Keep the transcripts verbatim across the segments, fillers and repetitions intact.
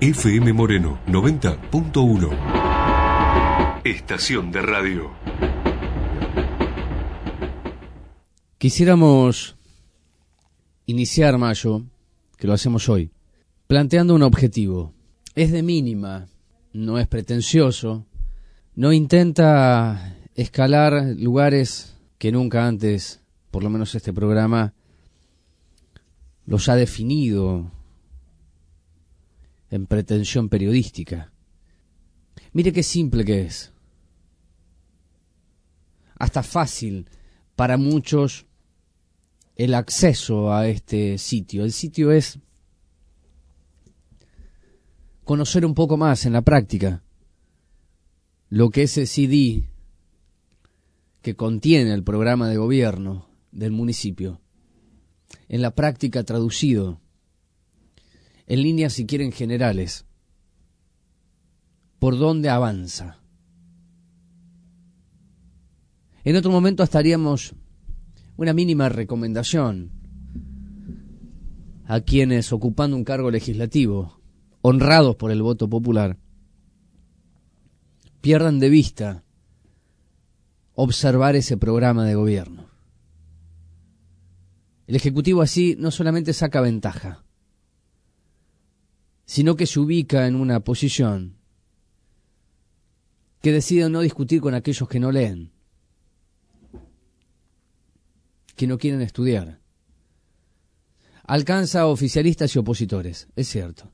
F M Moreno noventa punto uno. Estación de radio. Quisiéramos iniciar mayo, que lo hacemos hoy, planteando un objetivo. Es de mínima, no es pretencioso, no intenta escalar lugares que nunca antes, por lo menos este programa, los ha definido en pretensión periodística. Mire qué simple que es. Hasta fácil para muchos el acceso a este sitio. El sitio es conocer un poco más en la práctica lo que ese C D que contiene el programa de gobierno del municipio, en la práctica traducido, en líneas si quieren generales, por dónde avanza. En otro momento hasta haríamos una mínima recomendación a quienes, ocupando un cargo legislativo, honrados por el voto popular, pierdan de vista observar ese programa de gobierno. El Ejecutivo así no solamente saca ventaja, sino que se ubica en una posición que decide no discutir con aquellos que no leen, que no quieren estudiar. Alcanza a oficialistas y opositores, es cierto.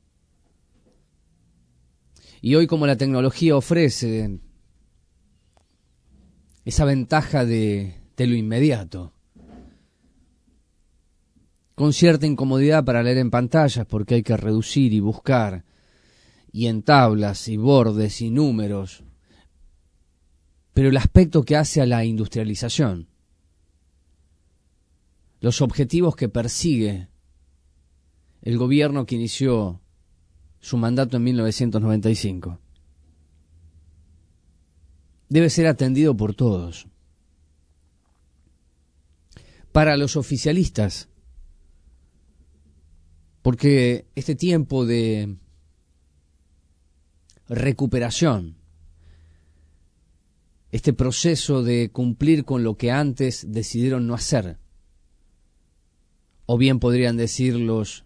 Y hoy, como la tecnología ofrece esa ventaja de, de lo inmediato, con cierta incomodidad para leer en pantallas porque hay que reducir y buscar, y en tablas y bordes y números, pero el aspecto que hace a la industrialización, los objetivos que persigue el gobierno que inició su mandato en mil novecientos noventa y cinco, debe ser atendido por todos. Para los oficialistas, porque este tiempo de recuperación, este proceso de cumplir con lo que antes decidieron no hacer, o bien podrían decir los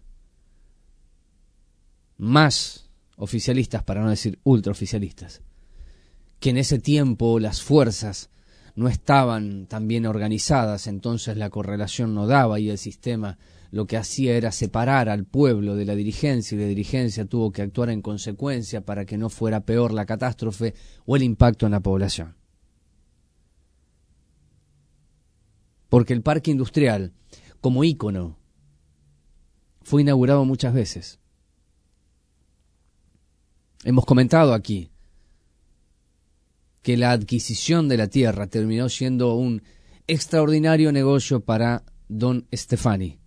más oficialistas, para no decir ultraoficialistas, que en ese tiempo las fuerzas no estaban tan bien organizadas, entonces la correlación no daba y el sistema lo que hacía era separar al pueblo de la dirigencia y la dirigencia tuvo que actuar en consecuencia para que no fuera peor la catástrofe o el impacto en la población. Porque el parque industrial, como ícono, fue inaugurado muchas veces. Hemos comentado aquí que la adquisición de la tierra terminó siendo un extraordinario negocio para don Stefani.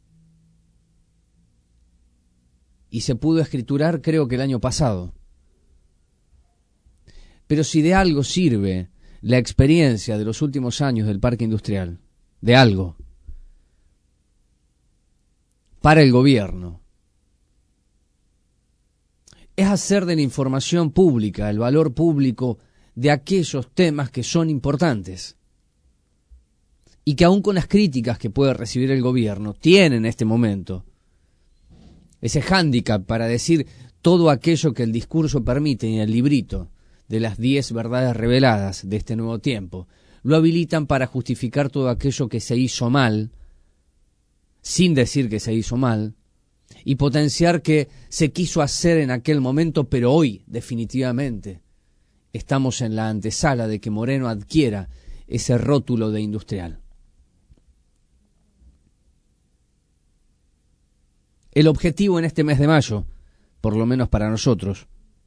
Y se pudo escriturar, creo que el año pasado. Pero si de algo sirve la experiencia de los últimos años del parque industrial, de algo, para el gobierno, es hacer de la información pública, el valor público de aquellos temas que son importantes y que aún con las críticas que puede recibir el gobierno, tiene en este momento ese hándicap para decir todo aquello que el discurso permite en el librito de las diez verdades reveladas de este nuevo tiempo, lo habilitan para justificar todo aquello que se hizo mal, sin decir que se hizo mal, y potenciar que se quiso hacer en aquel momento, pero hoy, definitivamente, estamos en la antesala de que Moreno adquiera ese rótulo de industrial. El objetivo en este mes de mayo, por lo menos para nosotros,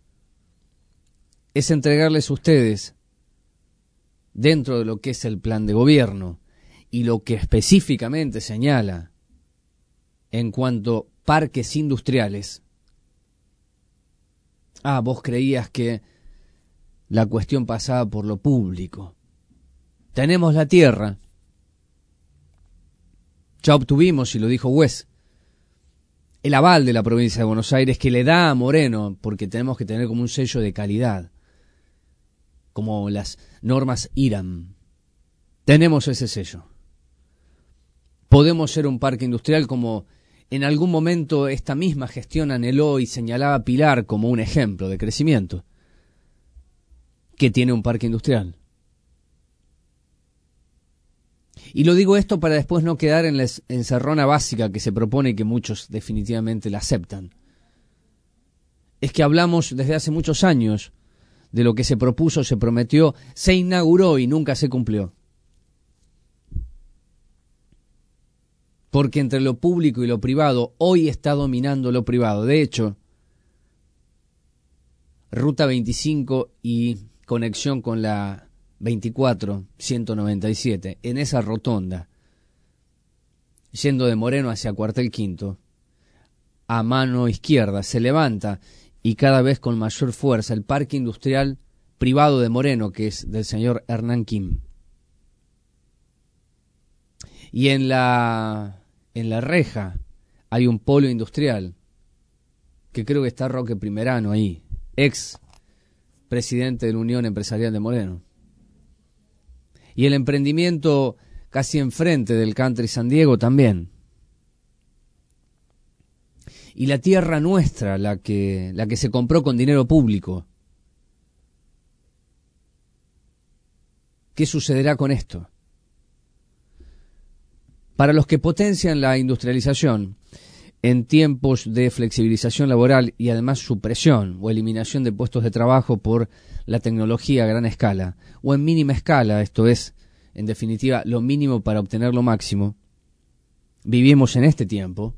es entregarles a ustedes, dentro de lo que es el plan de gobierno y lo que específicamente señala en cuanto a parques industriales. Ah, vos creías que la cuestión pasaba por lo público. Tenemos la tierra. Ya obtuvimos, y lo dijo Wes, el aval de la provincia de Buenos Aires que le da a Moreno, porque tenemos que tener como un sello de calidad, como las normas IRAM. Tenemos ese sello. Podemos ser un parque industrial como en algún momento esta misma gestión anheló y señalaba Pilar como un ejemplo de crecimiento, que tiene un parque industrial. Y lo digo esto para después no quedar en la encerrona básica que se propone y que muchos definitivamente la aceptan. Es que hablamos desde hace muchos años de lo que se propuso, se prometió, se inauguró y nunca se cumplió. Porque entre lo público y lo privado, hoy está dominando lo privado. De hecho, Ruta veinticinco y conexión con la veinticuatro, ciento noventa y siete, en esa rotonda, yendo de Moreno hacia Cuartel Quinto, a mano izquierda se levanta y cada vez con mayor fuerza el parque industrial privado de Moreno, que es del señor Hernán Kim. Y en la, en la reja hay un polo industrial, que creo que está Roque Primerano ahí, ex presidente de la Unión Empresarial de Moreno. Y el emprendimiento casi enfrente del Country San Diego también. Y la tierra nuestra, la que, la que se compró con dinero público. ¿Qué sucederá con esto? Para los que potencian la industrialización en tiempos de flexibilización laboral y además supresión o eliminación de puestos de trabajo por la tecnología a gran escala o en mínima escala, esto es, en definitiva, lo mínimo para obtener lo máximo, vivimos en este tiempo,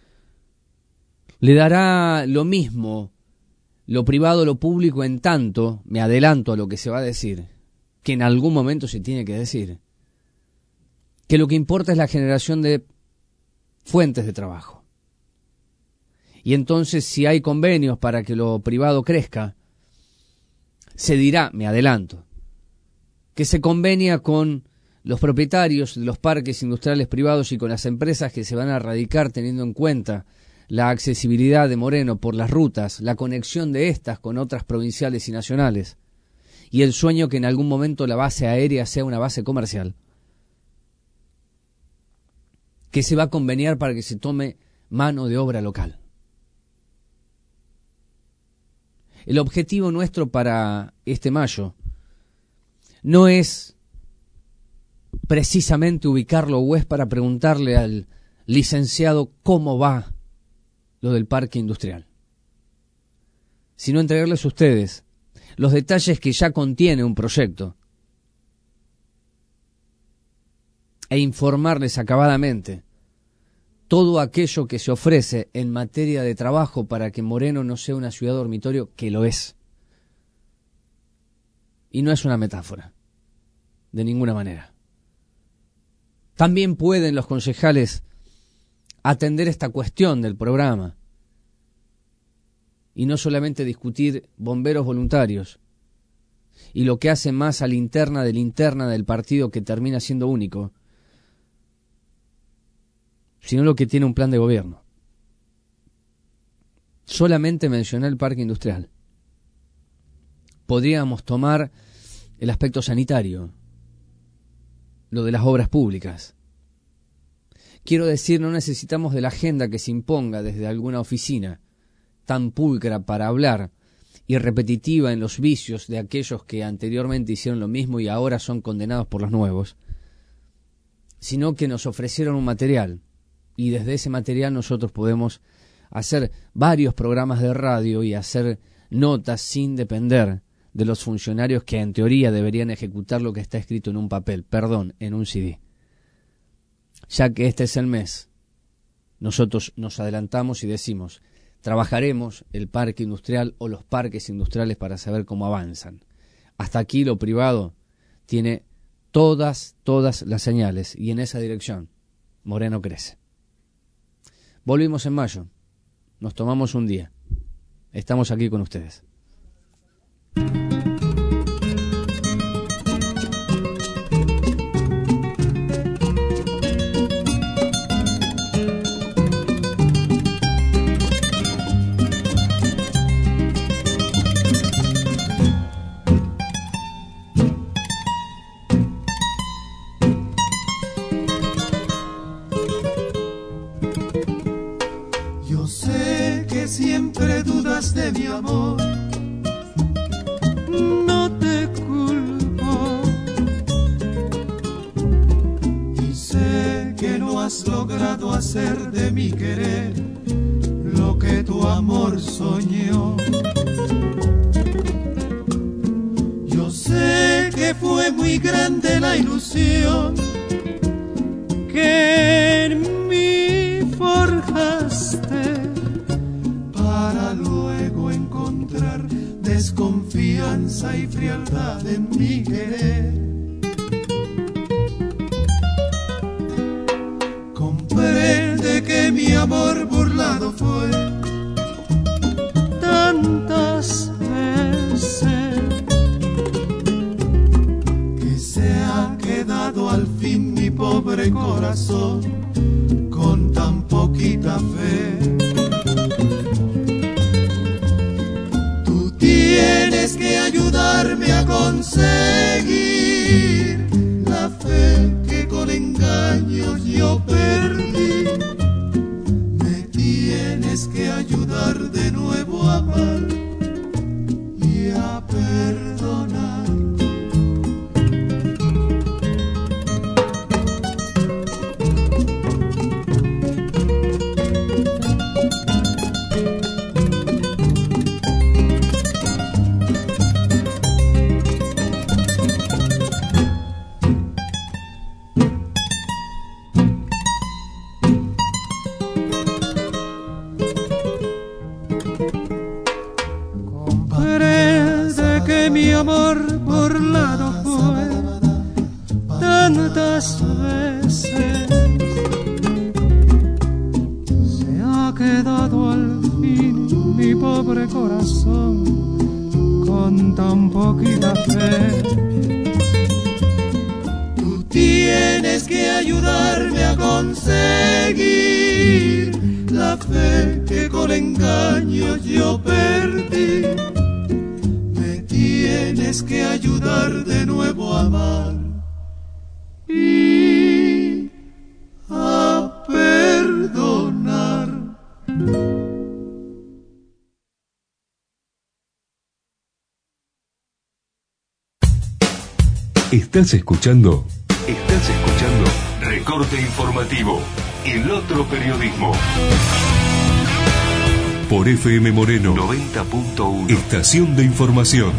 le dará lo mismo lo privado, lo público, en tanto, me adelanto a lo que se va a decir, que en algún momento se tiene que decir, que lo que importa es la generación de fuentes de trabajo. Y entonces, si hay convenios para que lo privado crezca, se dirá, me adelanto, que se convenia con los propietarios de los parques industriales privados y con las empresas que se van a radicar teniendo en cuenta la accesibilidad de Moreno por las rutas, la conexión de estas con otras provinciales y nacionales, y el sueño que en algún momento la base aérea sea una base comercial, que se va a conveniar para que se tome mano de obra local. El objetivo nuestro para este mayo no es precisamente ubicarlo o es para preguntarle al licenciado cómo va lo del parque industrial, sino entregarles a ustedes los detalles que ya contiene un proyecto e informarles acabadamente todo aquello que se ofrece en materia de trabajo para que Moreno no sea una ciudad dormitorio, que lo es. Y no es una metáfora, de ninguna manera. También pueden los concejales atender esta cuestión del programa y no solamente discutir bomberos voluntarios y lo que hace más a la interna de la interna del partido que termina siendo único, sino lo que tiene un plan de gobierno. Solamente mencioné el parque industrial. Podríamos tomar el aspecto sanitario, lo de las obras públicas. Quiero decir, no necesitamos de la agenda que se imponga desde alguna oficina tan pulcra para hablar y repetitiva en los vicios de aquellos que anteriormente hicieron lo mismo y ahora son condenados por los nuevos, sino que nos ofrecieron un material. Y desde ese material nosotros podemos hacer varios programas de radio y hacer notas sin depender de los funcionarios que en teoría deberían ejecutar lo que está escrito en un papel, perdón, en un C D. Ya que este es el mes, nosotros nos adelantamos y decimos, trabajaremos el parque industrial o los parques industriales para saber cómo avanzan. Hasta aquí lo privado tiene todas, todas las señales y en esa dirección Moreno crece. Volvimos en mayo, nos tomamos un día, estamos aquí con ustedes. de mi amor, no te culpo. Y sé que no has logrado hacer de mi querer lo que tu amor soñó. Yo sé que fue muy grande la ilusión que en mí forjaste, para luego encontrar desconfianza y frialdad en mi querer. Comprende que mi amor burlado fue tantas veces que se ha quedado al fin mi pobre corazón con tan poquita fe. Tú tienes que ayudarme a conseguir la fe que con engaños yo perdí. Me tienes que ayudar de nuevo a amar y a perdonar. Mi amor burlado fue tantas veces, se ha quedado al fin mi pobre corazón con tan poquita fe. Tú tienes que ayudarme a conseguir la fe que con engaños yo perdí. Tienes que ayudar de nuevo a amar y a perdonar. Estás escuchando, estás escuchando Recorte Informativo, el otro periodismo. Por F M Moreno noventa punto uno. Estación de información.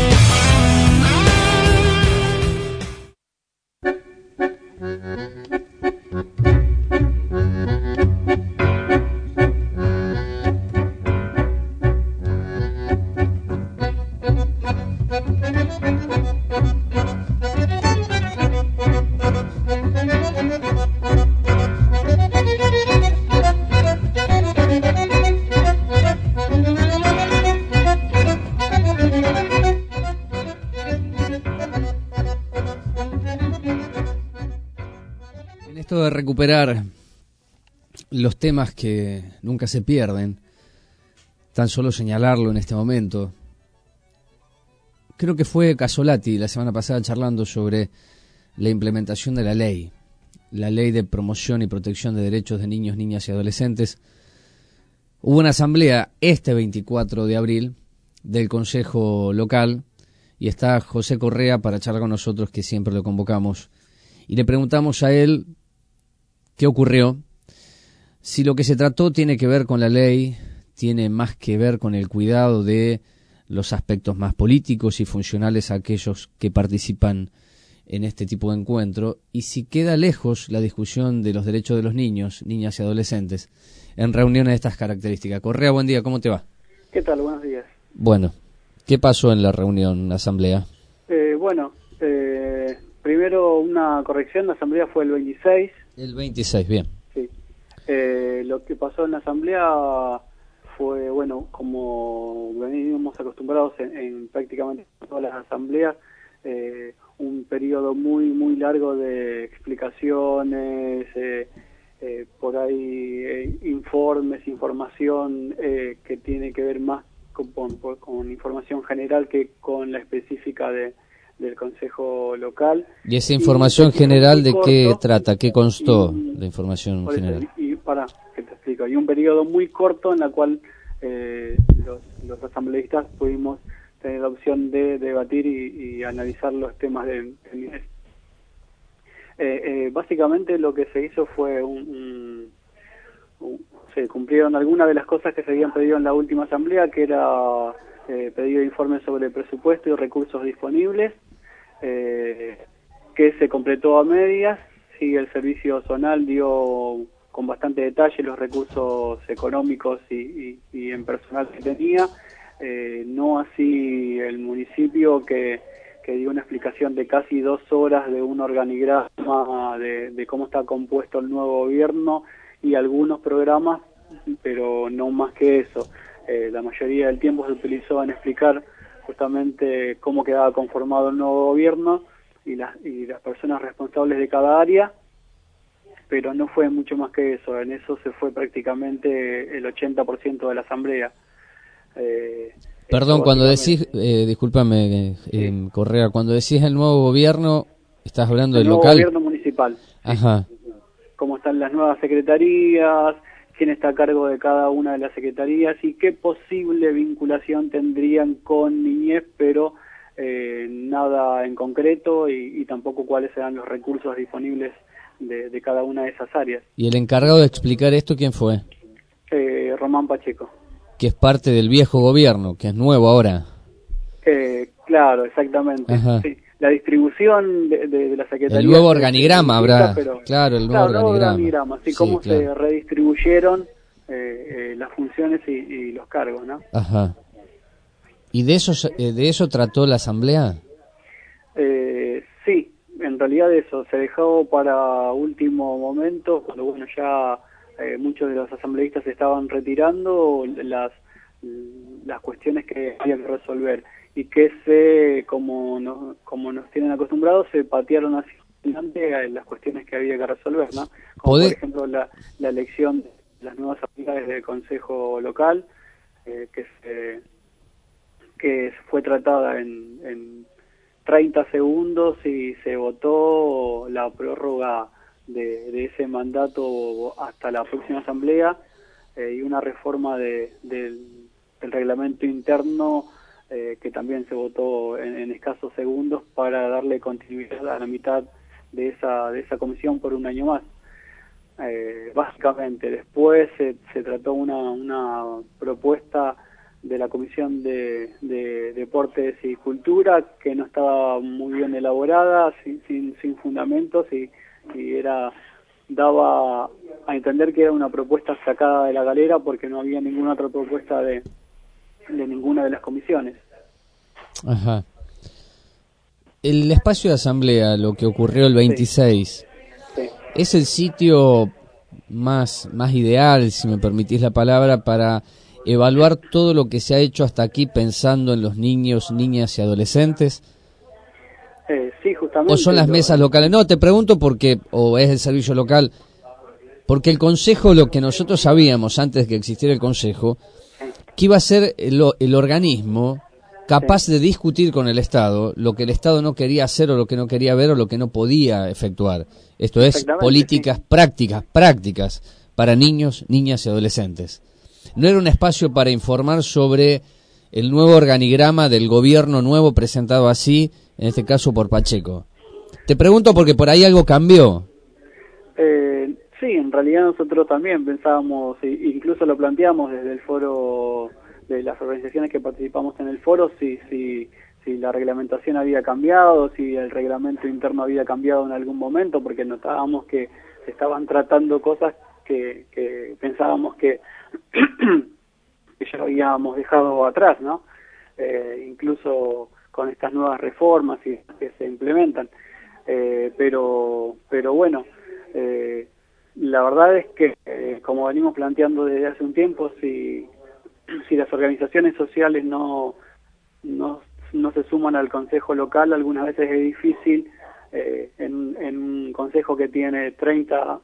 De recuperar los temas que nunca se pierden, tan solo señalarlo en este momento. Creo que fue Casolati la semana pasada charlando sobre la implementación de la ley, la ley de promoción y protección de derechos de niños, niñas y adolescentes. Hubo una asamblea este veinticuatro de abril del Consejo Local y está José Correa para charlar con nosotros, que siempre lo convocamos, y le preguntamos a él qué ocurrió, si lo que se trató tiene que ver con la ley, tiene más que ver con el cuidado de los aspectos más políticos y funcionales a aquellos que participan en este tipo de encuentro, y si queda lejos la discusión de los derechos de los niños, niñas y adolescentes en reuniones de estas características. Correa, buen día, ¿cómo te va? ¿Qué tal? Buenos días. Bueno, ¿qué pasó en la reunión, la asamblea? Eh, bueno, eh, primero una corrección, la asamblea fue el veintiséis. El veintiséis, bien. Sí. Eh, lo que pasó en la asamblea fue, bueno, como venimos acostumbrados en, en prácticamente todas las asambleas, eh, un periodo muy, muy largo de explicaciones, eh, eh, por ahí eh, informes, información eh, que tiene que ver más con, con, con información general que con la específica de del Consejo Local. ¿Y esa información y general de corto, qué trata? ¿Qué constó y, la información eso, general? Y, y para que te explico, hay un periodo muy corto en la cual eh, los, los asambleístas pudimos tener la opción de debatir y, y analizar los temas del de MINES. Eh, eh, básicamente lo que se hizo fue un, un, un, se cumplieron algunas de las cosas que se habían pedido en la última asamblea, que era eh, pedido de informe sobre presupuesto y recursos disponibles, eh, que se completó a medias. Sí, el servicio zonal dio con bastante detalle los recursos económicos y, y, y en personal que tenía, eh, no así el municipio, que que dio una explicación de casi dos horas de un organigrama de, de cómo está compuesto el nuevo gobierno y algunos programas, pero no más que eso. Eh, la mayoría del tiempo se utilizó en explicar justamente cómo quedaba conformado el nuevo gobierno y las, y las personas responsables de cada área, pero no fue mucho más que eso. En eso se fue prácticamente el ochenta por ciento de la asamblea. Eh, Perdón, cuando decís, eh, discúlpame, eh, sí. Correa, cuando decís el nuevo gobierno, ¿estás hablando del local? El nuevo gobierno municipal. Ajá. Sí. Cómo están las nuevas secretarías, quién está a cargo de cada una de las secretarías y qué posible vinculación tendrían con niñez, pero eh, nada en concreto y, y tampoco cuáles serán los recursos disponibles de, de cada una de esas áreas. ¿Y el encargado de explicar esto quién fue? Eh, Román Pacheco. Que es parte del viejo gobierno, que es nuevo ahora. Eh, claro, exactamente. Sí. La distribución de, de, de la Secretaría... El nuevo organigrama habrá, pero, claro, el nuevo claro, organigrama. organigrama, así sí, cómo claro. se redistribuyeron eh, eh, las funciones y, y los cargos, ¿no? Ajá. ¿Y de eso, de eso trató la asamblea? Eh, sí, en realidad eso, se dejó para último momento, cuando bueno ya... Eh, muchos de los asambleístas estaban retirando las las cuestiones que había que resolver y que se, como nos, como nos tienen acostumbrados, se patearon hacia adelante las cuestiones que había que resolver, ¿no? Como ¿Podés? Por ejemplo la, la elección de las nuevas autoridades del Consejo Local, eh, que se, que fue tratada en, en treinta segundos y se votó la prórroga De, de ese mandato hasta la próxima asamblea eh, y una reforma de, del, del reglamento interno eh, que también se votó en, en escasos segundos para darle continuidad a la mitad de esa de esa comisión por un año más. Eh, básicamente después se, se trató una, una propuesta de la Comisión de, de Deportes y Cultura que no estaba muy bien elaborada, sin, sin, sin fundamentos y y era daba a entender que era una propuesta sacada de la galera porque no había ninguna otra propuesta de, de ninguna de las comisiones. Ajá. El espacio de asamblea, lo que ocurrió el veintiséis, sí. Sí. ¿Es el sitio más, más ideal, si me permitís la palabra, para evaluar todo lo que se ha hecho hasta aquí pensando en los niños, niñas y adolescentes? Eh, sí, justamente. ¿O son las mesas locales? No, te pregunto porque, o es el servicio local, porque el Consejo, lo que nosotros sabíamos antes de que existiera el Consejo, que iba a ser el, el organismo capaz sí. de discutir con el Estado lo que el Estado no quería hacer o lo que no quería ver o lo que no podía efectuar. Esto es políticas sí. prácticas, prácticas para niños, niñas y adolescentes. No era un espacio para informar sobre el nuevo organigrama del gobierno nuevo presentado así, en este caso por Pacheco. Te pregunto porque por ahí algo cambió. Eh, sí, en realidad nosotros también pensábamos, incluso lo planteamos desde el foro de las organizaciones que participamos en el foro, si, si, si la reglamentación había cambiado, si el reglamento interno había cambiado en algún momento, porque notábamos que se estaban tratando cosas que, que pensábamos que... que ya habíamos dejado atrás, ¿no? Eh, incluso con estas nuevas reformas y que se implementan. Eh, pero, pero bueno, eh, la verdad es que, eh, como venimos planteando desde hace un tiempo, si, si las organizaciones sociales no, no, no se suman al consejo local, algunas veces es difícil, eh, en, en un consejo que tiene treinta,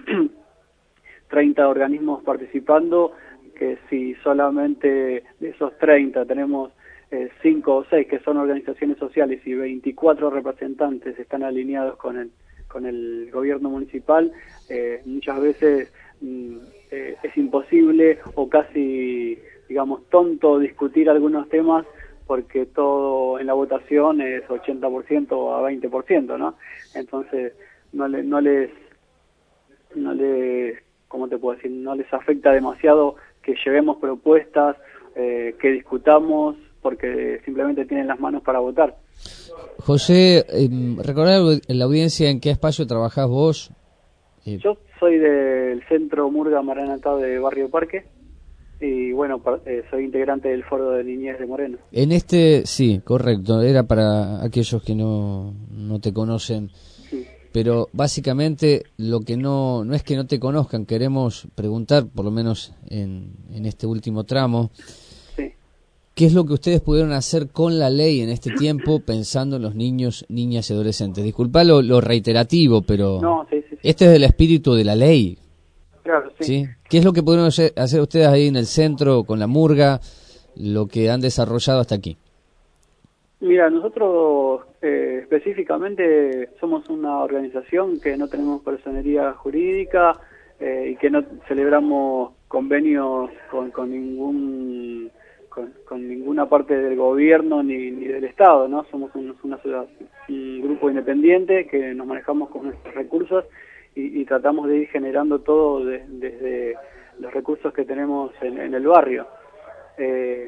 treinta organismos participando, que si solamente de esos treinta tenemos eh, cinco o seis que son organizaciones sociales y veinticuatro representantes están alineados con el con el gobierno municipal, eh, muchas veces mm, eh, es imposible o casi digamos, tonto discutir algunos temas porque todo en la votación es ochenta por ciento a veinte por ciento, ¿no? Entonces, no, le, no les, no les, ¿cómo te puedo decir? No les afecta demasiado que llevemos propuestas, eh, que discutamos, porque simplemente tienen las manos para votar. José, eh, recordar en la audiencia en qué espacio trabajás vos. Eh... Yo soy del Centro Murga Maranatá de Barrio Parque. Y bueno, eh, soy integrante del Foro de Niñez de Moreno. En este, sí, correcto, era para aquellos que no, no te conocen, sí. Pero básicamente lo que no, no es que no te conozcan, queremos preguntar, por lo menos en, en este último tramo, sí. ¿Qué es lo que ustedes pudieron hacer con la ley en este tiempo pensando en los niños, niñas y adolescentes? Disculpa lo, lo reiterativo, pero no, sí, sí, sí. Este es el espíritu de la ley. Claro, sí. ¿Sí? ¿Qué es lo que pudieron hacer ustedes ahí en el centro con la murga, lo que han desarrollado hasta aquí? Mira, nosotros eh, específicamente somos una organización que no tenemos personería jurídica eh, y que no celebramos convenios con, con ningún con, con ninguna parte del gobierno ni, ni del Estado, ¿no? Somos un, una ciudad, un grupo independiente que nos manejamos con nuestros recursos. Y, y tratamos de ir generando todo de, desde los recursos que tenemos en, en el barrio. Eh,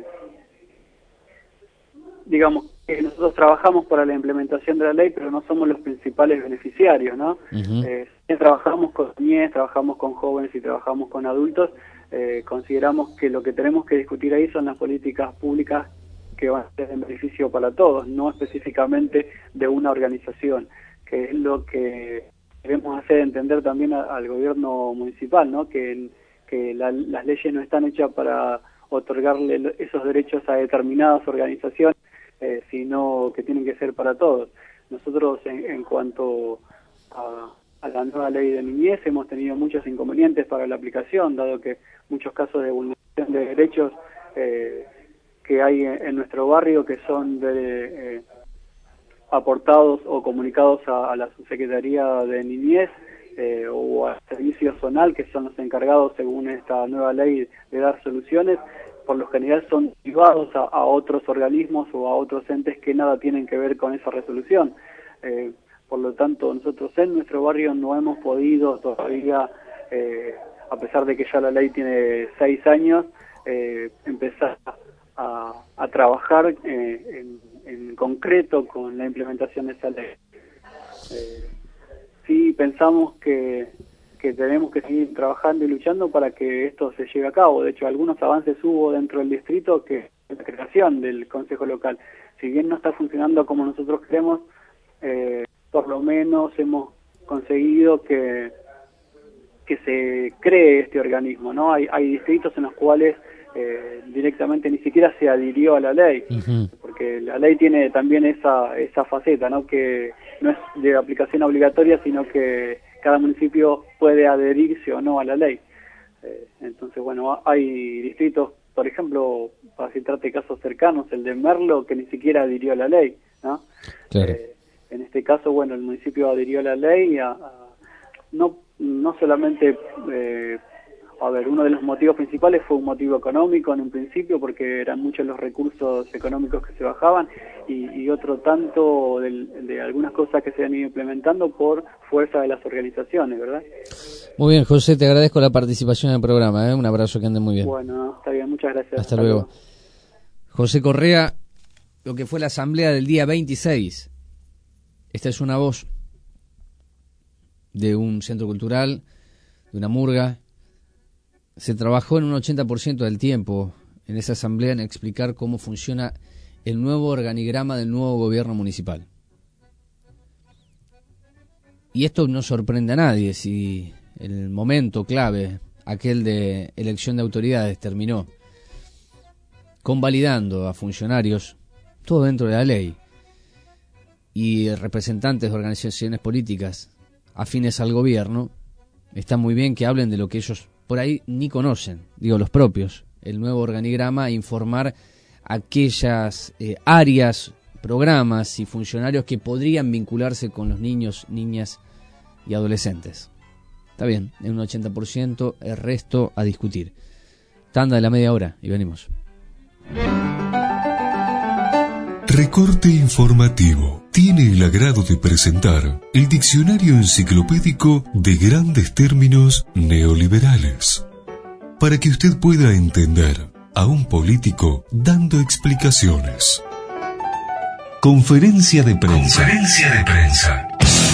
digamos que nosotros trabajamos para la implementación de la ley, pero no somos los principales beneficiarios, ¿no? Uh-huh. Eh, si trabajamos con niñez, trabajamos con jóvenes y trabajamos con adultos, eh, consideramos que lo que tenemos que discutir ahí son las políticas públicas que van a ser en beneficio para todos, no específicamente de una organización, que es lo que debemos hacer entender también a, al gobierno municipal, ¿no? Que, que la, las leyes no están hechas para otorgarle esos derechos a determinadas organizaciones, eh, sino que tienen que ser para todos. Nosotros, en, en cuanto a, a la nueva ley de niñez, hemos tenido muchos inconvenientes para la aplicación, dado que muchos casos de vulneración de derechos eh, que hay en, en nuestro barrio que son de... Eh, aportados o comunicados a, a la Subsecretaría de Niñez eh, o al Servicio Zonal, que son los encargados, según esta nueva ley, de dar soluciones, por lo general son derivados a, a otros organismos o a otros entes que nada tienen que ver con esa resolución. Eh, por lo tanto, nosotros en nuestro barrio no hemos podido todavía, eh, a pesar de que ya la ley tiene seis años, eh, empezar a, a trabajar eh, en en concreto con la implementación de esa ley. Eh, sí pensamos que, que tenemos que seguir trabajando y luchando para que esto se lleve a cabo. De hecho, algunos avances hubo dentro del distrito, que es la creación del Consejo Local. Si bien no está funcionando como nosotros queremos, eh, por lo menos hemos conseguido que, que se cree este organismo, ¿no? Hay, hay distritos en los cuales Eh, directamente ni siquiera se adhirió a la ley, uh-huh. porque la ley tiene también esa esa faceta, ¿no? Que no es de aplicación obligatoria, sino que cada municipio puede adherirse o no a la ley. Eh, entonces, bueno, hay distritos, por ejemplo, para citarte casos cercanos, el de Merlo, que ni siquiera adhirió a la ley, ¿no? Claro. Eh, en este caso, bueno, el municipio adhirió a la ley, a, a, no no solamente eh, a ver, uno de los motivos principales fue un motivo económico en un principio, porque eran muchos los recursos económicos que se bajaban, y, y otro tanto de, de algunas cosas que se han ido implementando por fuerza de las organizaciones, ¿verdad? Muy bien, José, te agradezco la participación en el programa, ¿eh? Un abrazo, que ande muy bien. Bueno, está bien, muchas gracias. Hasta, Hasta luego. luego. José Correa, lo que fue la asamblea del día veintiséis. Esta es una voz de un centro cultural, de una murga. Se trabajó en un ochenta por ciento del tiempo en esa asamblea en explicar cómo funciona el nuevo organigrama del nuevo gobierno municipal. Y esto no sorprende a nadie si el momento clave, aquel de elección de autoridades, terminó convalidando a funcionarios, todo dentro de la ley, y representantes de organizaciones políticas afines al gobierno. Está muy bien que hablen de lo que ellos por ahí ni conocen, digo los propios, el nuevo organigrama, informar aquellas eh, áreas, programas y funcionarios que podrían vincularse con los niños, niñas y adolescentes. Está bien, en un ochenta por ciento, el resto a discutir. Tanda de la media hora y venimos. Recorte informativo. Tiene el agrado de presentar el diccionario enciclopédico de grandes términos neoliberales, para que usted pueda entender a un político dando explicaciones. Conferencia de prensa. Conferencia de prensa.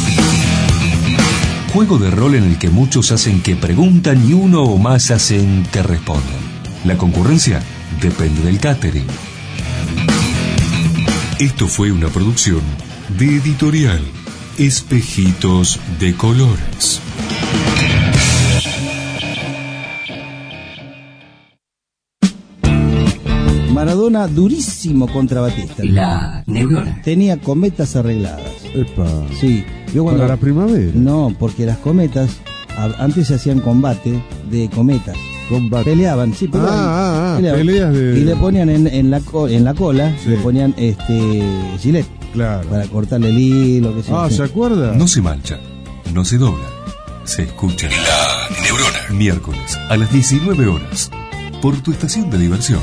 Juego de rol en el que muchos hacen que preguntan y uno o más hacen que respondan. La concurrencia depende del catering. Esto fue una producción de Editorial Espejitos de Colores. Maradona durísimo contra Batista. La neurona. Tenía cometas arregladas. Epa. Sí. Yo cuando, ¿Para la primavera? No, porque las cometas, a, antes se hacían combate de cometas. Combate. Peleaban, sí, peleaban. Ah, ah, ah, peleaban. peleas de... Y le ponían en, en, la, co, en la cola, sí. le ponían este gilet. Claro. Para cortarle el hilo, que sea. Ah, ¿se acuerda? No se mancha, no se dobla, se escucha. La Neurona. Miércoles a las diecinueve horas, por tu estación de diversión.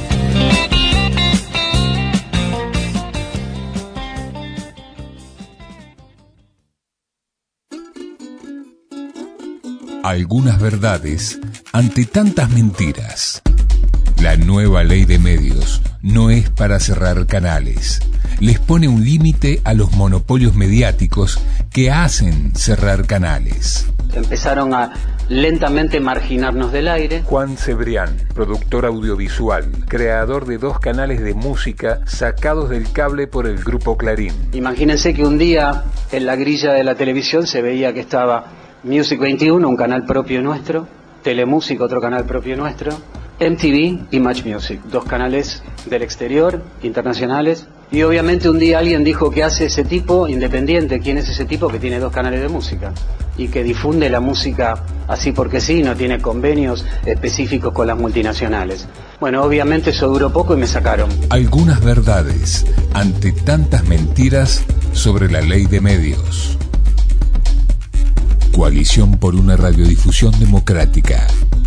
Algunas verdades ante tantas mentiras. La nueva ley de medios no es para cerrar canales. Les pone un límite a los monopolios mediáticos que hacen cerrar canales. Empezaron a lentamente marginarnos del aire. Juan Cebrián, productor audiovisual, creador de dos canales de música sacados del cable por el grupo Clarín. Imagínense que un día en la grilla de la televisión se veía que estaba Music veintiuno, un canal propio nuestro, Telemusic, otro canal propio nuestro, M T V y Match Music, dos canales del exterior, internacionales. Y obviamente un día alguien dijo: ¿qué hace ese tipo independiente? ¿Quién es ese tipo que tiene dos canales de música? Y que difunde la música así porque sí, no tiene convenios específicos con las multinacionales. Bueno, obviamente eso duró poco y me sacaron. Algunas verdades ante tantas mentiras sobre la ley de medios. Coalición por una radiodifusión democrática.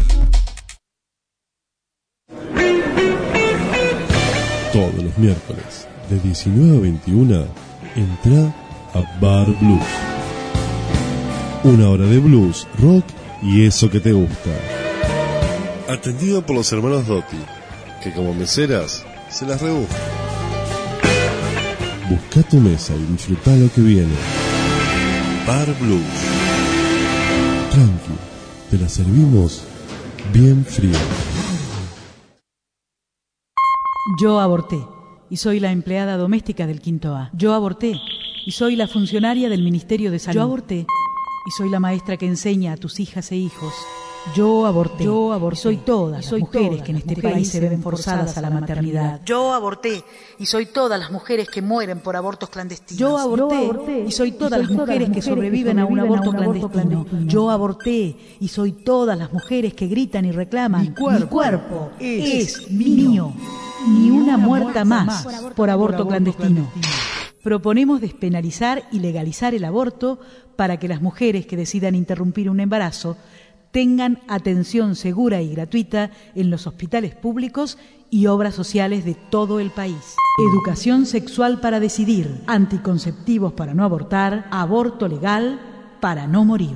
Todos los miércoles, de diecinueve a veintiuna, entra a Bar Blues. Una hora de blues, rock y eso que te gusta. Atendido por los hermanos Dotti, que como meseras se las rebuscan. Busca tu mesa y disfruta lo que viene. Bar Blues. Tranqui, te la servimos bien fría. Yo aborté y soy la empleada doméstica del Quinto A. Yo aborté y soy la funcionaria del Ministerio de Salud. Yo aborté y soy la maestra que enseña a tus hijas e hijos. Yo aborté. Yo aborté. Y soy todas las soy mujeres todas que en este país se ven forzadas a la maternidad. Yo aborté y soy todas las mujeres que mueren por abortos clandestinos. Yo aborté, Yo aborté y soy todas y soy las mujeres, mujeres que sobreviven, que sobreviven a un aborto, a un aborto clandestino. clandestino. Yo aborté y soy todas las mujeres que gritan y reclaman: mi cuerpo, mi cuerpo es, es mío. Ni una muerta más por aborto, por aborto clandestino. clandestino. Proponemos despenalizar y legalizar el aborto para que las mujeres que decidan interrumpir un embarazo tengan atención segura y gratuita en los hospitales públicos y obras sociales de todo el país. Educación sexual para decidir, anticonceptivos para no abortar, aborto legal para no morir.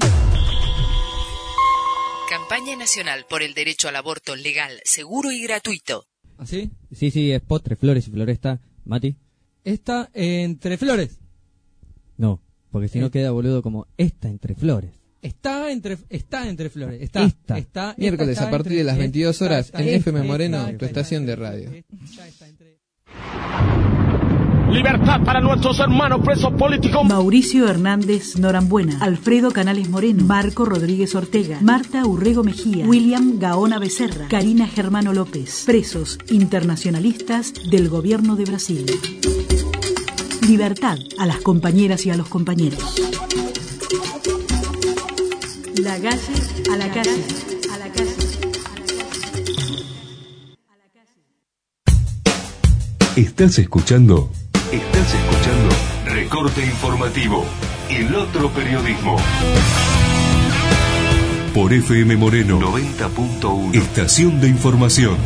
Campaña Nacional por el Derecho al Aborto Legal, Seguro y Gratuito. ¿Ah, sí? Sí, sí, es Postre, Flores y Floresta. Mati. ¿Esta entre flores? No, porque si no queda boludo como esta entre flores. Está entre está entre flores. Está, esta. está Miércoles esta, a partir entre, de las veintidós horas está, en está, F M está, Moreno, está, tu estación de radio. Está, está entre... Libertad para nuestros hermanos presos políticos. Mauricio Hernández Norambuena, Alfredo Canales Moreno, Marco Rodríguez Ortega, Marta Urrego Mejía, William Gaona Becerra, Karina Germano López, presos internacionalistas del gobierno de Brasil. Libertad a las compañeras y a los compañeros. La calle a la calle, a la calle. Estás escuchando, estás escuchando Recorte Informativo, el otro periodismo. Por F M Moreno noventa punto uno. Estación de información.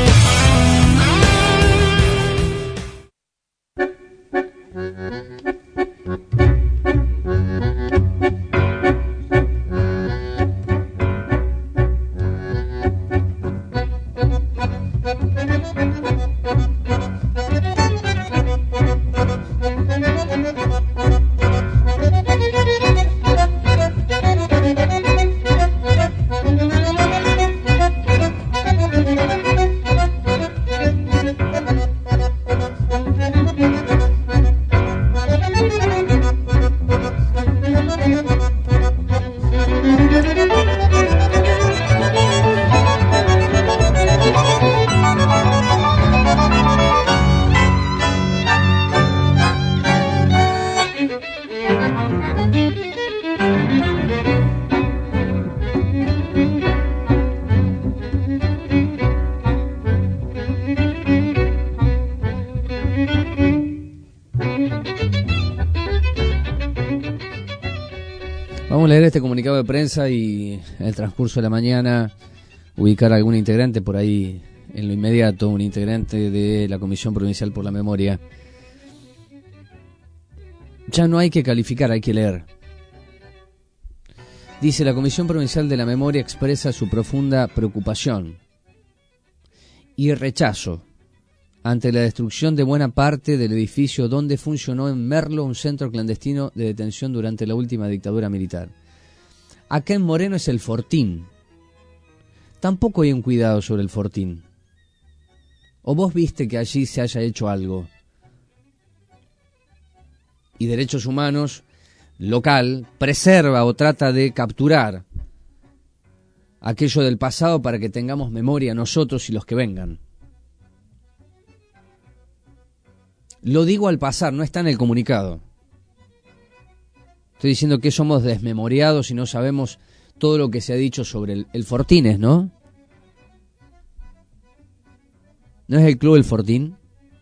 Vamos a leer este comunicado de prensa y en el transcurso de la mañana ubicar a algún integrante por ahí en lo inmediato, un integrante de la Comisión Provincial por la Memoria. Ya no hay que calificar, hay que leer. Dice: la Comisión Provincial de la Memoria expresa su profunda preocupación y rechazo ante la destrucción de buena parte del edificio donde funcionó en Merlo un centro clandestino de detención durante la última dictadura militar. Acá en Moreno es el Fortín. Tampoco hay un cuidado sobre el Fortín. ¿O vos viste que allí se haya hecho algo? Y Derechos Humanos local preserva o trata de capturar aquello del pasado para que tengamos memoria nosotros y los que vengan. Lo digo al pasar, no está en el comunicado. Estoy diciendo que somos desmemoriados y no sabemos todo lo que se ha dicho sobre el, el Fortines, ¿no? ¿No es el club El Fortín?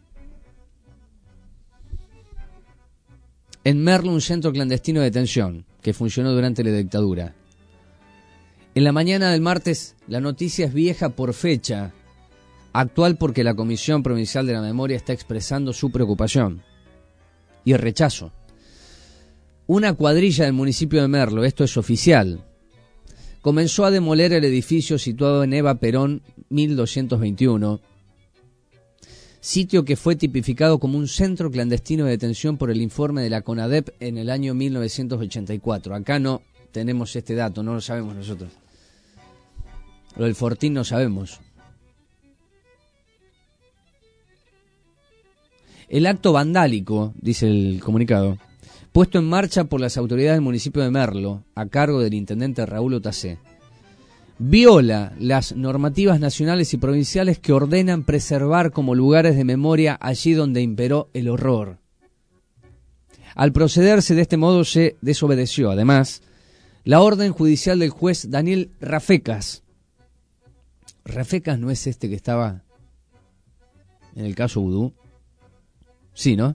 En Merlo, un centro clandestino de detención que funcionó durante la dictadura. En la mañana del martes, la noticia es vieja por fecha, actual porque la Comisión Provincial de la Memoria está expresando su preocupación y rechazo. Una cuadrilla del municipio de Merlo, esto es oficial, comenzó a demoler el edificio situado en Eva Perón mil doscientos veintiuno, sitio que fue tipificado como un centro clandestino de detención por el informe de la CONADEP en el año mil novecientos ochenta y cuatro. Acá no tenemos este dato, no lo sabemos nosotros. Lo del Fortín no sabemos. El acto vandálico, dice el comunicado, puesto en marcha por las autoridades del municipio de Merlo, a cargo del intendente Raúl Otacé, viola las normativas nacionales y provinciales que ordenan preservar como lugares de memoria allí donde imperó el horror. Al procederse de este modo se desobedeció, además, la orden judicial del juez Daniel Rafecas. Rafecas no es este que estaba en el caso Vudú. Sí, ¿no?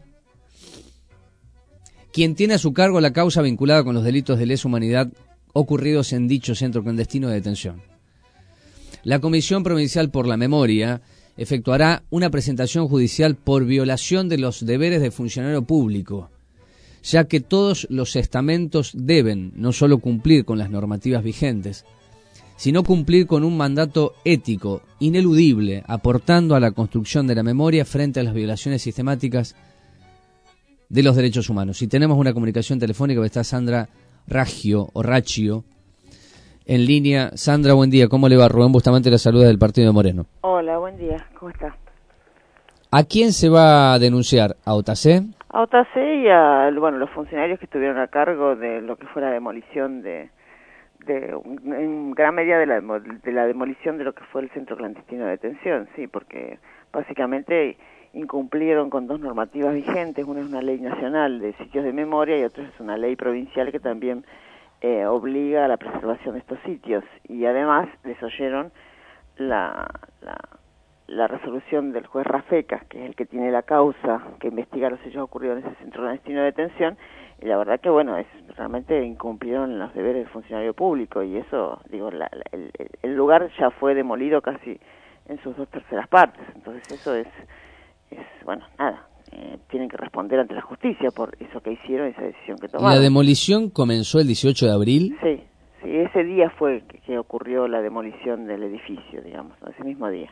Quien tiene a su cargo la causa vinculada con los delitos de lesa humanidad ocurridos en dicho centro clandestino de detención. La Comisión Provincial por la Memoria efectuará una presentación judicial por violación de los deberes de funcionario público, ya que todos los estamentos deben no solo cumplir con las normativas vigentes, sino cumplir con un mandato ético ineludible, aportando a la construcción de la memoria frente a las violaciones sistemáticas de los derechos humanos. Y tenemos una comunicación telefónica que está Sandra Raggio, o Raccio, en línea. Sandra, buen día. ¿Cómo le va? Rubén Bustamante la saluda del partido de Moreno. Hola, buen día. ¿Cómo está? ¿A quién se va a denunciar? ¿A Otacé? A Otacé y a bueno, los funcionarios que estuvieron a cargo de lo que fue la demolición de... de en gran medida de la, de la demolición de lo que fue el centro clandestino de detención, sí, porque básicamente incumplieron con dos normativas vigentes. Una es una ley nacional de sitios de memoria y otra es una ley provincial que también eh, obliga a la preservación de estos sitios, y además desoyeron la, la la resolución del juez Rafecas, que es el que tiene la causa que investiga los hechos ocurridos en ese centro clandestino de detención, y la verdad que, bueno, es realmente incumplieron los deberes del funcionario público, y eso, digo, la, la, el, el lugar ya fue demolido casi en sus dos terceras partes, entonces eso es, es bueno, nada, eh, tienen que responder ante la justicia por eso que hicieron, esa decisión que tomaron. ¿La demolición comenzó el dieciocho de abril? Sí, sí, ese día fue que, que ocurrió la demolición del edificio, digamos, ese mismo día.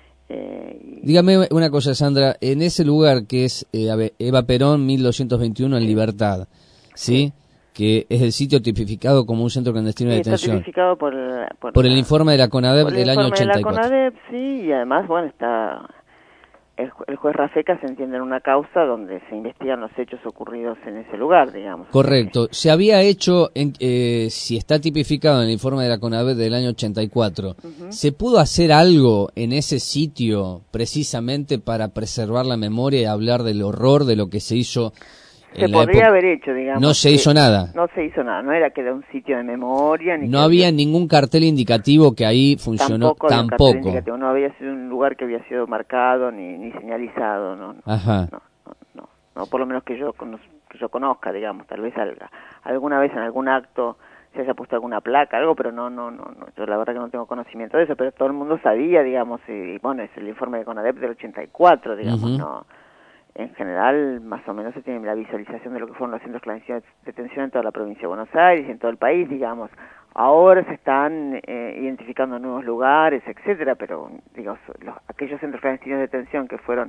Eh, y... Dígame una cosa, Sandra, en ese lugar que es eh, Eva Perón mil doscientos veintiuno en Libertad, ¿sí? sí. Que es el sitio tipificado como un centro clandestino sí, de detención. Está tipificado por, por, por la, el informe de la CONADEP del año ochenta y cuatro. De la CONADEP, sí, y además, bueno, está el, el juez Rafecas se entiende en una causa donde se investigan los hechos ocurridos en ese lugar, digamos. Correcto. Se había hecho, en, eh, si está tipificado en el informe de la CONADEP del año ochenta y cuatro, uh-huh. ¿se pudo hacer algo en ese sitio precisamente para preservar la memoria y hablar del horror de lo que se hizo? Se podría haber hecho, digamos. No se hizo nada. No se hizo nada, no era que era un sitio de memoria. Ni no había ningún cartel indicativo que ahí funcionó. Tampoco. Tampoco. No había sido un lugar que había sido marcado ni, ni señalizado, ¿no? Ajá. No, no, no, no, por lo menos que yo, que yo conozca, digamos, tal vez alga, alguna vez en algún acto se haya puesto alguna placa, algo, pero no, no, no, no, yo la verdad que no tengo conocimiento de eso, pero todo el mundo sabía, digamos, y bueno, es el informe de CONADEP del ochenta y cuatro, digamos, uh-huh. no. En general, más o menos se tiene la visualización de lo que fueron los centros clandestinos de detención en toda la provincia de Buenos Aires y en todo el país, digamos. Ahora se están eh, identificando nuevos lugares, etcétera, pero digamos, los, aquellos centros clandestinos de detención que fueron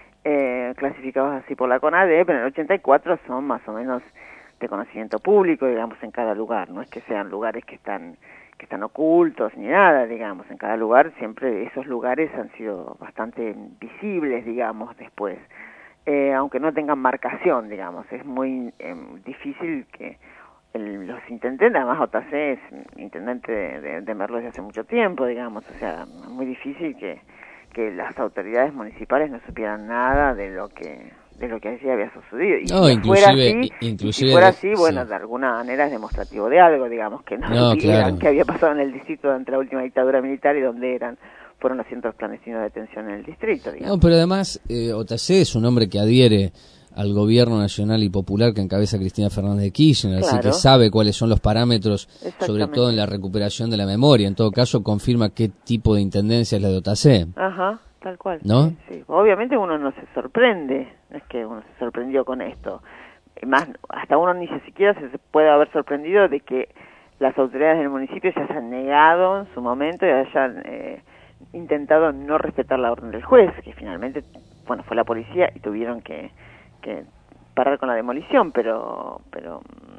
eh, clasificados así por la CONADEP en el ochenta y cuatro son más o menos de conocimiento público, digamos, en cada lugar. No es que sean lugares que están que están ocultos ni nada, digamos. En cada lugar siempre esos lugares han sido bastante visibles, digamos, después. Eh, aunque no tengan marcación, digamos, es muy eh, difícil que el, los intendentes, además O T A C es intendente de, de, de Merlo desde hace mucho tiempo, digamos, o sea, es muy difícil que, que las autoridades municipales no supieran nada de lo que de lo que allí había sucedido. Y no, si inclusive, fuera así, inclusive si fuera de, así, bueno, sí. de alguna manera es demostrativo de algo, digamos, que no, no supieran claro. qué había pasado en el distrito durante la última dictadura militar y dónde eran fueron los centros clandestinos de detención en el distrito, digamos. No, pero además, eh, O T A C es un hombre que adhiere al gobierno nacional y popular que encabeza Cristina Fernández de Kirchner, claro. así que sabe cuáles son los parámetros, sobre todo en la recuperación de la memoria. En todo caso, confirma qué tipo de intendencia es la de O T A C. Ajá, tal cual. ¿No? Sí, sí. Obviamente uno no se sorprende, no es que uno se sorprendió con esto. Más, hasta uno ni siquiera se puede haber sorprendido de que las autoridades del municipio ya se han negado en su momento y hayan eh, intentado no respetar la orden del juez, que finalmente, bueno, fue la policía y tuvieron que, que parar con la demolición, pero, pero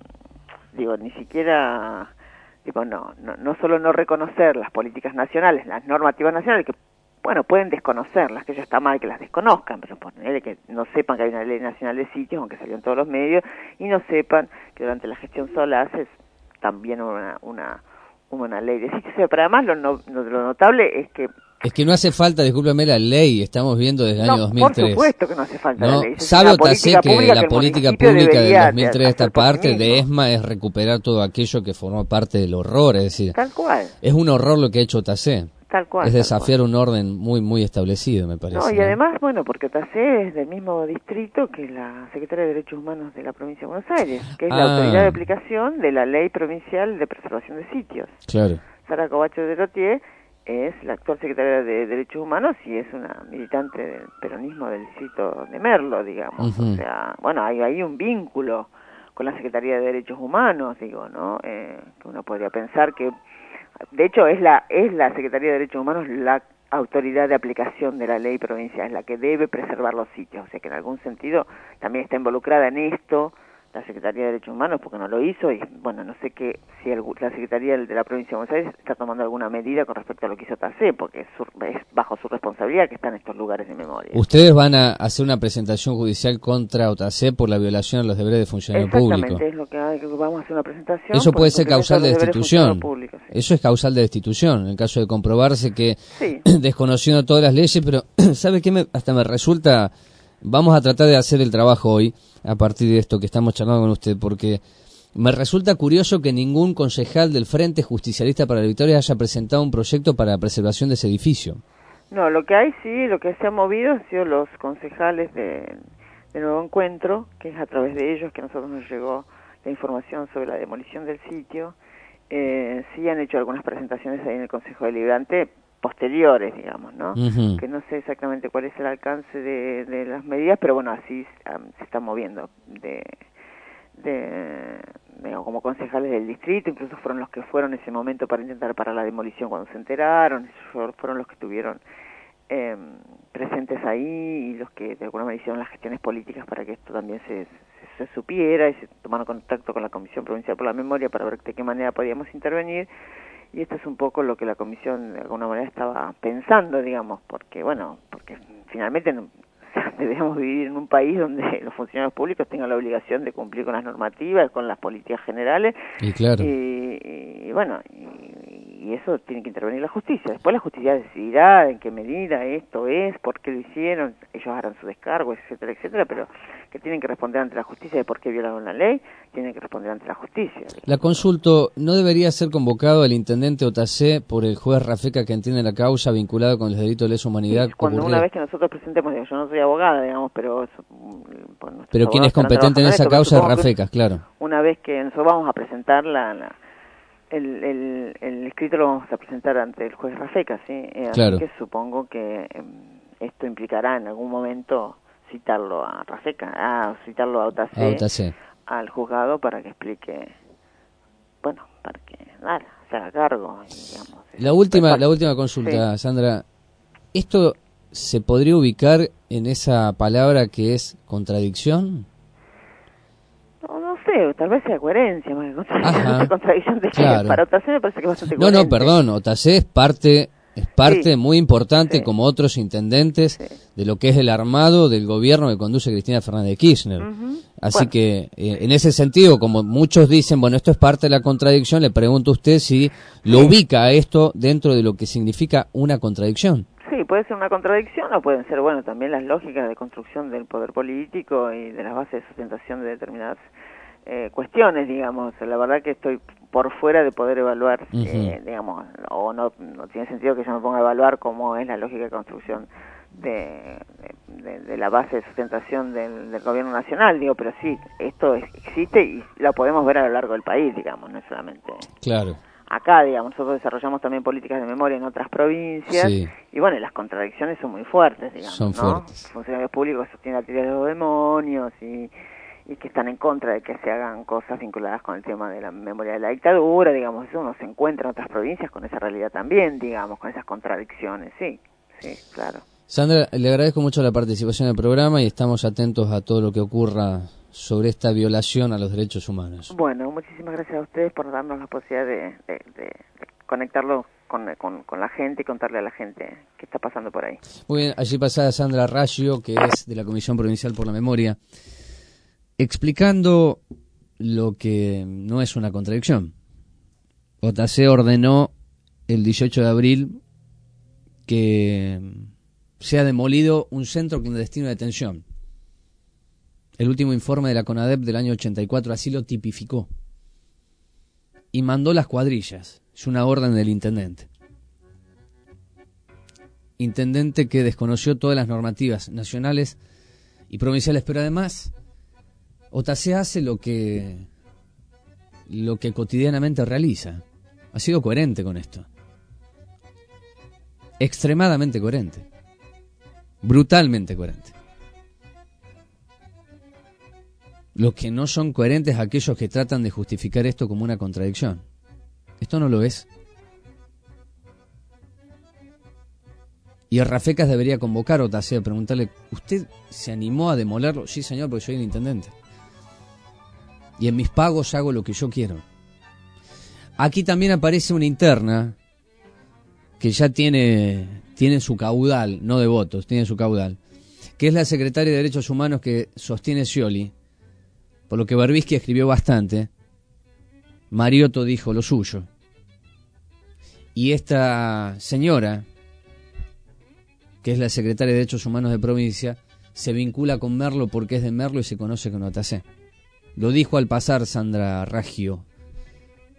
digo, ni siquiera, digo, no, no, no solo no reconocer las políticas nacionales, las normativas nacionales, que, bueno, pueden desconocerlas, que ya está mal que las desconozcan, pero ponerle que no sepan que hay una ley nacional de sitios, aunque salió en todos los medios, y no sepan que durante la gestión Solá es también una, una, una ley de sitios, pero además lo, no, lo notable es que Es que no hace falta, discúlpeme, la ley, estamos viendo desde el no, año dos mil tres. Por supuesto que no hace falta ¿no? la ley. Sabe O T A C que, que la que política pública del dos mil tres de esta parte mismo. de ESMA es recuperar todo aquello que formó parte del horror, es decir, tal cual. Es un horror lo que ha hecho O T A C. Tal cual. Es tal desafiar cual. un orden muy muy establecido, me parece. No, y ¿no? además, bueno, porque O T A C es del mismo distrito que la Secretaría de Derechos Humanos de la Provincia de Buenos Aires, que es ah. la autoridad de aplicación de la Ley Provincial de Preservación de Sitios. Claro. Sara Covacho de Rotier es la actual secretaria de Derechos Humanos y es una militante del peronismo del distrito de Merlo, digamos. Uh-huh. O sea, bueno, hay ahí un vínculo con la Secretaría de Derechos Humanos, digo, ¿no? Eh, que uno podría pensar que, de hecho, es la es la Secretaría de Derechos Humanos la autoridad de aplicación de la ley provincial, es la que debe preservar los sitios, o sea que en algún sentido también está involucrada en esto la Secretaría de Derechos Humanos porque no lo hizo y bueno, no sé qué si el, la Secretaría de la Provincia de Buenos Aires está tomando alguna medida con respecto a lo que hizo O T A C porque es, su, es bajo su responsabilidad que están estos lugares de memoria. Ustedes van a hacer una presentación judicial contra O T A C por la violación a los deberes de funcionario público. Exactamente, es lo que, hay, que vamos a hacer una presentación. Eso puede ser causal de destitución. Público, sí. Eso es causal de destitución, en caso de comprobarse que, sí. desconociendo todas las leyes, pero ¿sabe qué? Me, hasta me resulta... Vamos a tratar de hacer el trabajo hoy, a partir de esto que estamos charlando con usted, porque me resulta curioso que ningún concejal del Frente Justicialista para la Victoria haya presentado un proyecto para la preservación de ese edificio. No, lo que hay sí, lo que se ha movido han sido los concejales de, de Nuevo Encuentro, que es a través de ellos que a nosotros nos llegó la información sobre la demolición del sitio. Eh, sí han hecho algunas presentaciones ahí en el Consejo Deliberante posteriores, digamos, ¿no? Uh-huh. Que no sé exactamente cuál es el alcance de, de las medidas, pero bueno, así um, se están moviendo de, de, digamos, como concejales del distrito, incluso fueron los que fueron en ese momento para intentar parar la demolición cuando se enteraron, fueron los que estuvieron eh, presentes ahí y los que de alguna manera hicieron las gestiones políticas para que esto también se, se, se supiera y se tomaron contacto con la Comisión Provincial por la Memoria para ver de qué manera podíamos intervenir. Y esto es un poco lo que la comisión de alguna manera estaba pensando, digamos, porque, bueno, porque finalmente no, o sea, debemos vivir en un país donde los funcionarios públicos tengan la obligación de cumplir con las normativas, con las políticas generales. Y claro. Y, y bueno, y, y eso tiene que intervenir la justicia. Después la justicia decidirá en qué medida esto es, por qué lo hicieron, ellos harán su descargo, etcétera, etcétera, pero que tienen que responder ante la justicia de por qué violaron la ley, tienen que responder ante la justicia. La consulto, ¿no debería ser convocado el intendente Otacé por el juez Rafeca que entiende la causa vinculada con los delitos de lesa humanidad? Sí, cuando ocurrió? Una vez que nosotros presentemos, yo no soy abogada, digamos, pero... Pues, pero ¿quién es competente en esa causa? Es Rafecas, claro. Una vez que nosotros vamos a presentar la... la el, el, el escrito lo vamos a presentar ante el juez Rafecas, ¿sí? Eh, claro. Así que supongo que eh, esto implicará en algún momento citarlo a Rafeca, a citarlo a Otacé, a Otacé, al juzgado para que explique, bueno, para que nada, se haga cargo, digamos. La última, la última consulta, sí. Sandra, ¿esto se podría ubicar en esa palabra que es contradicción? No, no sé, tal vez sea coherencia, más que contradicción, contradicción de claro. que para Otacé me parece que es bastante no, coherente. No, no, perdón, Otacé es parte... Es parte sí, muy importante, sí. como otros intendentes, sí. de lo que es el armado del gobierno que conduce Cristina Fernández de Kirchner. Uh-huh. Así bueno. que, eh, en ese sentido, como muchos dicen, bueno, esto es parte de la contradicción, le pregunto a usted si lo sí. ubica a esto dentro de lo que significa una contradicción. Sí, puede ser una contradicción o pueden ser, bueno, también las lógicas de construcción del poder político y de las bases de sustentación de determinadas eh, cuestiones, digamos. La verdad que estoy por fuera de poder evaluar, uh-huh. eh, digamos, o no, no tiene sentido que yo me ponga a evaluar cómo es la lógica de construcción de, de, de, de la base de sustentación del, del gobierno nacional, digo, pero sí, esto es, existe y lo podemos ver a lo largo del país, digamos, no es solamente claro. acá, digamos. Nosotros desarrollamos también políticas de memoria en otras provincias, sí. y bueno, las contradicciones son muy fuertes, digamos, son ¿no? fuertes. Funcionarios públicos sostienen la teoría de los demonios y y que están en contra de que se hagan cosas vinculadas con el tema de la memoria de la dictadura, digamos, eso uno se encuentra en otras provincias con esa realidad también, digamos, con esas contradicciones, sí, sí, claro. Sandra, le agradezco mucho la participación en el programa y estamos atentos a todo lo que ocurra sobre esta violación a los derechos humanos. Bueno, muchísimas gracias a ustedes por darnos la posibilidad de, de, de, de conectarlo con, con, con la gente y contarle a la gente qué está pasando por ahí. Muy bien, allí pasada Sandra Raggio, que es de la Comisión Provincial por la Memoria, explicando lo que no es una contradicción. Otacé ordenó el dieciocho de abril que sea demolido un centro clandestino de detención. El último informe de la CONADEP del año ochenta y cuatro así lo tipificó. Y mandó las cuadrillas. Es una orden del intendente. Intendente que desconoció todas las normativas nacionales y provinciales, pero además Otacé hace lo que lo que cotidianamente realiza. Ha sido coherente con esto. Extremadamente coherente. Brutalmente coherente. Los que no son coherentes aquellos que tratan de justificar esto como una contradicción. Esto no lo es. Y el Rafecas debería convocar a Otacé a preguntarle, ¿usted se animó a demolerlo? Sí, señor, porque soy el intendente. Y en mis pagos hago lo que yo quiero. Aquí también aparece una interna que ya tiene, tiene su caudal, no de votos, tiene su caudal, que es la secretaria de Derechos Humanos que sostiene Scioli, por lo que Berbisky escribió bastante. Mariotto dijo lo suyo. Y esta señora, que es la secretaria de Derechos Humanos de provincia, se vincula con Merlo porque es de Merlo y se conoce con Otacé. Lo dijo al pasar Sandra Raggio.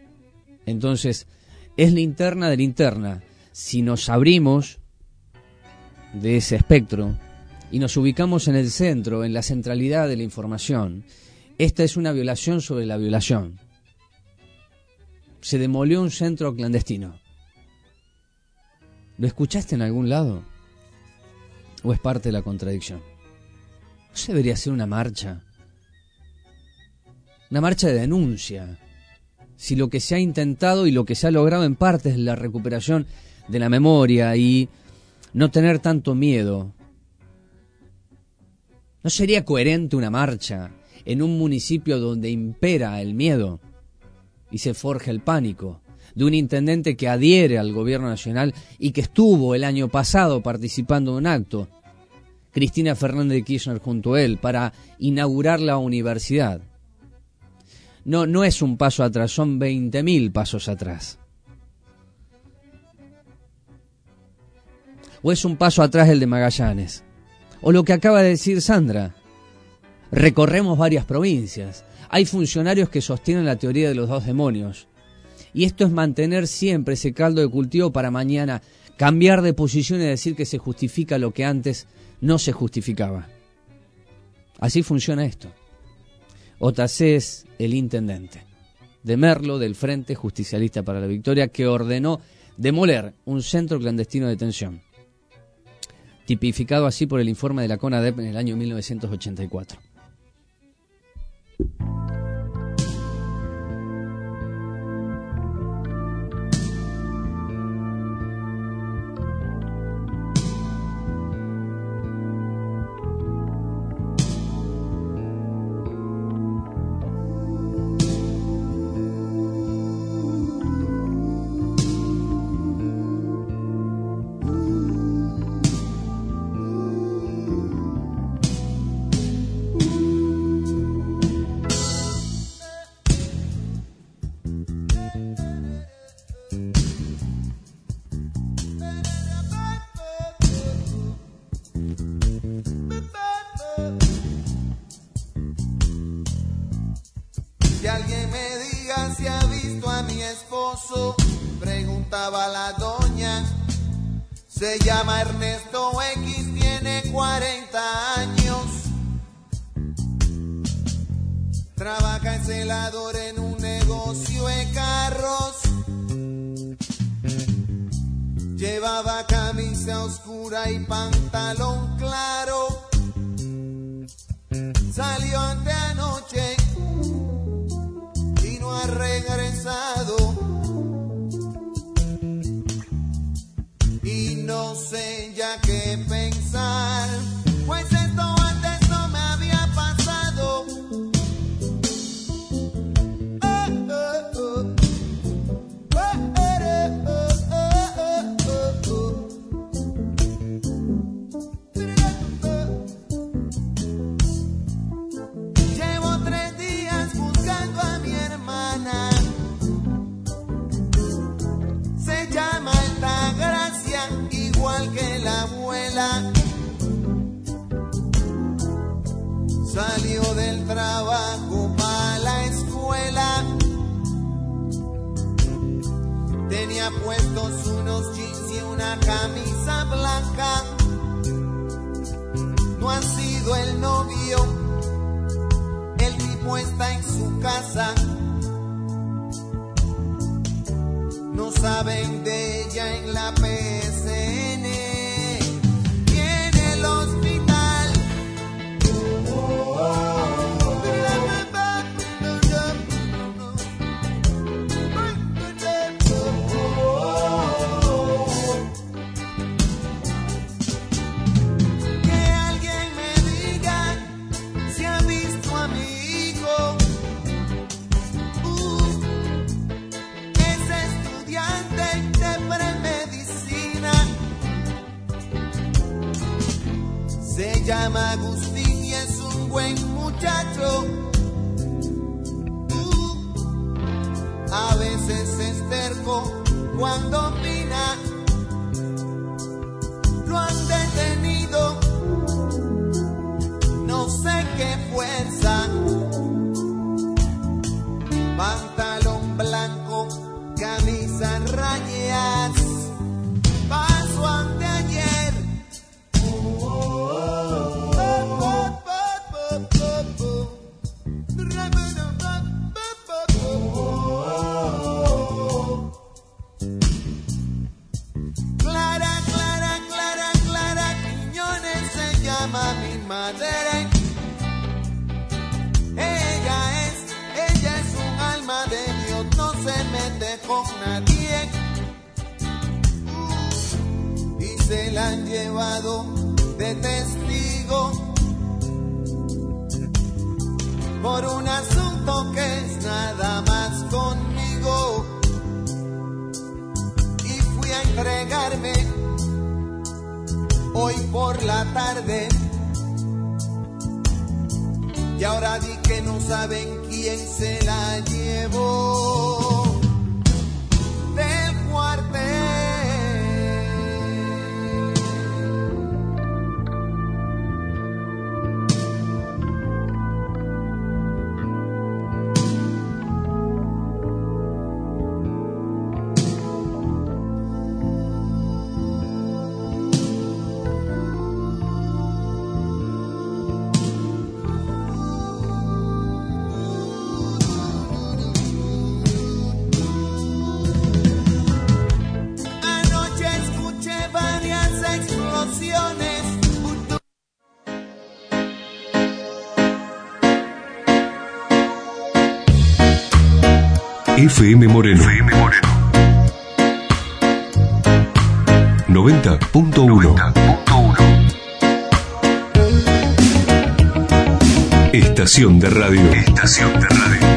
Entonces, es la interna de la interna. Si nos abrimos de ese espectro y nos ubicamos en el centro, en la centralidad de la información, esta es una violación sobre la violación. Se demolió un centro clandestino. ¿Lo escuchaste en algún lado? ¿O es parte de la contradicción? ¿No se debería hacer una marcha? Una marcha de denuncia. Si lo que se ha intentado y lo que se ha logrado en parte es la recuperación de la memoria y no tener tanto miedo. ¿No sería coherente una marcha en un municipio donde impera el miedo y se forja el pánico, de un intendente que adhiere al gobierno nacional y que estuvo el año pasado participando en un acto, Cristina Fernández de Kirchner junto a él, para inaugurar la universidad? No, no es un paso atrás, son veinte mil pasos atrás. ¿O es un paso atrás el de Magallanes? O lo que acaba de decir Sandra, recorremos varias provincias, hay funcionarios que sostienen la teoría de los dos demonios, y esto es mantener siempre ese caldo de cultivo para mañana cambiar de posición y decir que se justifica lo que antes no se justificaba. Así funciona esto. Otacés, el intendente de Merlo, del Frente Justicialista para la Victoria, que ordenó demoler un centro clandestino de detención, tipificado así por el informe de la CONADEP en el año mil novecientos ochenta y cuatro. Que alguien me diga si ha visto a mi esposo, preguntaba la doña. Se llama Ernesto X, tiene cuarenta años. Trabaja en celador en un negocio de carros. Llevaba camisa oscura y pantalón claro. Salió anteanoche y no ha regresado. Y no sé ya qué pensar, pues esto antes no me había pasado. Oh, oh, oh. Llevo tres días buscando a mi hermana. Se llama Altagracia, igual que la abuela. Salió del trabajo para la escuela. Tenía puestos unos jeans y una camisa blanca. No ha sido el novio, el tipo está en su casa. No saben de ella en la P S N y en el hospital. Oh, oh, oh. Que alguien me diga si ha visto a mi hijo. Uh, es estudiante de premedicina. Se llama Agustín y es un buen muchacho. Uh, a veces es terco cuando opina. Lo han detenido, no sé qué fuerza. Pantalón blanco, camisa rayas. Pasó anteayer madre. Ella es, ella es un alma de Dios, no se mete con nadie. Y se la han llevado de testigo por un asunto que es nada más conmigo. Y fui a entregarme hoy por la tarde. Y ahora di que no saben quién se la llevó del cuartel. F M Moreno. F M Moreno. noventa punto uno. Estación de radio. Estación de radio.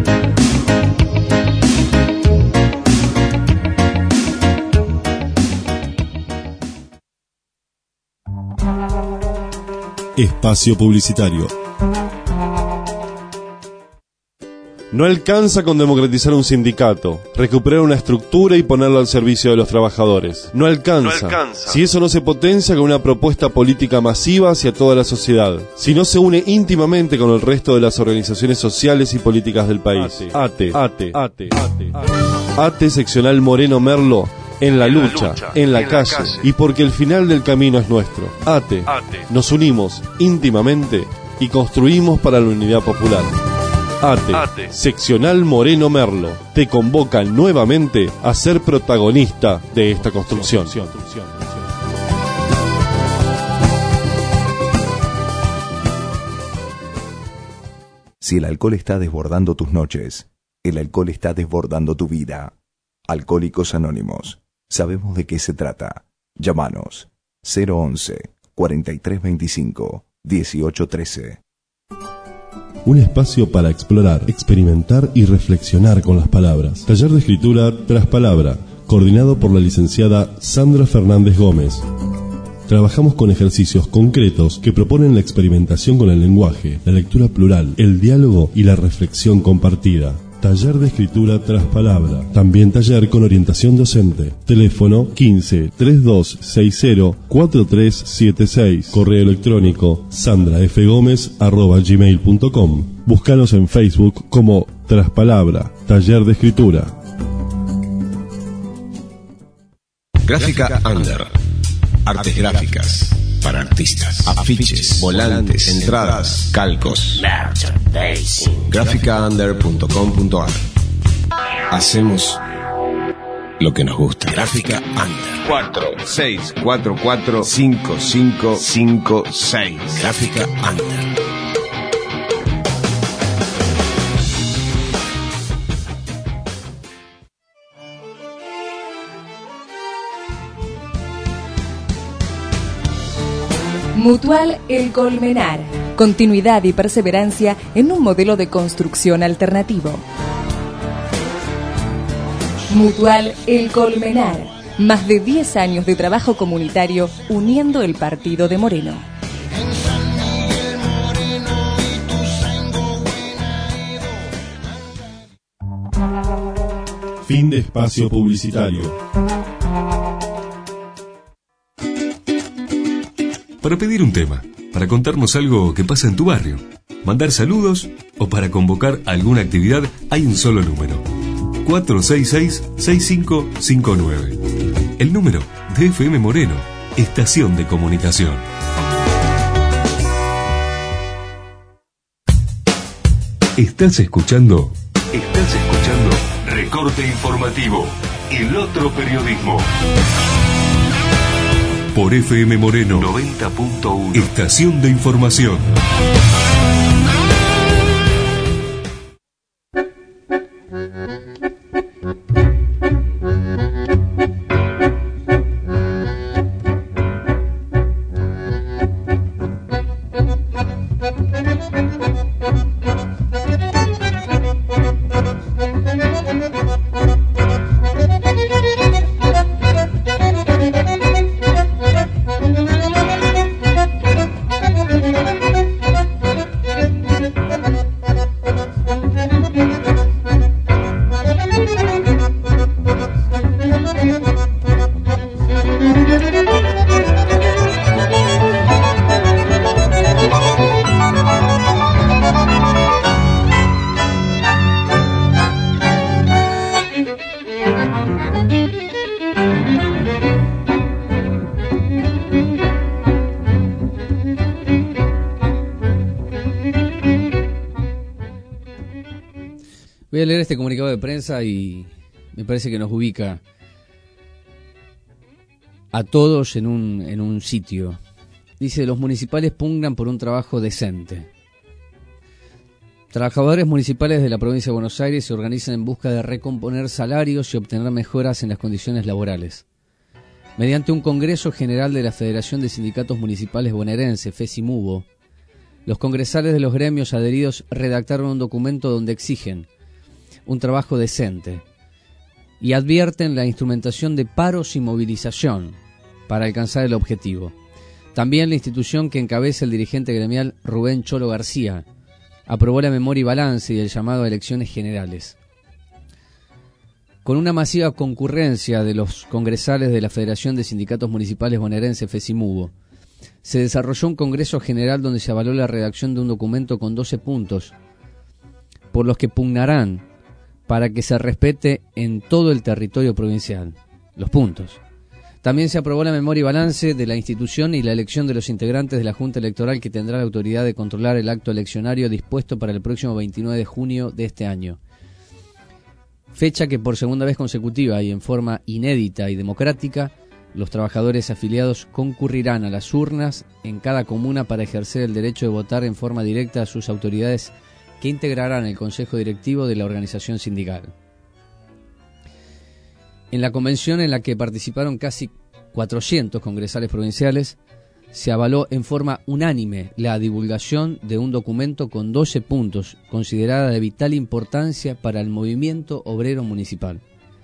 Espacio publicitario. No alcanza con democratizar un sindicato, recuperar una estructura y ponerlo al servicio de los trabajadores. No alcanza, no alcanza. Si eso no se potencia con una propuesta política masiva hacia toda la sociedad. Si no se une íntimamente con el resto de las organizaciones sociales y políticas del país. ATE, ATE, ATE, ATE, ATE seccional Moreno Merlo. En la, en lucha, la lucha, en la, en calle, la calle, y porque el final del camino es nuestro. ATE, ATE. Nos unimos íntimamente y construimos para la unidad popular. ATE, ATE, seccional Moreno Merlo, te convoca nuevamente a ser protagonista de esta construcción. Si el alcohol está desbordando tus noches, el alcohol está desbordando tu vida. Alcohólicos Anónimos. Sabemos de qué se trata. Llámanos cero once, cuarenta y tres veinticinco, dieciocho trece. Un espacio para explorar, experimentar y reflexionar con las palabras. Taller de escritura tras palabra, coordinado por la licenciada Sandra Fernández Gómez. Trabajamos con ejercicios concretos que proponen la experimentación con el lenguaje, la lectura plural, el diálogo y la reflexión compartida. Taller de escritura tras palabra. También taller con orientación docente. Teléfono quince, treinta y dos sesenta, cuarenta y tres setenta y seis. Correo electrónico sandrafgomez arroba gmail punto com. Búscanos en Facebook como Traspalabra, Taller de Escritura. Gráfica Under. Artes gráficas para artistas. Afiches, volantes, entradas, calcos. gráfica under punto com punto a r. Hacemos lo que nos gusta. Gráfica Under. cuatro seis cuatro cuatro cinco cinco cinco seis. Gráfica Under. Mutual El Colmenar. Continuidad y perseverancia en un modelo de construcción alternativo. Mutual El Colmenar. Más de diez años de trabajo comunitario uniendo el partido de Moreno. Fin de espacio publicitario. Para pedir un tema, para contarnos algo que pasa en tu barrio, mandar saludos o para convocar alguna actividad, hay un solo número: cuatro seis seis, seis cinco cinco nueve. El número de F M Moreno, Estación de Comunicación. Estás escuchando, estás escuchando Recorte Informativo, el otro periodismo. por F M Moreno noventa punto uno. Estación de información. Voy a leer este comunicado de prensa y me parece que nos ubica a todos en un, en un sitio. Dice: los municipales pugnan por un trabajo decente. Trabajadores municipales de la provincia de Buenos Aires se organizan en busca de recomponer salarios y obtener mejoras en las condiciones laborales. Mediante un Congreso General de la Federación de Sindicatos Municipales Bonaerense, FESIMUBO, los congresales de los gremios adheridos redactaron un documento donde exigen un trabajo decente y advierten la instrumentación de paros y movilización para alcanzar el objetivo. También la institución que encabeza el dirigente gremial Rubén Cholo García aprobó la memoria y balance y el llamado a elecciones generales. Con una masiva concurrencia de los congresales de la Federación de Sindicatos Municipales Bonaerense, FESIMUBO, se desarrolló un Congreso General donde se avaló la redacción de un documento con doce puntos, por los que pugnarán para que se respete en todo el territorio provincial. Los puntos. También se aprobó la memoria y balance de la institución y la elección de los integrantes de la Junta Electoral, que tendrá la autoridad de controlar el acto eleccionario dispuesto para el próximo veintinueve de junio de este año. Fecha que por segunda vez consecutiva y en forma inédita y democrática, los trabajadores afiliados concurrirán a las urnas en cada comuna para ejercer el derecho de votar en forma directa a sus autoridades que integrarán el Consejo Directivo de la organización sindical. En la convención, en la que participaron casi cuatrocientos congresales provinciales, se avaló en forma unánime la divulgación de un documento con doce puntos, considerada de vital importancia para el movimiento obrero municipal.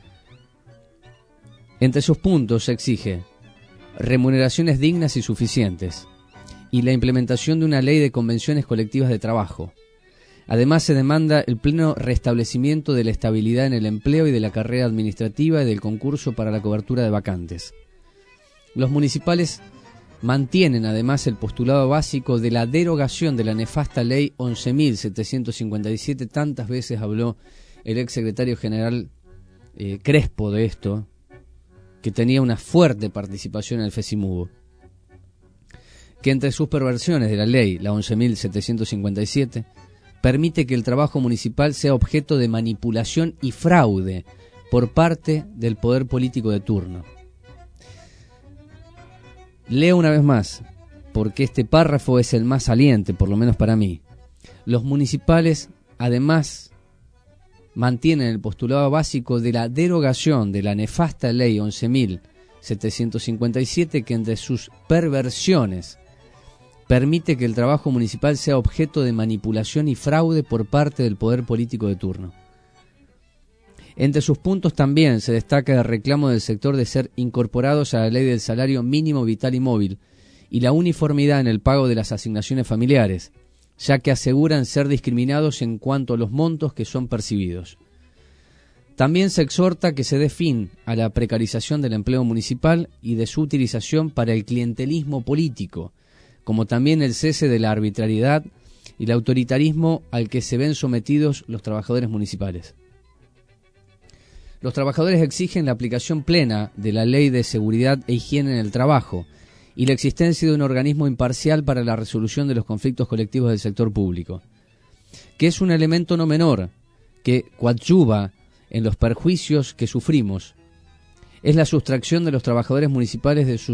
Entre sus puntos se exige remuneraciones dignas y suficientes y la implementación de una ley de convenciones colectivas de trabajo. Además, se demanda el pleno restablecimiento de la estabilidad en el empleo y de la carrera administrativa y del concurso para la cobertura de vacantes. Los municipales mantienen además el postulado básico de la derogación de la nefasta ley once mil setecientos cincuenta y siete. Tantas veces habló el ex secretario general eh, Crespo de esto, que tenía una fuerte participación en el FESIMUBO. Que entre sus perversiones de la ley, la once mil setecientos cincuenta y siete, permite que el trabajo municipal sea objeto de manipulación y fraude por parte del poder político de turno. Leo una vez más, porque este párrafo es el más saliente, por lo menos para mí. Los municipales, además, mantienen el postulado básico de la derogación de la nefasta ley once mil setecientos cincuenta y siete, que entre sus perversiones permite que el trabajo municipal sea objeto de manipulación y fraude por parte del poder político de turno. Entre sus puntos también se destaca el reclamo del sector de ser incorporados a la ley del salario mínimo vital y móvil y la uniformidad en el pago de las asignaciones familiares, ya que aseguran ser discriminados en cuanto a los montos que son percibidos. También se exhorta que se dé fin a la precarización del empleo municipal y de su utilización para el clientelismo político, como también el cese de la arbitrariedad y el autoritarismo al que se ven sometidos los trabajadores municipales. Los trabajadores exigen la aplicación plena de la Ley de Seguridad e Higiene en el Trabajo y la existencia de un organismo imparcial para la resolución de los conflictos colectivos del sector público, que es un elemento no menor que coadyuva en los perjuicios que sufrimos. Es la sustracción de los trabajadores municipales de sus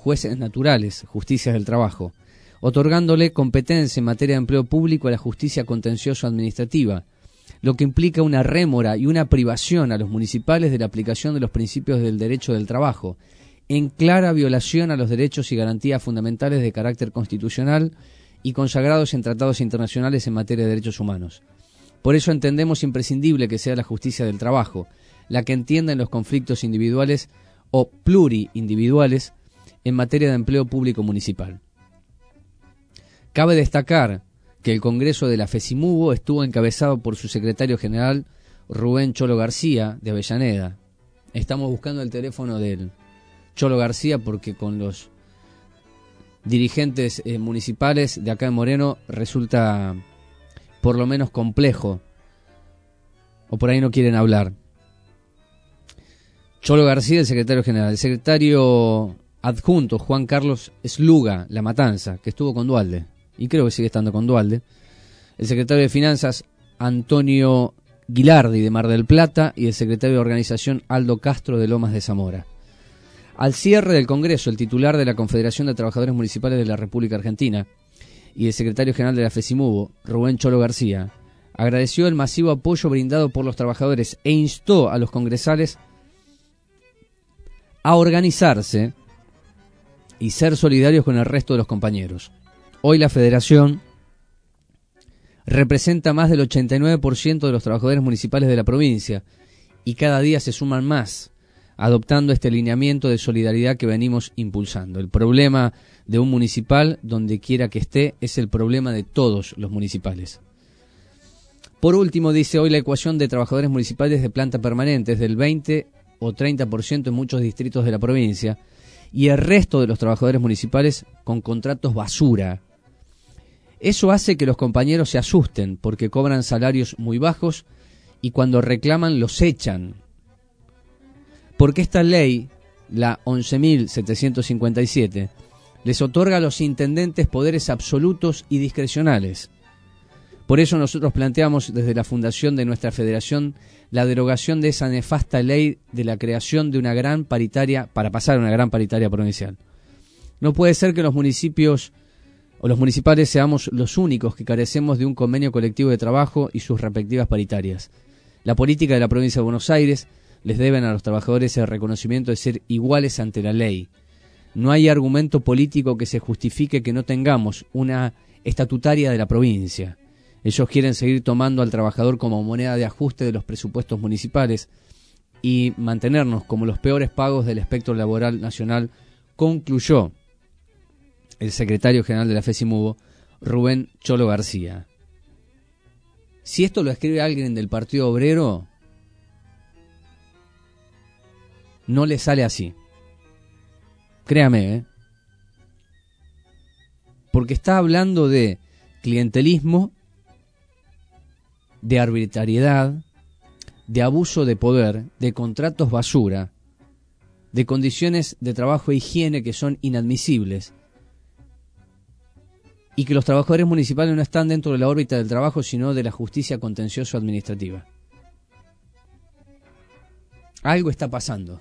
jueces naturales, justicias del trabajo, otorgándole competencia en materia de empleo público a la justicia contencioso-administrativa, lo que implica una rémora y una privación a los municipales de la aplicación de los principios del derecho del trabajo, en clara violación a los derechos y garantías fundamentales de carácter constitucional y consagrados en tratados internacionales en materia de derechos humanos. Por eso entendemos imprescindible que sea la justicia del trabajo la que entienda en los conflictos individuales o pluriindividuales en materia de empleo público municipal. Cabe destacar que el Congreso de la FESIMUBO estuvo encabezado por su secretario general Rubén Cholo García de Avellaneda. Estamos buscando el teléfono del Cholo García porque con los dirigentes eh, municipales de acá en Moreno resulta por lo menos complejo, o por ahí no quieren hablar. Cholo García, el secretario general. El secretario adjunto, Juan Carlos Sluga, La Matanza, que estuvo con Dualde, y creo que sigue estando con Dualde. El secretario de Finanzas, Antonio Gilardi, de Mar del Plata, y el secretario de Organización, Aldo Castro, de Lomas de Zamora. Al cierre del Congreso, el titular de la Confederación de Trabajadores Municipales de la República Argentina y el secretario general de la FESIMUBO, Rubén Cholo García, agradeció el masivo apoyo brindado por los trabajadores e instó a los congresales a organizarse y ser solidarios con el resto de los compañeros. Hoy la Federación representa más del ochenta y nueve por ciento de los trabajadores municipales de la provincia y cada día se suman más, adoptando este lineamiento de solidaridad que venimos impulsando. El problema de un municipal, donde quiera que esté, es el problema de todos los municipales. Por último, dice, hoy la ecuación de trabajadores municipales de planta permanente es del veinte o treinta por ciento en muchos distritos de la provincia y el resto de los trabajadores municipales con contratos basura. Eso hace que los compañeros se asusten porque cobran salarios muy bajos y cuando reclaman los echan. Porque esta ley, la once mil setecientos cincuenta y siete, les otorga a los intendentes poderes absolutos y discrecionales. Por eso nosotros planteamos desde la fundación de nuestra federación la derogación de esa nefasta ley de la creación de una gran paritaria para pasar a una gran paritaria provincial. No puede ser que los municipios o los municipales seamos los únicos que carecemos de un convenio colectivo de trabajo y sus respectivas paritarias. La política de la provincia de Buenos Aires les deben a los trabajadores el reconocimiento de ser iguales ante la ley. No hay argumento político que se justifique que no tengamos una estatutaria de la provincia. Ellos quieren seguir tomando al trabajador como moneda de ajuste de los presupuestos municipales y mantenernos como los peores pagos del espectro laboral nacional, concluyó el secretario general de la FESIMUBO, Rubén Cholo García. Si esto lo escribe alguien del Partido Obrero, no le sale así. Créame, ¿eh? Porque está hablando de clientelismo, de arbitrariedad, de abuso de poder, de contratos basura, de condiciones de trabajo e higiene que son inadmisibles, y que los trabajadores municipales no están dentro de la órbita del trabajo, sino de la justicia contencioso-administrativa. Algo está pasando.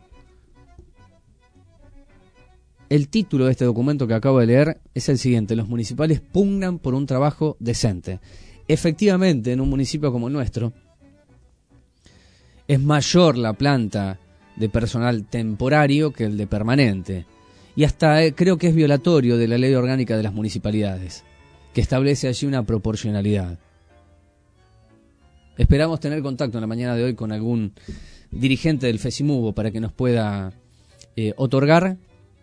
El título de este documento que acabo de leer es el siguiente: los municipales pugnan por un trabajo decente. Efectivamente, en un municipio como el nuestro, es mayor la planta de personal temporario que el de permanente. Y hasta eh, creo que es violatorio de la ley orgánica de las municipalidades, que establece allí una proporcionalidad. Esperamos tener contacto en la mañana de hoy con algún dirigente del FESIMUBO para que nos pueda eh, otorgar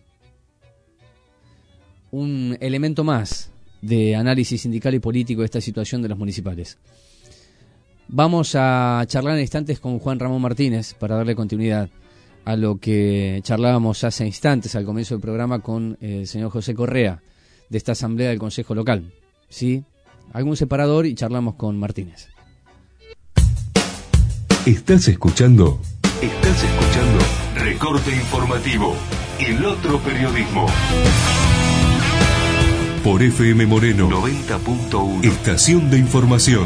un elemento más de análisis sindical y político de esta situación de los municipales. Vamos a charlar en instantes con Juan Ramón Martínez para darle continuidad a lo que charlábamos hace instantes al comienzo del programa con el señor José Correa de esta asamblea del Consejo Local. ¿Sí? Algún separador y charlamos con Martínez. Estás escuchando, estás escuchando Recorte Informativo, el otro periodismo. Por F M Moreno noventa punto uno. Estación de información.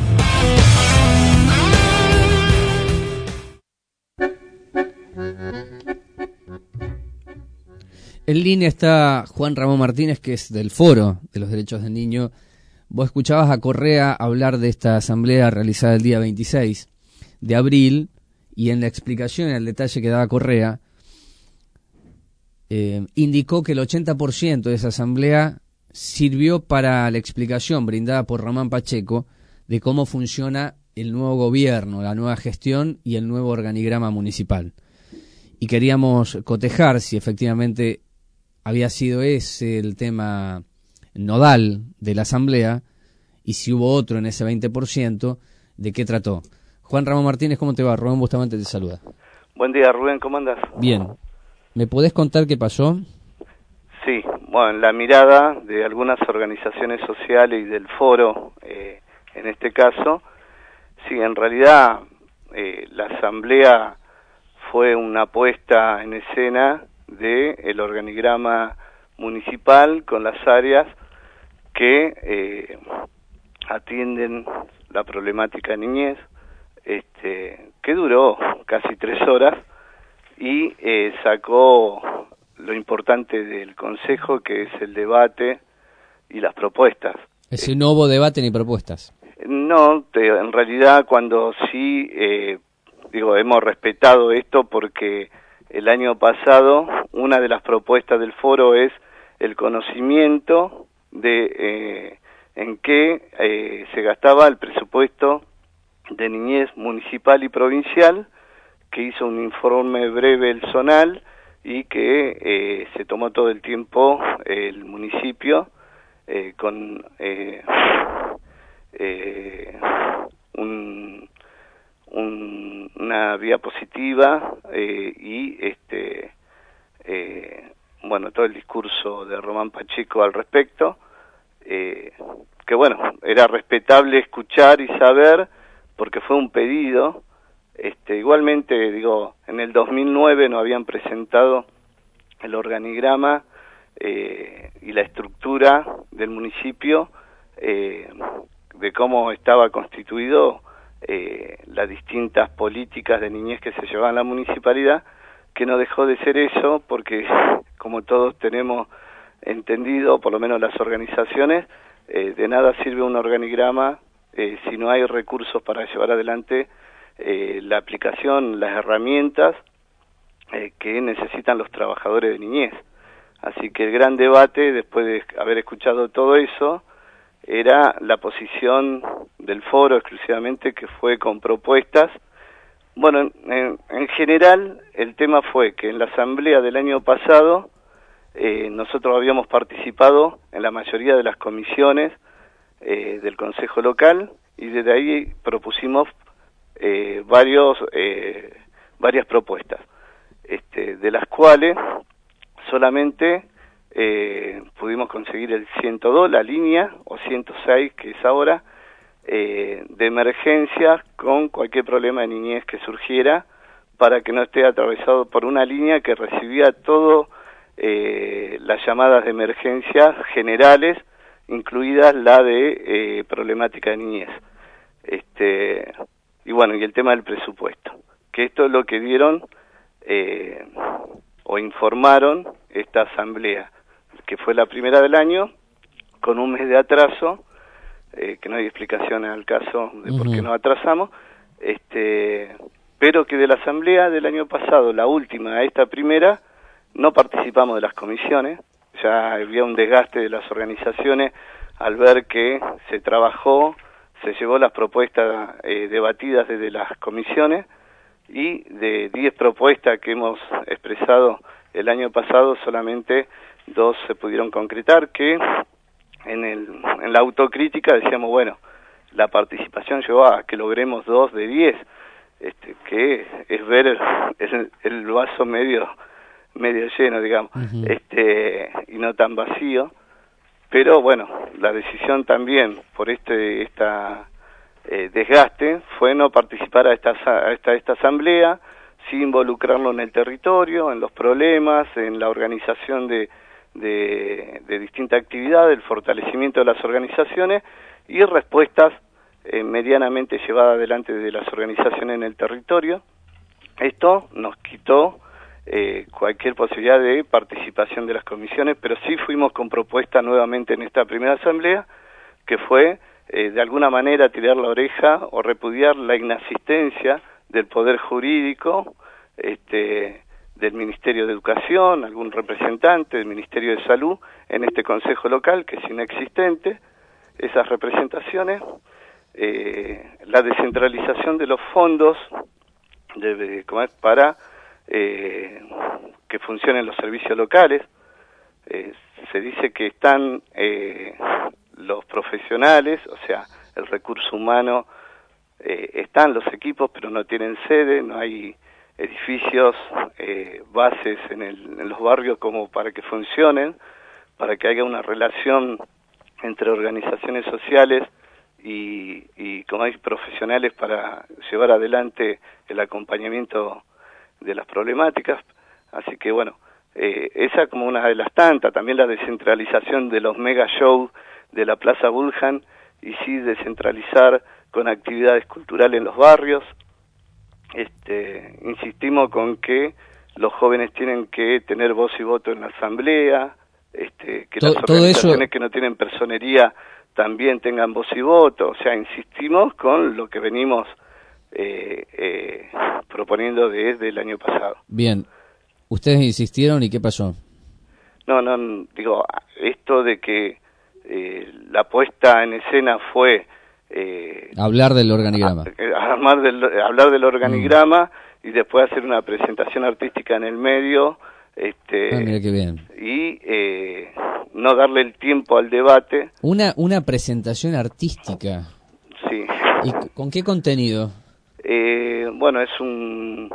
En línea está Juan Ramón Martínez, que es del Foro de los Derechos del Niño. Vos escuchabas a Correa hablar de esta asamblea realizada el día veintiséis de abril, y en la explicación, en el detalle que daba Correa, eh, indicó que el ochenta por ciento de esa asamblea sirvió para la explicación brindada por Román Pacheco de cómo funciona el nuevo gobierno, la nueva gestión y el nuevo organigrama municipal. Y queríamos cotejar si efectivamente había sido ese el tema nodal de la asamblea y si hubo otro en ese veinte por ciento, ¿de qué trató? Juan Ramón Martínez, ¿cómo te va? Rubén Bustamante te saluda. Buen día, Rubén, ¿cómo andás? Bien. ¿Me podés contar qué pasó? Sí, bueno, la mirada de algunas organizaciones sociales y del foro, eh, en este caso, sí, en realidad eh, la asamblea fue una puesta en escena de el organigrama municipal con las áreas que eh, atienden la problemática de niñez, este, que duró casi tres horas y eh, sacó lo importante del Consejo, que es el debate y las propuestas. Es decir, no hubo debate ni propuestas. No, te, en realidad cuando sí, eh, digo, hemos respetado esto porque el año pasado una de las propuestas del foro es el conocimiento de eh, en qué eh, se gastaba el presupuesto de niñez municipal y provincial, que hizo un informe breve el zonal y que eh, se tomó todo el tiempo eh, el municipio eh, con eh, eh, un, un, una diapositiva eh, y este eh, bueno, todo el discurso de Román Pacheco al respecto, eh, que bueno, era respetable escuchar y saber porque fue un pedido. Este, igualmente, digo, en el dos mil nueve no habían presentado el organigrama eh, y la estructura del municipio, eh, de cómo estaba constituido eh, las distintas políticas de niñez que se llevaban a la municipalidad, que no dejó de ser eso, porque como todos tenemos entendido, por lo menos las organizaciones, eh, de nada sirve un organigrama eh, si no hay recursos para llevar adelante Eh, la aplicación, las herramientas eh, que necesitan los trabajadores de niñez. Así que el gran debate, después de haber escuchado todo eso, era la posición del foro exclusivamente, que fue con propuestas. Bueno, en, en general el tema fue que en la asamblea del año pasado eh, nosotros habíamos participado en la mayoría de las comisiones eh, del Consejo Local y desde ahí propusimos Eh, varios eh, varias propuestas, este, de las cuales solamente eh, pudimos conseguir el ciento dos, la línea, o ciento seis, que es ahora, eh, de emergencia con cualquier problema de niñez que surgiera, para que no esté atravesado por una línea que recibía todo eh, las llamadas de emergencia generales, incluidas la de eh, problemática de niñez. Este... Y bueno, y el tema del presupuesto, que esto es lo que dieron eh, o informaron esta asamblea, que fue la primera del año, con un mes de atraso, eh, que no hay explicación al caso de uh-huh. por qué nos atrasamos, este, pero que de la asamblea del año pasado, la última a esta primera, no participamos de las comisiones, ya había un desgaste de las organizaciones al ver que se trabajó, se llevó las propuestas eh, debatidas desde las comisiones, y de diez propuestas que hemos expresado el año pasado, solamente dos se pudieron concretar, que en, el, en la autocrítica decíamos, bueno, la participación llevó a que logremos dos de diez, este, que es ver el, el, el vaso medio, medio lleno, digamos, uh-huh. este, y no tan vacío. Pero bueno, la decisión también por este esta eh, desgaste fue no participar a esta, a esta esta asamblea, sí involucrarlo en el territorio, en los problemas, en la organización de, de, de distintas actividades, el fortalecimiento de las organizaciones y respuestas eh, medianamente llevadas adelante de las organizaciones en el territorio. Esto nos quitó eh, cualquier posibilidad de participación de las comisiones, pero sí fuimos con propuesta nuevamente en esta primera asamblea, que fue eh, de alguna manera tirar la oreja o repudiar la inasistencia del Poder Jurídico, este, del Ministerio de Educación, algún representante del Ministerio de Salud en este Consejo Local, que es inexistente, esas representaciones, eh, la descentralización de los fondos de, de, ¿cómo es? para eh, que funcionen los servicios locales. Eh, se dice que están eh, los profesionales, o sea, el recurso humano, eh, están los equipos, pero no tienen sede, no hay edificios, eh, bases en, el, en los barrios como para que funcionen, para que haya una relación entre organizaciones sociales y, y como hay profesionales para llevar adelante el acompañamiento de las problemáticas. Así que bueno, eh, esa como una de las tantas, también la descentralización de los mega shows de la Plaza Bulhan, y sí descentralizar con actividades culturales en los barrios. Este, insistimos con que los jóvenes tienen que tener voz y voto en la asamblea, este, que todo, las organizaciones eso... que no tienen personería también tengan voz y voto. O sea, insistimos con lo que venimos eh, eh, proponiendo desde el año pasado. Bien, ustedes insistieron y ¿qué pasó? No, no, digo, esto de que eh, la puesta en escena fue Eh, hablar del organigrama, a, del, hablar del organigrama mm. y después hacer una presentación artística en el medio, este, ah, mira qué bien. y eh, no darle el tiempo al debate. Una una presentación artística. Sí. ¿Y con qué contenido? Eh, bueno, es un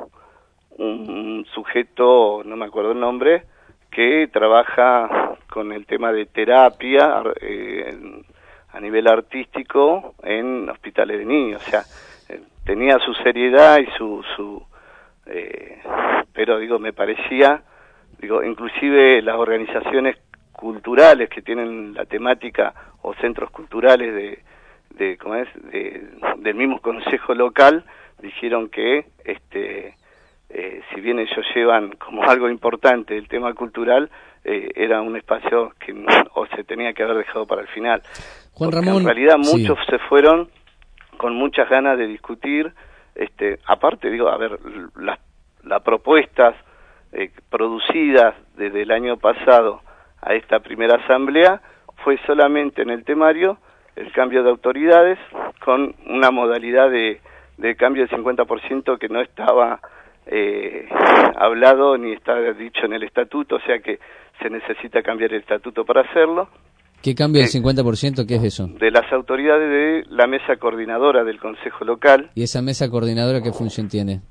un sujeto, no me acuerdo el nombre, que trabaja con el tema de terapia eh, a nivel artístico en hospitales de niños. O sea, eh, tenía su seriedad y su... su eh, pero, digo, me parecía, digo, inclusive las organizaciones culturales que tienen la temática, o centros culturales de, de ¿cómo es?, de, del mismo consejo local, dijeron que, este eh, si bien ellos llevan como algo importante el tema cultural, eh, era un espacio que no, o se tenía que haber dejado para el final. Juan Ramón, en realidad muchos sí. se fueron con muchas ganas de discutir, este, aparte, digo, a ver, las las propuestas eh, producidas desde el año pasado a esta primera asamblea fue solamente en el temario el cambio de autoridades con una modalidad de, de cambio del cincuenta por ciento que no estaba eh, hablado ni estaba dicho en el estatuto, o sea que se necesita cambiar el estatuto para hacerlo. ¿Qué cambia el cincuenta por ciento? ¿Qué es eso? De las autoridades de la mesa coordinadora del Consejo Local. ¿Y esa mesa coordinadora qué función tiene?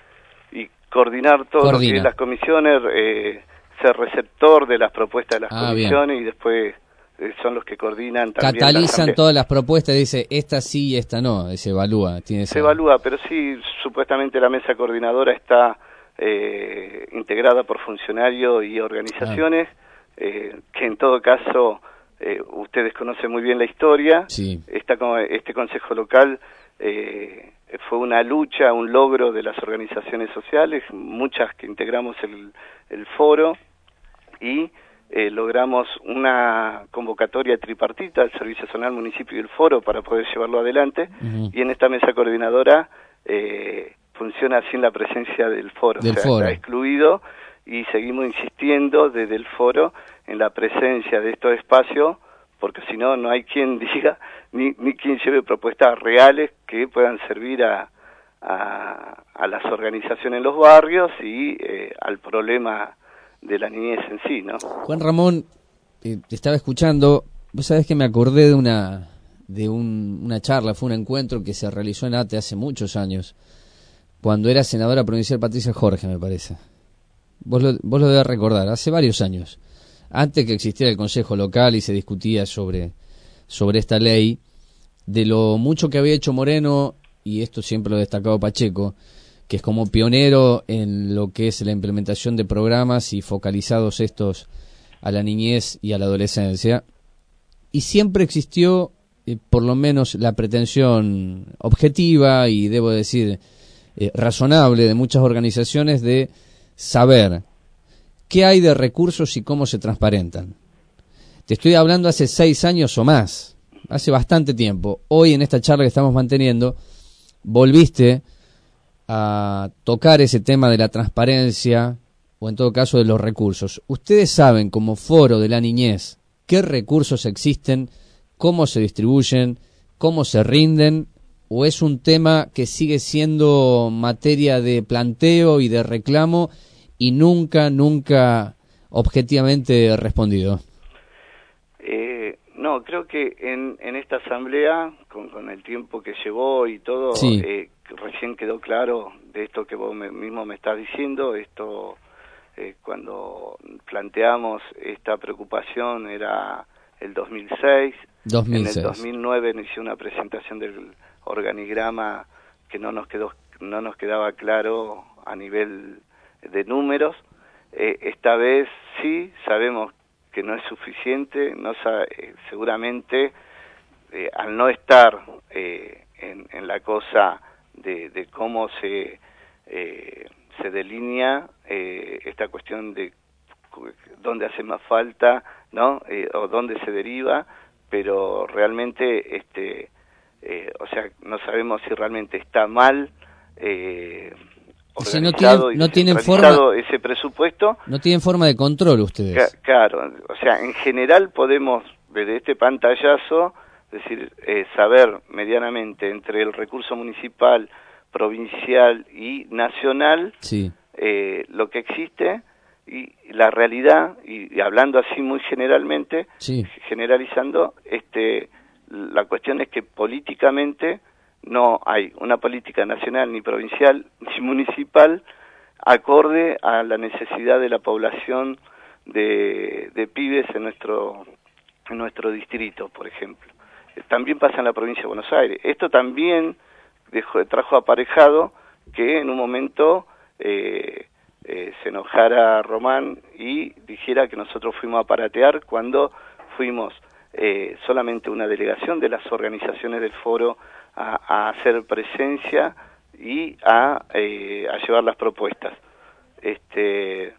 Y coordinar todo lo que es las comisiones, eh, ser receptor de las propuestas de las ah, comisiones bien. Y después eh, son los que coordinan también. Catalizan la todas las propuestas, dice esta sí y esta no, se evalúa. Tiene se evalúa, pero sí, supuestamente la mesa coordinadora está eh, integrada por funcionarios y organizaciones, ah. eh, que en todo caso... Eh, ustedes conocen muy bien la historia. Sí. Esta, este Consejo Local eh, fue una lucha, un logro de las organizaciones sociales, muchas que integramos el, el foro, y eh, logramos una convocatoria tripartita del Servicio Zonal, Municipio y el foro para poder llevarlo adelante. Uh-huh. Y en esta mesa coordinadora eh, funciona sin la presencia del foro, del o sea, foro. Está excluido, y seguimos insistiendo desde el foro en la presencia de estos espacios, porque si no, no hay quien diga, ni, ni quien lleve propuestas reales que puedan servir a, a, a las organizaciones en los barrios y eh, al problema de la niñez en sí, ¿no? Juan Ramón, eh, te estaba escuchando, vos sabés que me acordé de una de un, una charla, fue un encuentro que se realizó en ATE hace muchos años, cuando era senadora provincial Patricia Jorge, me parece. Vos lo, vos lo debés recordar, hace varios años, antes que existiera el Consejo Local y se discutía sobre, sobre esta ley, de lo mucho que había hecho Moreno, y esto siempre lo ha destacado Pacheco, que es como pionero en lo que es la implementación de programas y focalizados estos a la niñez y a la adolescencia, y siempre existió, eh, por lo menos la pretensión objetiva y debo decir eh, razonable de muchas organizaciones de saber qué hay de recursos y cómo se transparentan. Te estoy hablando hace seis años o más, hace bastante tiempo. Hoy en esta charla que estamos manteniendo, volviste a tocar ese tema de la transparencia, o en todo caso de los recursos. ¿Ustedes saben, como Foro de la Niñez, qué recursos existen, cómo se distribuyen, cómo se rinden, o es un tema que sigue siendo materia de planteo y de reclamo y nunca, nunca objetivamente respondido? Eh, no, creo que en, en esta asamblea, con, con el tiempo que llevó y todo, sí. eh, recién quedó claro de esto que vos me, mismo me estás diciendo. Esto, eh, cuando planteamos esta preocupación era el dos mil seis. dos mil seis. En el dos mil nueve inició una presentación del organigrama que no nos quedó, no nos quedaba claro a nivel de números. Eh, esta vez sí sabemos que no es suficiente, no sabe, seguramente eh, al no estar eh, en, en la cosa de, de cómo se eh, se delinea eh, esta cuestión de dónde hace más falta, ¿no? Eh, o dónde se deriva, pero realmente este eh, o sea, no sabemos si realmente está mal eh, si no tienen, no tienen forma, ese presupuesto. No tienen forma de control ustedes. Claro, o sea, en general podemos, desde este pantallazo, es decir, eh, saber medianamente entre el recurso municipal, provincial y nacional, sí. eh, lo que existe y la realidad, y, y hablando así muy generalmente, sí. generalizando, este, la cuestión es que políticamente no hay una política nacional, ni provincial, ni municipal, acorde a la necesidad de la población de, de pibes en nuestro, en nuestro distrito, por ejemplo. También pasa en la provincia de Buenos Aires. Esto también dejó, trajo aparejado que en un momento eh, eh, se enojara Román y dijera que nosotros fuimos a paratear cuando fuimos eh, solamente una delegación de las organizaciones del foro A, a hacer presencia y a, eh, a llevar las propuestas. Este,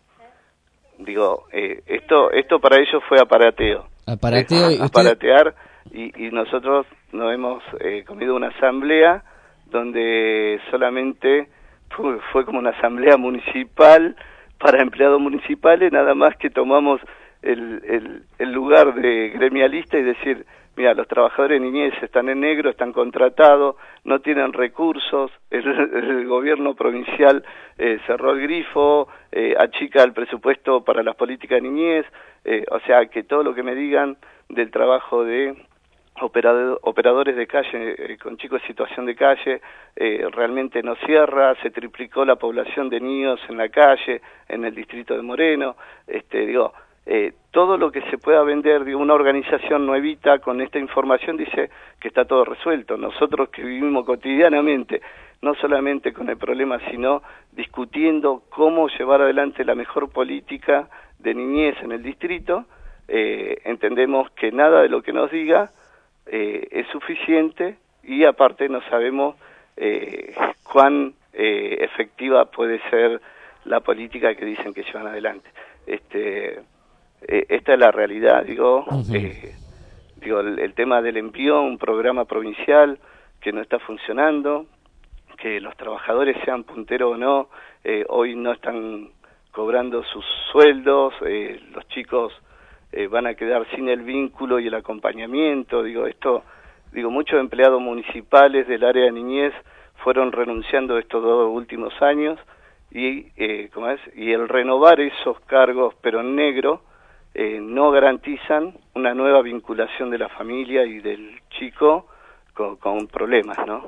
digo, eh, esto esto para ellos fue aparateo. Aparateo eh, y aparatear y, y nosotros nos hemos eh, comido una asamblea donde solamente fue, fue como una asamblea municipal para empleados municipales, nada más que tomamos el, el, el lugar de gremialista y decir, mira, los trabajadores de niñez están en negro, están contratados, no tienen recursos, el, el gobierno provincial eh, cerró el grifo, eh, achica el presupuesto para las políticas de niñez, eh, o sea, que todo lo que me digan del trabajo de operador, operadores de calle eh, con chicos en situación de calle, eh, realmente no cierra, se triplicó la población de niños en la calle, en el distrito de Moreno, este, digo, Eh, todo lo que se pueda vender de una organización nuevita con esta información dice que está todo resuelto. Nosotros que vivimos cotidianamente, no solamente con el problema, sino discutiendo cómo llevar adelante la mejor política de niñez en el distrito, eh, entendemos que nada de lo que nos diga eh, es suficiente y aparte no sabemos eh, cuán eh, efectiva puede ser la política que dicen que llevan adelante. Este... Eh, esta es la realidad, digo, uh-huh. eh, digo el, el tema del envío, un programa provincial que no está funcionando, que los trabajadores sean punteros o no, eh, hoy no están cobrando sus sueldos, eh, los chicos eh, van a quedar sin el vínculo y el acompañamiento, digo, esto, digo, muchos empleados municipales del área de niñez fueron renunciando estos dos últimos años y, eh, ¿cómo es? Y el renovar esos cargos, pero en negro, Eh, no garantizan una nueva vinculación de la familia y del chico con, con problemas, ¿no?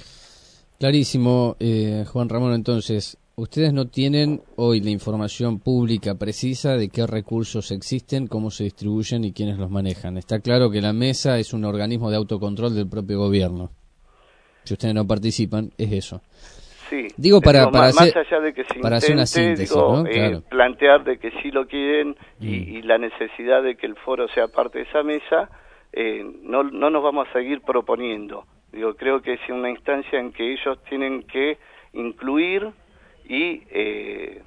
Clarísimo, eh, Juan Ramón. Entonces, ustedes no tienen hoy la información pública precisa de qué recursos existen, cómo se distribuyen y quiénes los manejan. Está claro que la mesa es un organismo de autocontrol del propio gobierno. Si ustedes no participan, es eso. Sí, digo para, digo, para, más hacer, allá de que se para intente, hacer una síntesis, digo, ¿no? eh, Claro. plantear de que sí lo quieren y, mm. y la necesidad de que el foro sea parte de esa mesa, eh, no, no nos vamos a seguir proponiendo. Digo, creo que es una instancia en que ellos tienen que incluir y eh,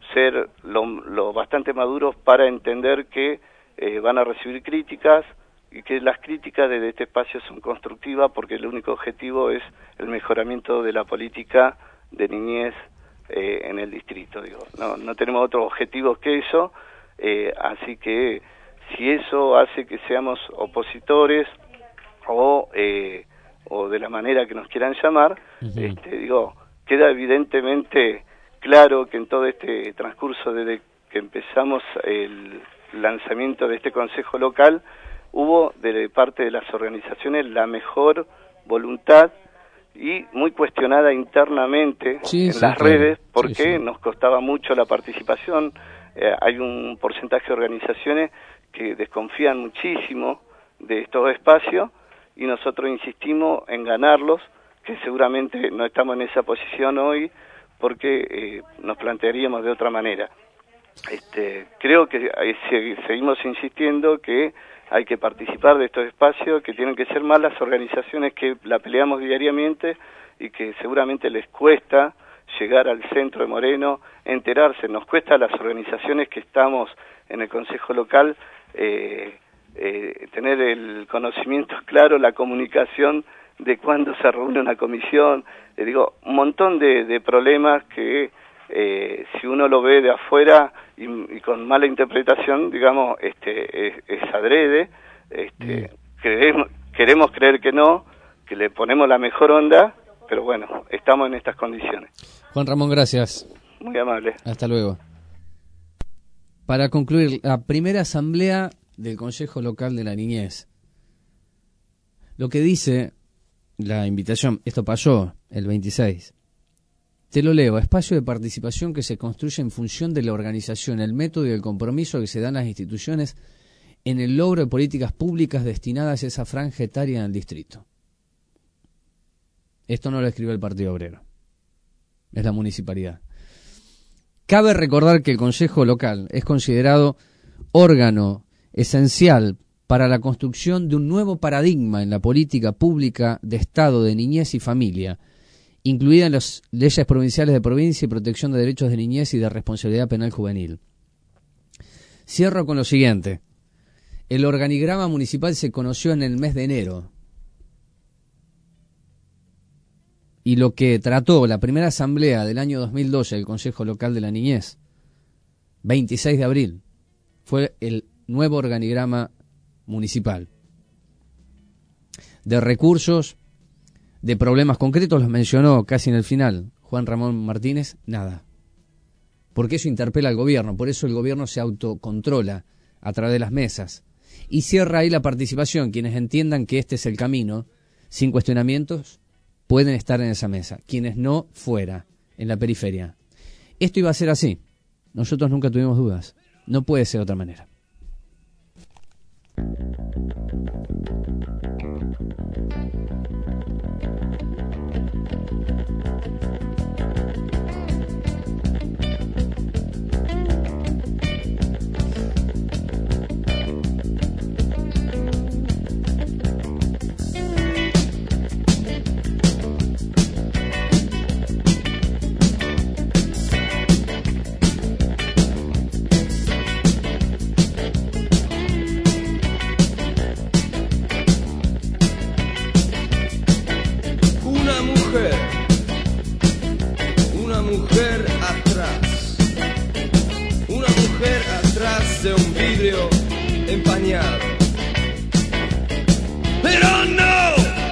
ser lo, lo bastante maduros para entender que eh, van a recibir críticas y que las críticas desde este espacio son constructivas porque el único objetivo es el mejoramiento de la política de niñez eh, en el distrito. Digo, no, no tenemos otros objetivos que eso, eh, así que si eso hace que seamos opositores o, eh, o de la manera que nos quieran llamar, uh-huh. este, digo, queda evidentemente claro que en todo este transcurso desde que empezamos el lanzamiento de este consejo local hubo de parte de las organizaciones la mejor voluntad y muy cuestionada internamente sí, en sí, las claro. redes porque sí, sí. nos costaba mucho la participación. Eh, hay un porcentaje de organizaciones que desconfían muchísimo de estos espacios y nosotros insistimos en ganarlos, que seguramente no estamos en esa posición hoy porque eh, nos plantearíamos de otra manera. Este, creo que eh, seguimos insistiendo que hay que participar de estos espacios, que tienen que ser más las organizaciones que la peleamos diariamente y que seguramente les cuesta llegar al centro de Moreno, enterarse, nos cuesta a las organizaciones que estamos en el Consejo Local eh, eh, tener el conocimiento claro, la comunicación de cuándo se reúne una comisión, eh, digo, un montón de, de problemas que eh, si uno lo ve de afuera y, y con mala interpretación, digamos, este es, es adrede, este, mm. queremos, queremos creer que no, que le ponemos la mejor onda, pero bueno, estamos en estas condiciones. Juan Ramón, gracias. Muy amable. Hasta luego. Para concluir, la primera asamblea del Consejo Local de la Niñez. Lo que dice la invitación, esto pasó el veintiséis. Te lo leo, espacio de participación que se construye en función de la organización, el método y el compromiso que se dan las instituciones en el logro de políticas públicas destinadas a esa franja etaria en el distrito. Esto no lo escribe el Partido Obrero, es la municipalidad. Cabe recordar que el Consejo Local es considerado órgano esencial para la construcción de un nuevo paradigma en la política pública de Estado de niñez y familia, incluida en las leyes provinciales de provincia y protección de derechos de niñez y de responsabilidad penal juvenil. Cierro con lo siguiente. El organigrama municipal se conoció en el mes de enero. Y lo que trató la primera asamblea del año dos mil doce del Consejo Local de la Niñez, veintiséis de abril, fue el nuevo organigrama municipal. De recursos, de problemas concretos, los mencionó casi en el final Juan Ramón Martínez, nada. Porque eso interpela al gobierno, por eso el gobierno se autocontrola a través de las mesas. Y cierra ahí la participación, quienes entiendan que este es el camino, sin cuestionamientos, pueden estar en esa mesa, quienes no, fuera, en la periferia. Esto iba a ser así, nosotros nunca tuvimos dudas, no puede ser de otra manera. De un vidrio empañado. Pero no,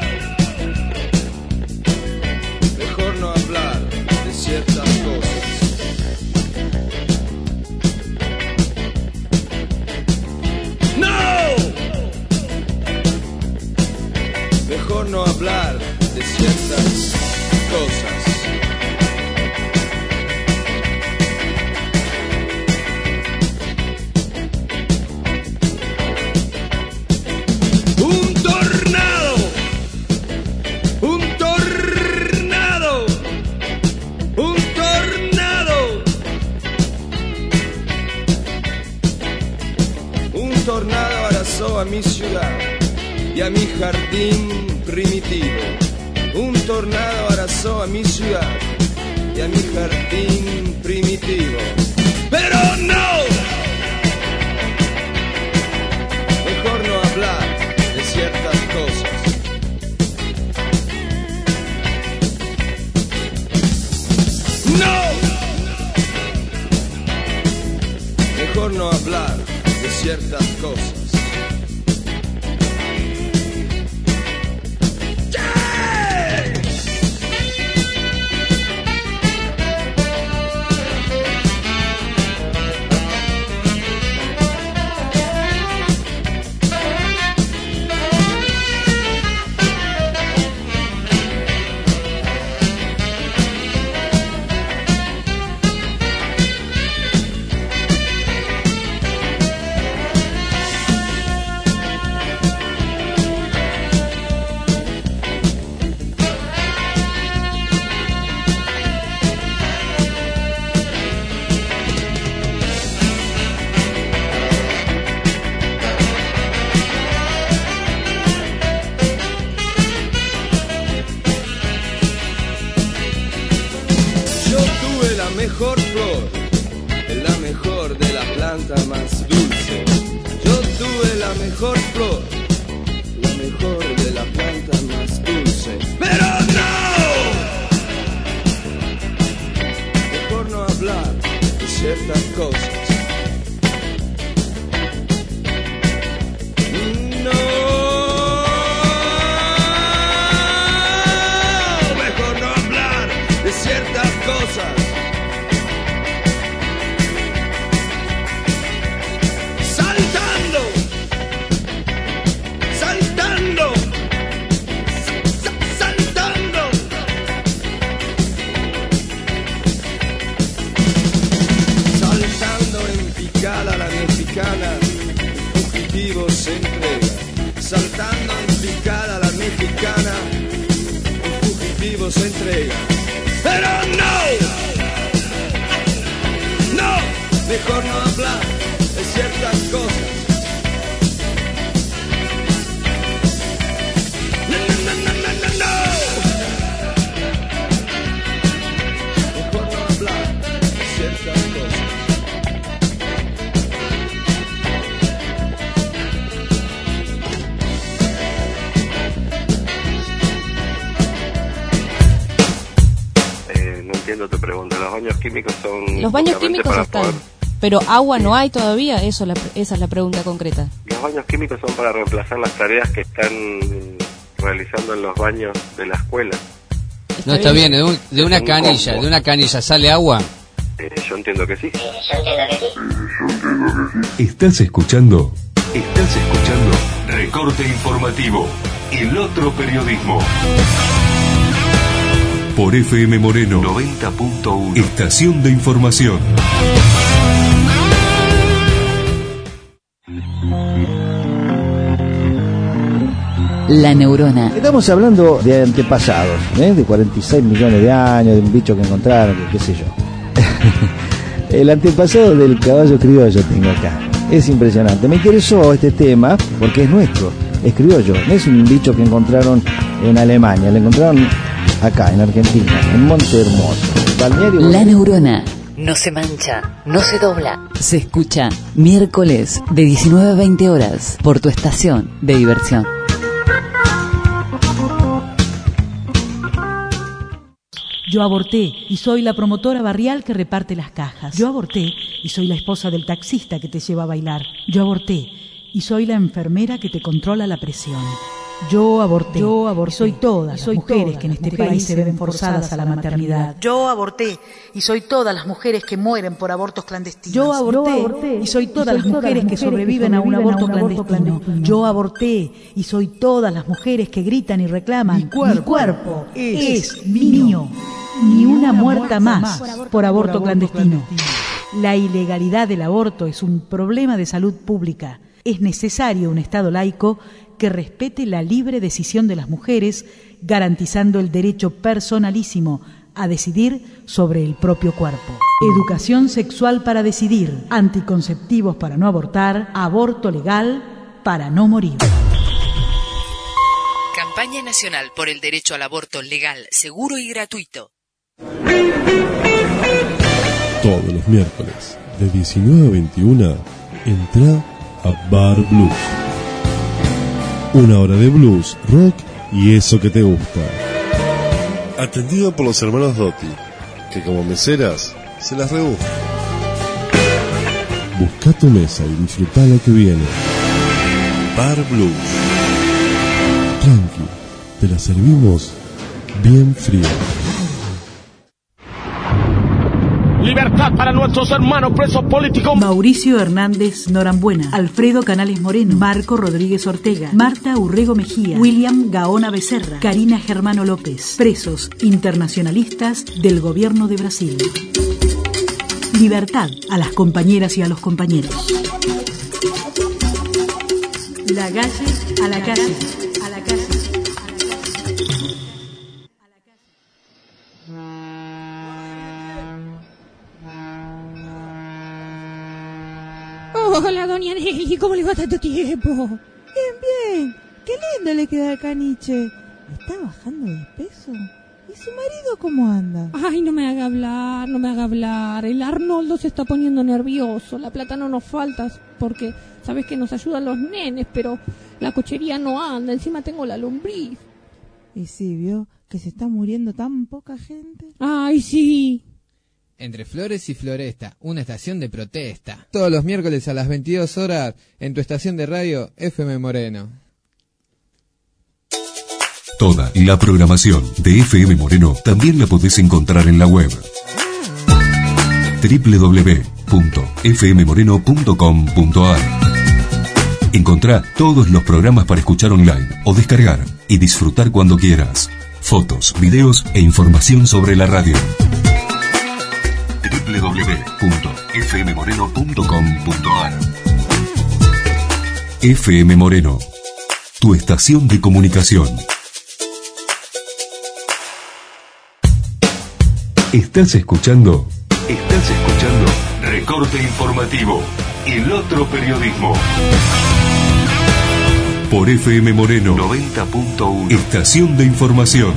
mejor no hablar de ciertas cosas. No, mejor no hablar de ciertas cosas. A mi ciudad y a mi jardín primitivo. Un tornado arrasó a mi ciudad y a mi jardín primitivo. pero no. Mejor no hablar de ciertas cosas. No. Mejor no hablar de ciertas cosas. Mejor flor, la mejor de la planta más dulce. Yo tuve la mejor flor, la mejor de la planta más dulce. Pero no, mejor no hablar de ciertas cosas. No, mejor no hablar de ciertas cosas. Un fugitivo se entrega, saltando en picada la mexicana, un fugitivo se entrega, pero no, no, mejor no hablar de ciertas cosas. No, no, no, no, no, no, no. Mejor no hablar de ciertas cosas. Entiendo tu pregunta. Los baños químicos son... Los baños químicos para están, poder... pero agua no hay todavía. Eso la, esa es la pregunta concreta. Los baños químicos son para reemplazar las tareas que están realizando en los baños de la escuela. No, está bien, de, un, de una un canilla, combo. de una canilla sale agua. Eh, yo entiendo que sí. Estás escuchando, estás escuchando Recorte Informativo, el otro periodismo. Por F M Moreno noventa punto uno. Estación de información. La neurona. Estamos hablando de antepasados, ¿eh? de cuarenta y seis millones de años, de un bicho que encontraron, que, qué sé yo. El antepasado del caballo criollo tengo acá. Es impresionante. Me interesó este tema porque es nuestro, es criollo. No es un bicho que encontraron en Alemania, lo encontraron acá, en Argentina, en Monte Hermoso. Balneario. La neurona no se mancha, no se dobla. Se escucha miércoles de diecinueve a veinte horas por tu estación de diversión. Yo aborté y soy la promotora barrial que reparte las cajas. Yo aborté y soy la esposa del taxista que te lleva a bailar. Yo aborté y soy la enfermera que te controla la presión. Yo aborté, yo aborté, y soy todas las mujeres que en este país se ven forzadas a la maternidad. Yo aborté y soy todas las mujeres que mueren por abortos clandestinos. Yo aborté y soy todas las mujeres que sobreviven a un aborto clandestino. Yo aborté y soy todas las mujeres que gritan y reclaman: mi cuerpo, mi cuerpo es, es mío. Ni una muerta más por aborto clandestino. La ilegalidad del aborto es un problema de salud pública. Es necesario un Estado laico que respete la libre decisión de las mujeres, garantizando el derecho personalísimo a decidir sobre el propio cuerpo. Educación sexual para decidir, anticonceptivos para no abortar, aborto legal para no morir. Campaña Nacional por el Derecho al Aborto Legal, Seguro y Gratuito. Todos los miércoles, De diecinueve a veintiuna, entra a Bar Blues. Una hora de blues, rock y eso que te gusta. Atendido por los hermanos Dotti, que como meseras se las rebuscan. Busca tu mesa y disfruta lo que viene. Bar Blues. Tranqui, te la servimos bien fría. Libertad para nuestros hermanos presos políticos. Mauricio Hernández Norambuena, Alfredo Canales Moreno, Marco Rodríguez Ortega, Marta Urrego Mejía, William Gaona Becerra, Karina Germano López, presos internacionalistas del gobierno de Brasil. Libertad a las compañeras y a los compañeros. La calle a la calle, a la calle. Hola, doña Nelly, ¿cómo le va tanto tiempo? Bien, bien. Qué lindo le queda al caniche. ¿Está bajando de peso? ¿Y su marido cómo anda? Ay, no me haga hablar, no me haga hablar. El Arnoldo se está poniendo nervioso. La plata no nos falta porque sabes que nos ayudan los nenes, pero la cochería no anda. Encima tengo la lombriz. Y sí, vio que se está muriendo tan poca gente. Ay, sí. Entre Flores y Floresta, una estación de protesta. Todos los miércoles a las veintidós horas en tu estación de radio F M Moreno. Toda la programación de F M Moreno también la podés encontrar en la web doble u doble u doble u punto f m moreno punto com punto a r. Encontrá todos los programas para escuchar online o descargar y disfrutar cuando quieras. Fotos, videos e información sobre la radio. doble u doble u doble u punto f m moreno punto com punto a r. F M Moreno, tu estación de comunicación. Estás escuchando, estás escuchando Recorte Informativo, el otro periodismo. Por F M Moreno noventa punto uno, estación de información.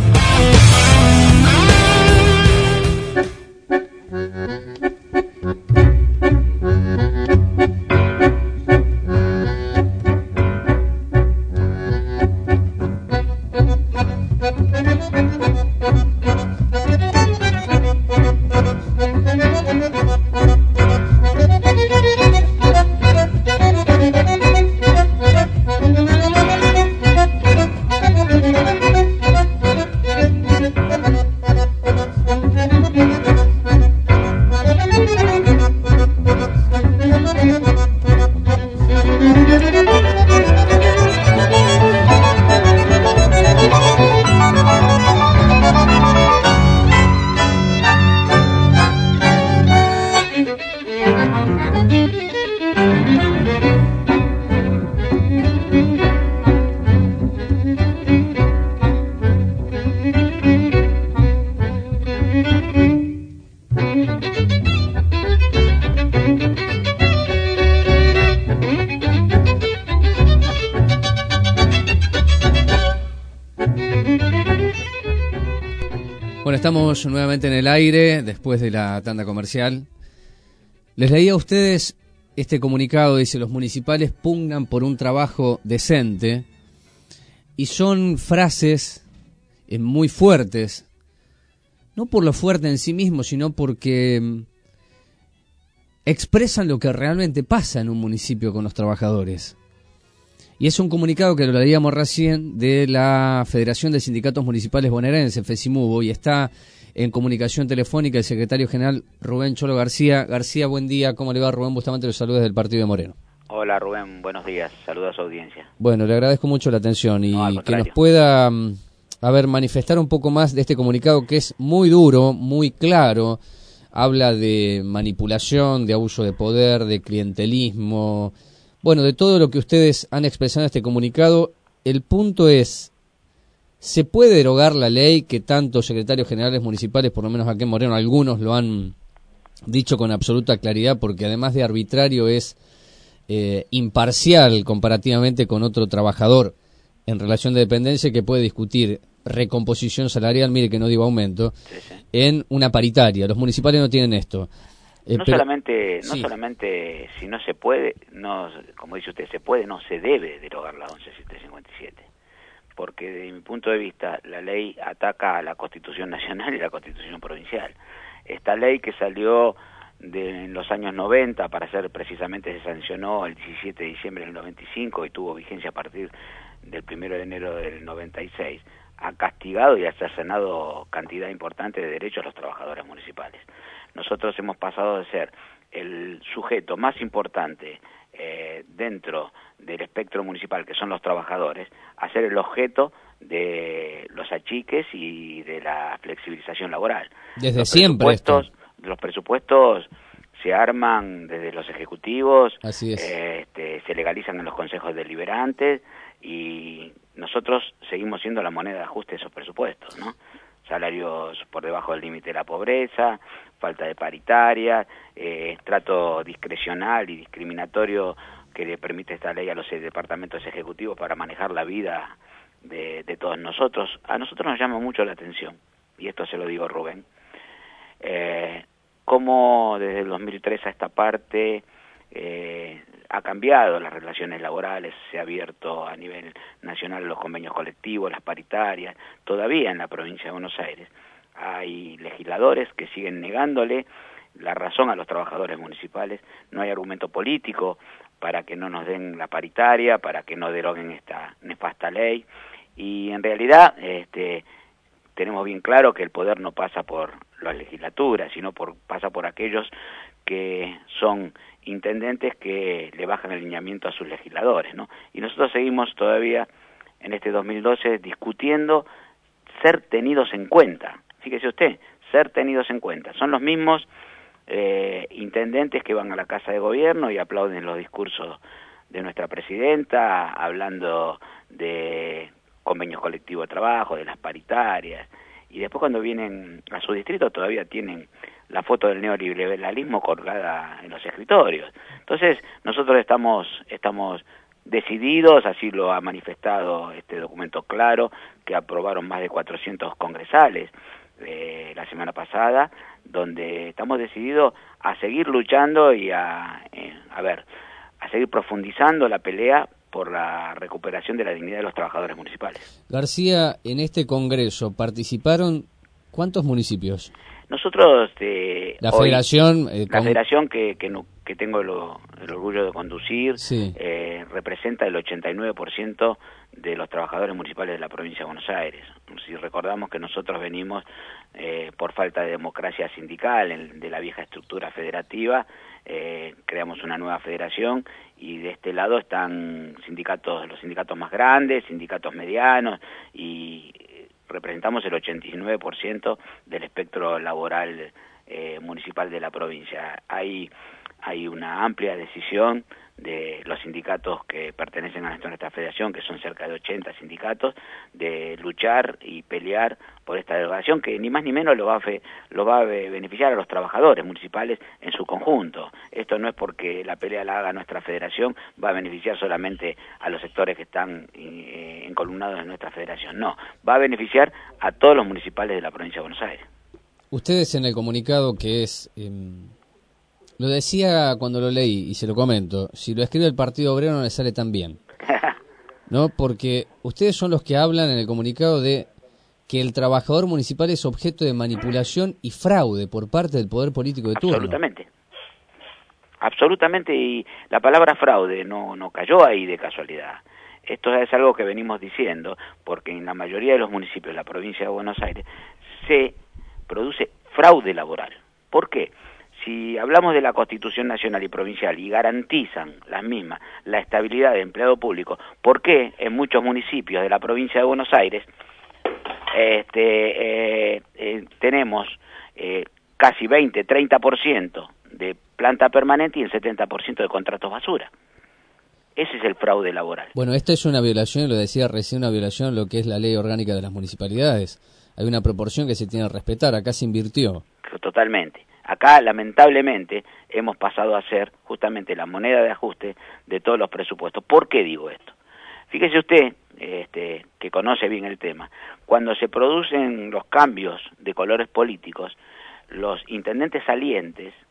Estamos nuevamente en el aire después de la tanda comercial. Les leía a ustedes este comunicado, dice: los municipales pugnan por un trabajo decente, y son frases eh, muy fuertes, no por lo fuerte en sí mismo, sino porque mm, expresan lo que realmente pasa en un municipio con los trabajadores. Y es un comunicado que lo leíamos recién de la Federación de Sindicatos Municipales Bonaerenses, FESIMUBO, y está en comunicación telefónica el secretario general Rubén Cholo García. García, buen día. ¿Cómo le va, Rubén? Bustamante los saludos del partido de Moreno. Hola, Rubén. Buenos días. Saludos a su audiencia. Bueno, le agradezco mucho la atención y no, que nos pueda, a ver, manifestar un poco más de este comunicado que es muy duro, muy claro. Habla de manipulación, de abuso de poder, de clientelismo. Bueno, de todo lo que ustedes han expresado en este comunicado. El punto es: ¿se puede derogar la ley que tantos secretarios generales municipales, por lo menos aquí en Moreno, algunos lo han dicho con absoluta claridad, porque además de arbitrario es eh, imparcial comparativamente con otro trabajador en relación de dependencia que puede discutir recomposición salarial, mire que no digo aumento, sí, sí. en una paritaria? Los municipales no tienen esto. Eh, no pero, solamente, no sí. solamente si no se puede, no, como dice usted, se puede, no se debe derogar la once mil setecientos cincuenta y siete, porque desde mi punto de vista la ley ataca a la Constitución Nacional y la Constitución Provincial. Esta ley que salió de, en los años noventa, para ser precisamente, se sancionó el diecisiete de diciembre del noventa y cinco y tuvo vigencia a partir del primero de enero del noventa y seis, ha castigado y ha cercenado cantidad importante de derechos a los trabajadores municipales. Nosotros hemos pasado de ser el sujeto más importante eh, dentro del espectro municipal, que son los trabajadores, a ser el objeto de los achiques y de la flexibilización laboral. Desde los siempre presupuestos, los presupuestos se arman desde los ejecutivos, Así es. eh, este, se legalizan en los consejos deliberantes y nosotros seguimos siendo la moneda de ajuste de esos presupuestos, ¿no? Salarios por debajo del límite de la pobreza, falta de paritaria, eh, trato discrecional y discriminatorio que le permite esta ley a los departamentos ejecutivos para manejar la vida de, de todos nosotros. A nosotros nos llama mucho la atención, y esto se lo digo a Rubén, eh, cómo desde el dos mil tres a esta parte eh, ha cambiado las relaciones laborales, se ha abierto a nivel nacional los convenios colectivos, las paritarias. Todavía en la provincia de Buenos Aires hay legisladores que siguen negándole la razón a los trabajadores municipales. No hay argumento político para que no nos den la paritaria, para que no deroguen esta nefasta ley, y en realidad este, tenemos bien claro que el poder no pasa por las legislaturas, sino por, pasa por aquellos que son intendentes que le bajan el lineamiento a sus legisladores, ¿no? Y nosotros seguimos todavía en este dos mil doce discutiendo ser tenidos en cuenta. Fíjese usted, ser tenidos en cuenta. Son los mismos eh, intendentes que van a la Casa de Gobierno y aplauden los discursos de nuestra presidenta, hablando de convenios colectivos de trabajo, de las paritarias, y después cuando vienen a su distrito todavía tienen la foto del neoliberalismo colgada en los escritorios. Entonces nosotros estamos estamos decididos, así lo ha manifestado este documento claro que aprobaron más de cuatrocientos congresales eh, la semana pasada, donde estamos decididos a seguir luchando y a eh, a ver a seguir profundizando la pelea por la recuperación de la dignidad de los trabajadores municipales. García, en este congreso participaron ¿cuántos municipios? Nosotros, eh, la hoy, federación, eh, la con... federación que, que, no, que tengo lo, el orgullo de conducir, sí. eh, representa el ochenta y nueve por ciento de los trabajadores municipales de la provincia de Buenos Aires. Si recordamos que nosotros venimos eh, por falta de democracia sindical en, de la vieja estructura federativa, eh, creamos una nueva federación y de este lado están sindicatos, los sindicatos más grandes, sindicatos medianos, y representamos el ochenta y nueve por ciento del espectro laboral eh, municipal de la provincia. Hay, hay una amplia decisión de los sindicatos que pertenecen a nuestra federación, que son cerca de ochenta sindicatos, de luchar y pelear por esta derogación que ni más ni menos lo va a, fe, lo va a beneficiar a los trabajadores municipales en su conjunto. Esto no es porque la pelea la haga nuestra federación, va a beneficiar solamente a los sectores que están eh, encolumnados en nuestra federación. No, va a beneficiar a todos los municipales de la provincia de Buenos Aires. Ustedes en el comunicado que es... Eh... Lo decía cuando lo leí y se lo comento, si lo escribe el Partido Obrero no le sale tan bien, ¿no? Porque ustedes son los que hablan en el comunicado de que el trabajador municipal es objeto de manipulación y fraude por parte del poder político de turno. Absolutamente, absolutamente, y la palabra fraude no, no cayó ahí de casualidad. Esto es algo que venimos diciendo, porque en la mayoría de los municipios de la provincia de Buenos Aires se produce fraude laboral. ¿Por qué? Si hablamos de la Constitución Nacional y Provincial y garantizan las mismas la estabilidad de empleado público, ¿por qué en muchos municipios de la provincia de Buenos Aires este, eh, eh, tenemos eh, casi veinte, treinta por ciento de planta permanente y el setenta por ciento de contratos basura? Ese es el fraude laboral. Bueno, esta es una violación, lo decía recién, una violación de lo que es la ley orgánica de las municipalidades. Hay una proporción que se tiene que respetar, acá se invirtió. Totalmente. Acá, lamentablemente, hemos pasado a ser justamente la moneda de ajuste de todos los presupuestos. ¿Por qué digo esto? Fíjese usted, este, que conoce bien el tema, cuando se producen los cambios de colores políticos, los intendentes salientes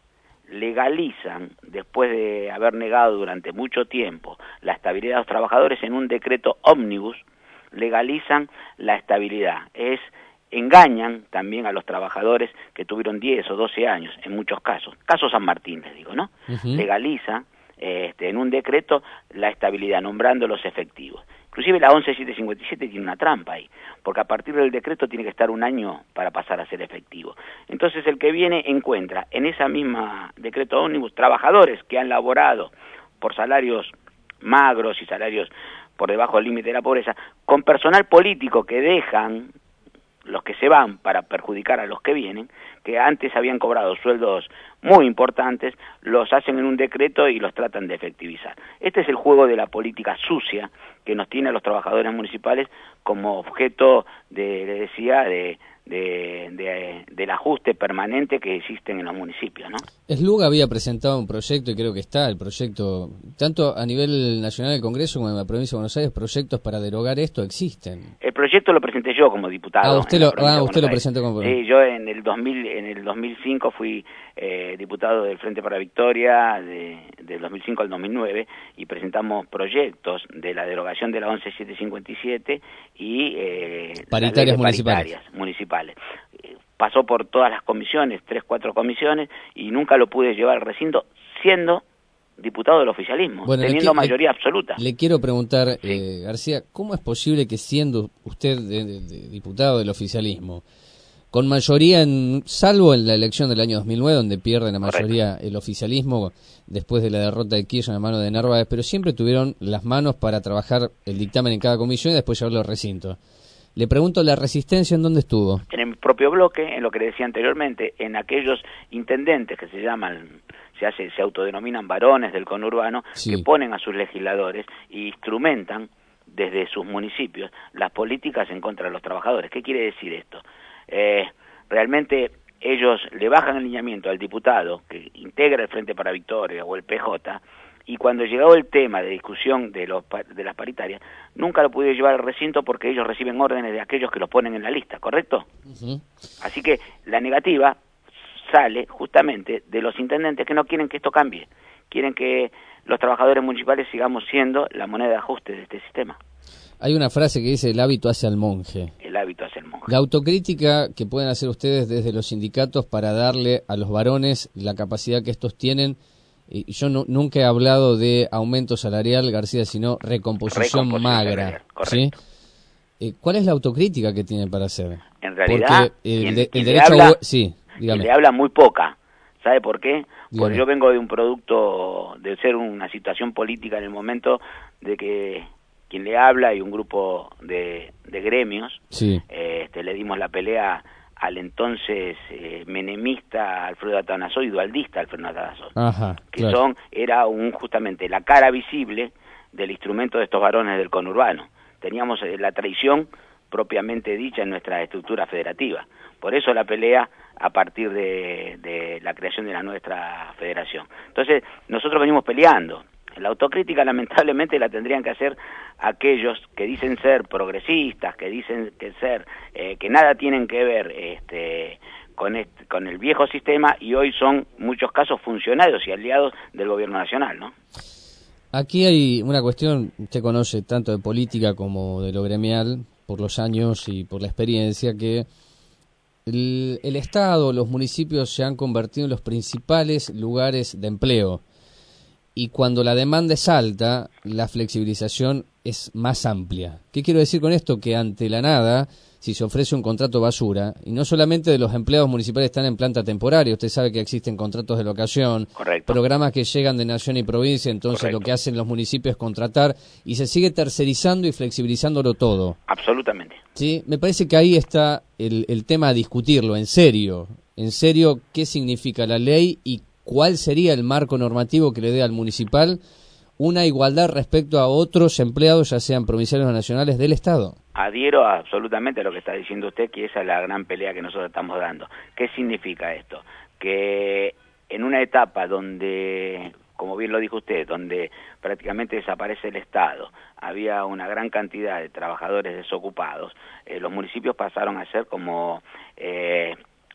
legalizan, después de haber negado durante mucho tiempo la estabilidad de los trabajadores, en un decreto ómnibus, legalizan la estabilidad. Es engañan también a los trabajadores que tuvieron diez o doce años, en muchos casos, caso San Martín, les digo, ¿no? Uh-huh. Legaliza este, en un decreto la estabilidad, nombrando los efectivos. Inclusive la once mil setecientos cincuenta y siete tiene una trampa ahí, porque a partir del decreto tiene que estar un año para pasar a ser efectivo. Entonces el que viene encuentra en esa misma decreto ómnibus trabajadores que han laborado por salarios magros y salarios por debajo del límite de la pobreza, con personal político que dejan, los que se van para perjudicar a los que vienen, que antes habían cobrado sueldos muy importantes, los hacen en un decreto y los tratan de efectivizar. Este es el juego de la política sucia que nos tiene a los trabajadores municipales como objeto de, le decía, de, de, de, del ajuste permanente que existen en los municipios, ¿no? Sluga había presentado un proyecto, y creo que está el proyecto, tanto a nivel nacional del Congreso como en la provincia de Buenos Aires, proyectos para derogar esto existen. El proyecto lo presenté yo como diputado. Ah, usted lo, ah, usted lo presentó como... Sí, yo en el dos mil, en el dos mil cinco fui eh, diputado del Frente para la Victoria, de, del dos mil cinco al dos mil nueve, y presentamos proyectos de la derogación de la once mil setecientos cincuenta y siete y... Eh, paritarias municipales. Paritarias municipales. Pasó por todas las comisiones, tres, cuatro comisiones, y nunca lo pude llevar al recinto, siendo diputado del oficialismo, bueno, teniendo le, mayoría le, absoluta. Le quiero preguntar, sí. eh, García, ¿cómo es posible que siendo usted de, de, de diputado del oficialismo, con mayoría, en, salvo en la elección del año dos mil nueve, donde pierde la mayoría Correcto. El oficialismo, después de la derrota de Kirchner en la mano de Narváez, pero siempre tuvieron las manos para trabajar el dictamen en cada comisión y después llevarlo al recinto? Le pregunto, ¿la resistencia en dónde estuvo? En el propio bloque, en lo que le decía anteriormente, en aquellos intendentes que se llaman, se hace, se autodenominan varones del conurbano, sí. que ponen a sus legisladores e instrumentan desde sus municipios las políticas en contra de los trabajadores. ¿Qué quiere decir esto? Eh, realmente ellos le bajan el lineamiento al diputado que integra el Frente para Victoria o el P J, y cuando llegó el tema de discusión de, los, de las paritarias, nunca lo pudieron llevar al recinto porque ellos reciben órdenes de aquellos que los ponen en la lista, ¿correcto? Uh-huh. Así que la negativa sale justamente de los intendentes que no quieren que esto cambie, quieren que los trabajadores municipales sigamos siendo la moneda de ajuste de este sistema. Hay una frase que dice: el hábito hace al monje. El hábito hace al monje. La autocrítica que pueden hacer ustedes desde los sindicatos para darle a los varones la capacidad que estos tienen. Y yo no, nunca he hablado de aumento salarial, García, sino recomposición, recomposición magra. ¿Sí? Eh, ¿Cuál es la autocrítica que tienen para hacer? En realidad, Porque el, quien, de, quien el derecho habla, a... Sí, dígame. Le habla muy poca. ¿Sabe por qué? Dígame. Porque yo vengo de un producto, de ser una situación política en el momento de que quien le habla y un grupo de, de gremios, sí. eh, este, le dimos la pelea al entonces eh, menemista Alfredo Atanasoy y dualdista Alfredo Atanasoy, Ajá, que claro. son, era un justamente la cara visible del instrumento de estos varones del conurbano. Teníamos eh, la traición propiamente dicha en nuestra estructura federativa. Por eso la pelea a partir de, de la creación de la nuestra federación. Entonces, nosotros venimos peleando. La autocrítica lamentablemente la tendrían que hacer aquellos que dicen ser progresistas, que dicen que ser eh, que nada tienen que ver este, con, este, con el viejo sistema, y hoy son muchos casos funcionarios y aliados del gobierno nacional, ¿no? Aquí hay una cuestión, usted conoce tanto de política como de lo gremial, por los años y por la experiencia, que el, el Estado, los municipios se han convertido en los principales lugares de empleo. Y cuando la demanda es alta, la flexibilización es más amplia. ¿Qué quiero decir con esto? Que ante la nada, si se ofrece un contrato basura, y no solamente de los empleados municipales están en planta temporaria, usted sabe que existen contratos de locación, Correcto. Programas que llegan de nación y provincia, entonces Correcto. Lo que hacen los municipios es contratar, y se sigue tercerizando y flexibilizándolo todo. Absolutamente. Sí, me parece que ahí está el, el tema a discutirlo, en serio. En serio, ¿qué significa la ley y cuál sería el marco normativo que le dé al municipal una igualdad respecto a otros empleados, ya sean provinciales o nacionales, del Estado? Adhiero absolutamente a lo que está diciendo usted, que esa es la gran pelea que nosotros estamos dando. ¿Qué significa esto? Que en una etapa donde, como bien lo dijo usted, donde prácticamente desaparece el Estado, había una gran cantidad de trabajadores desocupados, eh, los municipios pasaron a ser como... Eh,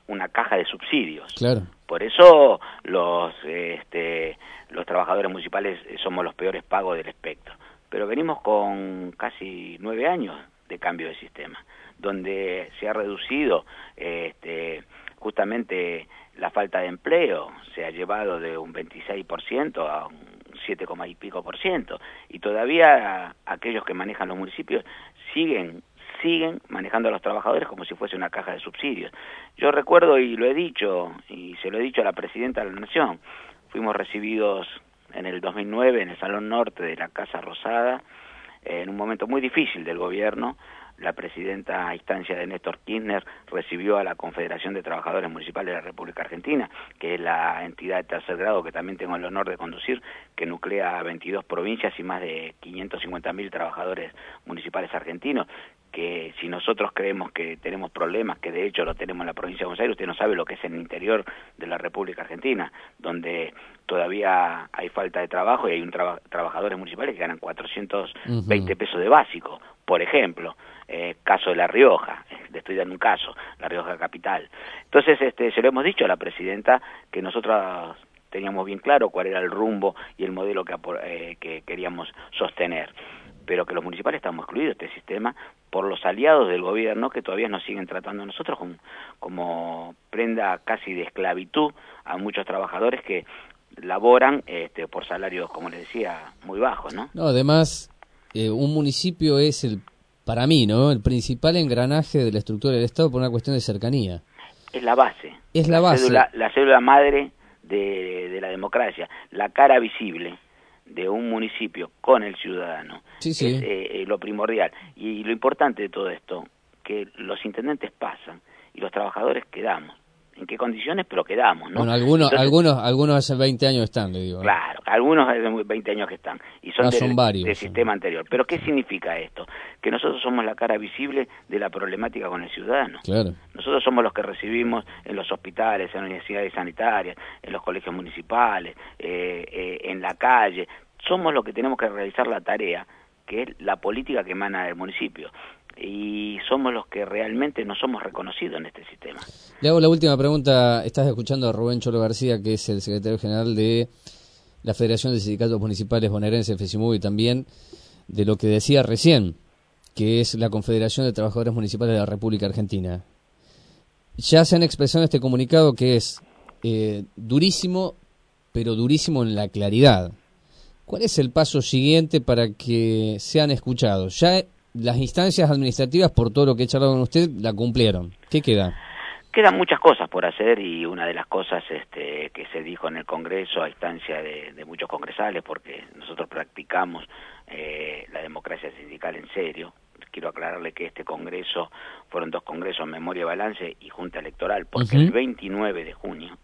una caja de subsidios. Claro. Por eso los este, los trabajadores municipales somos los peores pagos del espectro. Pero venimos con casi nueve años de cambio de sistema, donde se ha reducido este, justamente la falta de empleo, se ha llevado de un veintiséis por ciento a un siete coma y pico por ciento, y todavía aquellos que manejan los municipios siguen siguen manejando a los trabajadores como si fuese una caja de subsidios. Yo recuerdo, y lo he dicho, y se lo he dicho a la Presidenta de la Nación, fuimos recibidos en el dos mil nueve en el Salón Norte de la Casa Rosada, en un momento muy difícil del gobierno. La Presidenta, a instancia de Néstor Kirchner, recibió a la Confederación de Trabajadores Municipales de la República Argentina, que es la entidad de tercer grado que también tengo el honor de conducir, que nuclea veintidós provincias y más de quinientos cincuenta mil trabajadores municipales argentinos, que si nosotros creemos que tenemos problemas, que de hecho lo tenemos en la provincia de Buenos Aires, usted no sabe lo que es en el interior de la República Argentina, donde todavía hay falta de trabajo y hay un traba trabajadores municipales que ganan cuatrocientos veinte uh-huh. pesos de básico, por ejemplo. Eh, caso de La Rioja, eh, le estoy dando un caso, La Rioja capital. Entonces, este, se lo hemos dicho a la Presidenta que nosotros teníamos bien claro cuál era el rumbo y el modelo que, eh, que queríamos sostener, pero que los municipales estamos excluidos de este sistema por los aliados del gobierno que todavía nos siguen tratando a nosotros como, como prenda casi de esclavitud a muchos trabajadores que laboran este, por salarios, como les decía, muy bajos, ¿no? No, además, eh, un municipio es el para mí, ¿no? El principal engranaje de la estructura del Estado por una cuestión de cercanía. Es la base. Es la, la base. Célula, la célula madre de, de la democracia, la cara visible de un municipio con el ciudadano. Sí, sí. Es eh, lo primordial. Y, y lo importante de todo esto, que los intendentes pasan y los trabajadores quedamos. ¿En qué condiciones? Pero quedamos, ¿no? Bueno, algunos, Entonces, algunos, algunos hace veinte años están, le digo. Claro, algunos hace veinte años que están, y son, no, del, son varios, del son. sistema anterior. Pero ¿qué significa esto? Que nosotros somos la cara visible de la problemática con el ciudadano. Claro. Nosotros somos los que recibimos en los hospitales, en las universidades sanitarias, en los colegios municipales, eh, eh, en la calle. Somos los que tenemos que realizar la tarea, que es la política que emana del municipio. Y somos los que realmente no somos reconocidos en este sistema. Le hago la última pregunta. Estás escuchando a Rubén Cholo García, que es el secretario general de la Federación de Sindicatos Municipales Bonaerenses, FESIMUB, y también de lo que decía recién, que es la Confederación de Trabajadores Municipales de la República Argentina. Ya se han expresado en este comunicado que es eh, durísimo, pero durísimo en la claridad. ¿Cuál es el paso siguiente para que sean escuchados? Ya las instancias administrativas, por todo lo que he charlado con usted, la cumplieron. ¿Qué queda? Quedan muchas cosas por hacer, y una de las cosas este, que se dijo en el Congreso a instancia de, de muchos congresales, porque nosotros practicamos eh, la democracia sindical en serio. Quiero aclararle que este Congreso fueron dos congresos, Memoria, Balance y Junta Electoral, porque uh-huh. el veintinueve de junio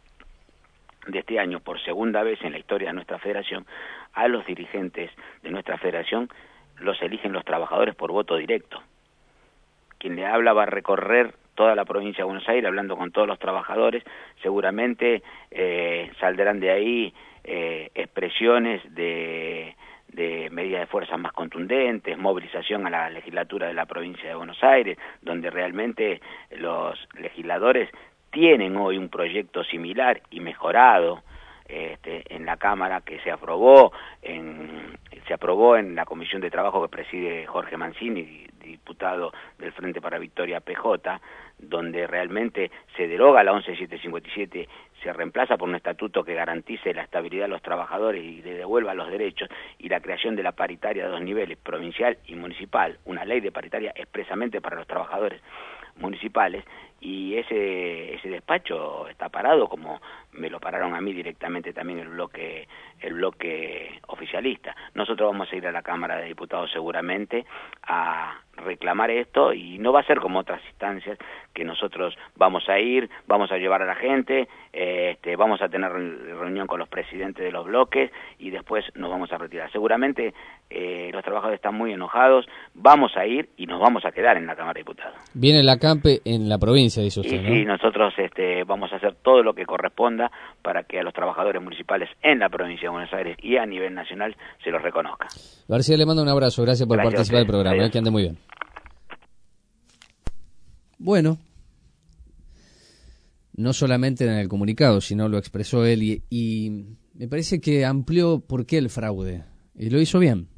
de este año, por segunda vez en la historia de nuestra federación, a los dirigentes de nuestra federación los eligen los trabajadores por voto directo. Quien le habla va a recorrer toda la provincia de Buenos Aires hablando con todos los trabajadores. Seguramente eh, saldrán de ahí eh, expresiones de, de medidas de fuerza más contundentes, movilización a la legislatura de la provincia de Buenos Aires, donde realmente los legisladores tienen hoy un proyecto similar y mejorado Este, en la Cámara, que se aprobó en se aprobó en la Comisión de Trabajo que preside Jorge Mancini, diputado del Frente para Victoria P J, donde realmente se deroga la once mil setecientos cincuenta y siete, se reemplaza por un estatuto que garantice la estabilidad de los trabajadores y le devuelva los derechos, y la creación de la paritaria de dos niveles, provincial y municipal, una ley de paritaria expresamente para los trabajadores municipales. Y ese ese despacho está parado, como me lo pararon a mí directamente también el bloque el bloque oficialista. Nosotros vamos a ir a la Cámara de Diputados seguramente a reclamar esto, y no va a ser como otras instancias que nosotros vamos a ir, vamos a llevar a la gente, eh, este, vamos a tener reunión con los presidentes de los bloques y después nos vamos a retirar. Seguramente eh, los trabajadores están muy enojados, vamos a ir y nos vamos a quedar en la Cámara de Diputados. Viene la CAMPE en la provincia, dice usted, y, ¿no? Sí, nosotros este, vamos a hacer todo lo que corresponda para que a los trabajadores municipales en la provincia de Buenos Aires y a nivel nacional se los reconozca. García, le mando un abrazo, gracias por Gracias participar del programa, eh, que ande muy bien. Bueno, no solamente en el comunicado, sino lo expresó él, y, y me parece que amplió por qué el fraude, y lo hizo bien.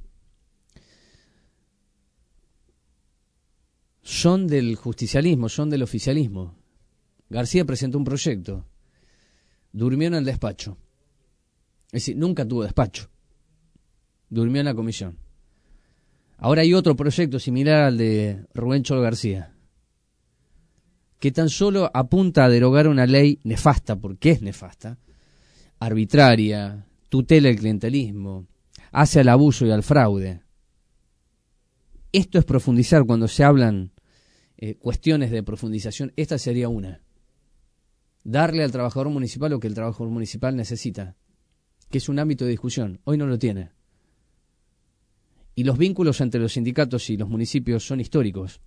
Son del justicialismo, son del oficialismo. García presentó un proyecto, durmió en el despacho, es decir, nunca tuvo despacho, durmió en la comisión. Ahora hay otro proyecto similar al de Rubén Cholo García, que tan solo apunta a derogar una ley nefasta, porque es nefasta, arbitraria, tutela el clientelismo, hace al abuso y al fraude. Esto es profundizar. Cuando se hablan eh, cuestiones de profundización, esta sería una. Darle al trabajador municipal lo que el trabajador municipal necesita, que es un ámbito de discusión. Hoy no lo tiene. Y los vínculos entre los sindicatos y los municipios son históricos.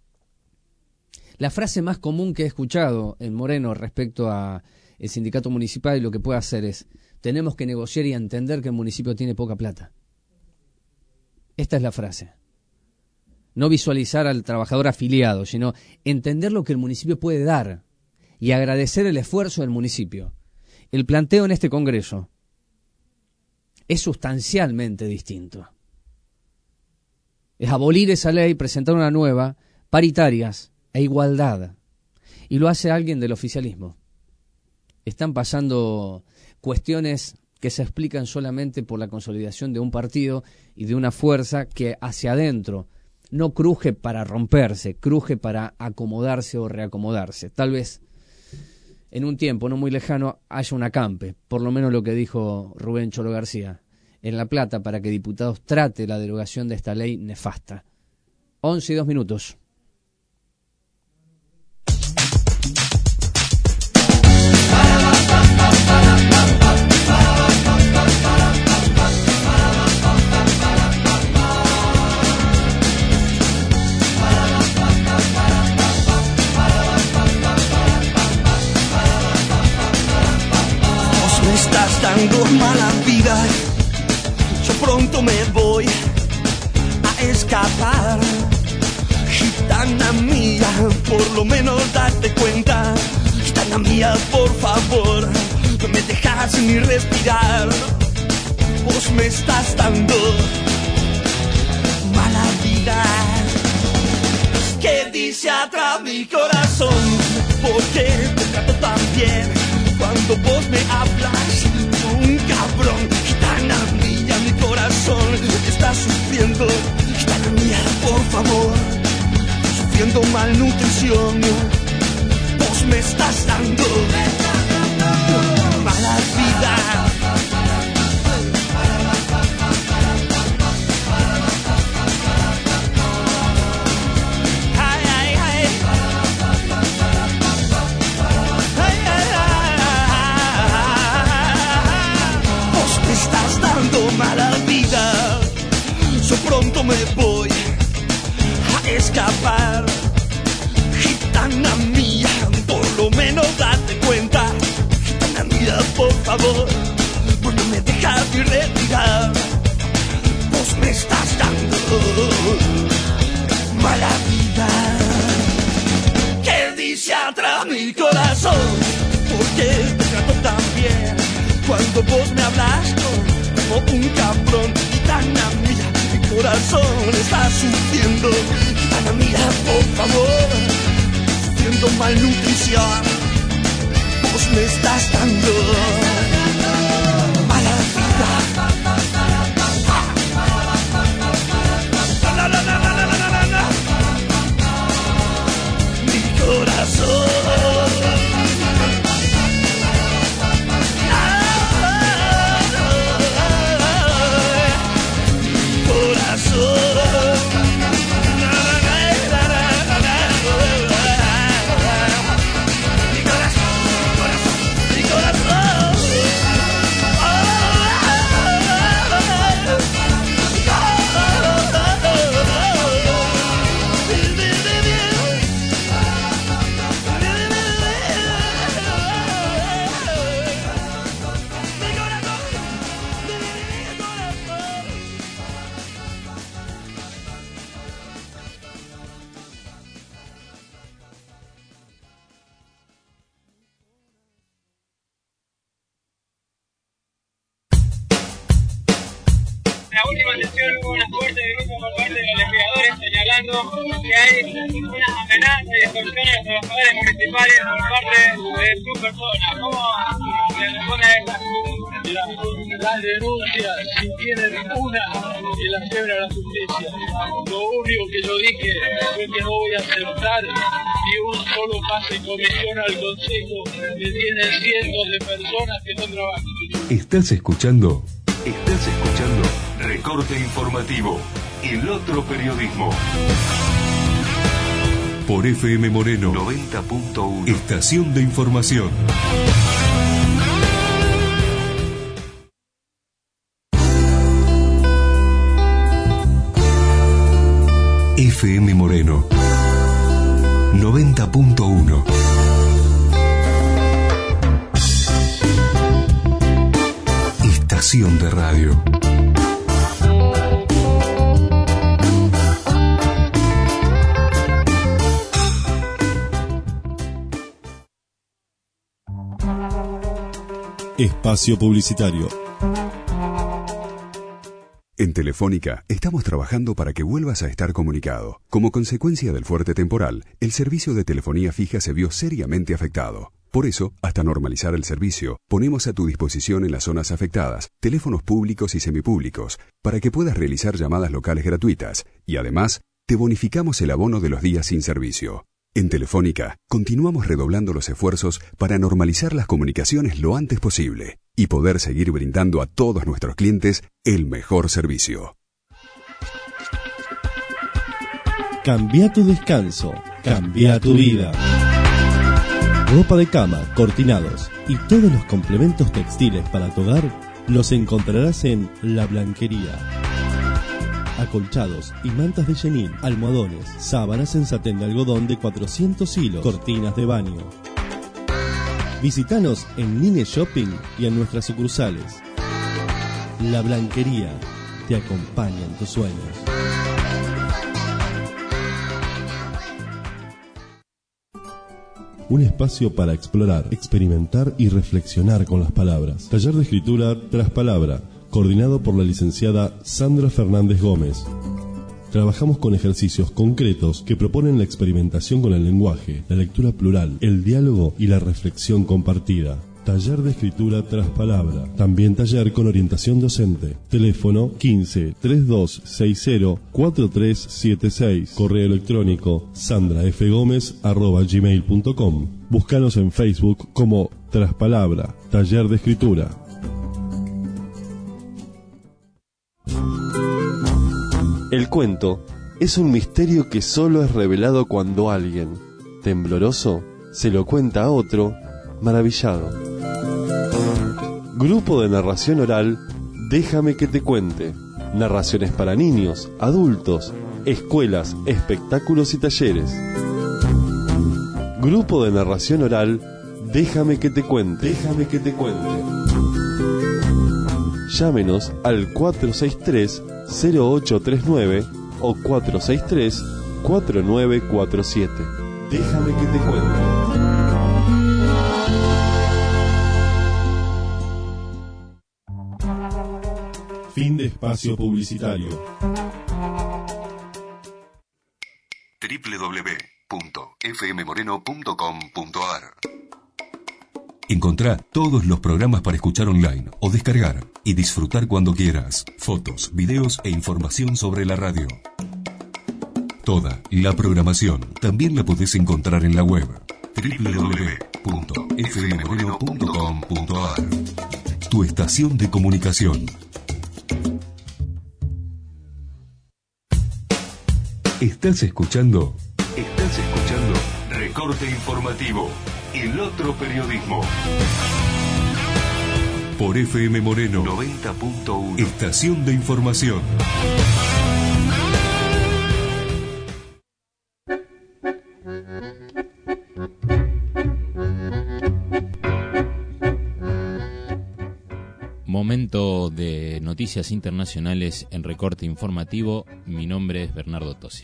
La frase más común que he escuchado en Moreno respecto a el sindicato municipal y lo que puede hacer es: tenemos que negociar y entender que el municipio tiene poca plata. Esta es la frase. No visualizar al trabajador afiliado, sino entender lo que el municipio puede dar y agradecer el esfuerzo del municipio. El planteo en este Congreso es sustancialmente distinto. Es abolir esa ley, presentar una nueva, paritarias e igualdad. Y lo hace alguien del oficialismo. Están pasando cuestiones que se explican solamente por la consolidación de un partido y de una fuerza que hacia adentro no cruje para romperse, cruje para acomodarse o reacomodarse. Tal vez en un tiempo no muy lejano haya un acampe, por lo menos lo que dijo Rubén Cholo García, en La Plata, para que diputados trate la derogación de esta ley nefasta. Once y dos minutos. Vos me estás dando mala vida. Yo pronto me voy a escapar. Gitana mía, por lo menos date cuenta. Gitana mía, por favor, no me dejas ni respirar. Vos me estás dando mala vida. ¿Qué dice atrás mi corazón? ¿Por qué te trato tan bien? Cuando vos me hablas, un cabrón. Gitana mía, mi corazón está sufriendo. Gitana mía, por favor, sufriendo malnutrición. Vos me estás dando mala vida. Ay, ay, ay. Ay, ay, ay. Vos me estás dando mala vida. Yo pronto me voy a escapar. Gitana mía, por lo menos date cuenta. Gitana mía, por favor, pues no me dejas de retirar. Vos me estás dando mala vida. ¿Qué dice atrás mi corazón? ¿Por qué te trato tan bien? Cuando vos me hablas como un cabrón. Gitana mía, mi corazón está sufriendo. Gitana mía, por favor, sufriendo malnutrición. Vos me estás dando mala vida. La, la, la, la, la, la, la, la. Mi corazón. Mi corazón. Mi corazón, mi corazón, mi corazón. informando que hay unas amenazas y extorsiones a los trabajadores municipales por parte de su persona. ¿Cómo se responde a estas? Mira, las denuncias, si tienen una, que las lleven a la justicia. Lo único que yo dije fue que no voy a aceptar ni un solo pase en comisión al Consejo, que tienen cientos de personas que no trabajan. ¿Estás escuchando? Estás escuchando Recorte Informativo, el otro periodismo. Por F M Moreno noventa punto uno. Estación de información. F M Moreno noventa punto uno. Estación de radio. Espacio publicitario. En Telefónica estamos trabajando para que vuelvas a estar comunicado. Como consecuencia del fuerte temporal, el servicio de telefonía fija se vio seriamente afectado. Por eso, hasta normalizar el servicio, ponemos a tu disposición en las zonas afectadas teléfonos públicos y semipúblicos para que puedas realizar llamadas locales gratuitas y además te bonificamos el abono de los días sin servicio. En Telefónica, continuamos redoblando los esfuerzos para normalizar las comunicaciones lo antes posible y poder seguir brindando a todos nuestros clientes el mejor servicio. Cambia tu descanso, cambia tu vida. Ropa de cama, cortinados y todos los complementos textiles para tu hogar los encontrarás en La Blanquería. Acolchados y mantas de chenil, almohadones, sábanas en satén de algodón de cuatrocientos hilos, cortinas de baño. Visítanos en Nine Shopping y en nuestras sucursales. La Blanquería te acompaña en tus sueños. Un espacio para explorar, experimentar y reflexionar con las palabras. Taller de escritura tras palabra, coordinado por la licenciada Sandra Fernández Gómez. Trabajamos con ejercicios concretos que proponen la experimentación con el lenguaje, la lectura plural, el diálogo y la reflexión compartida. Taller de escritura tras palabra. También taller con orientación docente. Teléfono quince, treinta y dos sesenta, cuarenta y tres setenta y seis. Correo electrónico sandrafgomez arroba gmail punto com. Búscanos en Facebook como Traspalabra, Taller de Escritura. El cuento es un misterio que solo es revelado cuando alguien, tembloroso, se lo cuenta a otro, maravillado. Grupo de narración oral, Déjame que te cuente. Narraciones para niños, adultos, escuelas, espectáculos y talleres. Grupo de narración oral, Déjame que te cuente. Déjame que te cuente. Llámenos al cuatro seis tres, cero ocho tres nueve o cuatro seis tres, cuatro nueve cuatro siete. Déjame que te cuente. Fin de espacio publicitario. doble u doble u doble u punto f m moreno punto com punto a r. Encontrá todos los programas para escuchar online o descargar y disfrutar cuando quieras. Fotos, videos e información sobre la radio. Toda la programación también la podés encontrar en la web doble u doble u doble u punto f m moreno punto com punto a r. Tu estación de comunicación. ¿Estás escuchando? Estás escuchando Recorte Informativo, el otro periodismo. Por F M Moreno noventa punto uno. Estación de información. Momento de noticias internacionales en Recorte Informativo. Mi nombre es Bernardo Tosi.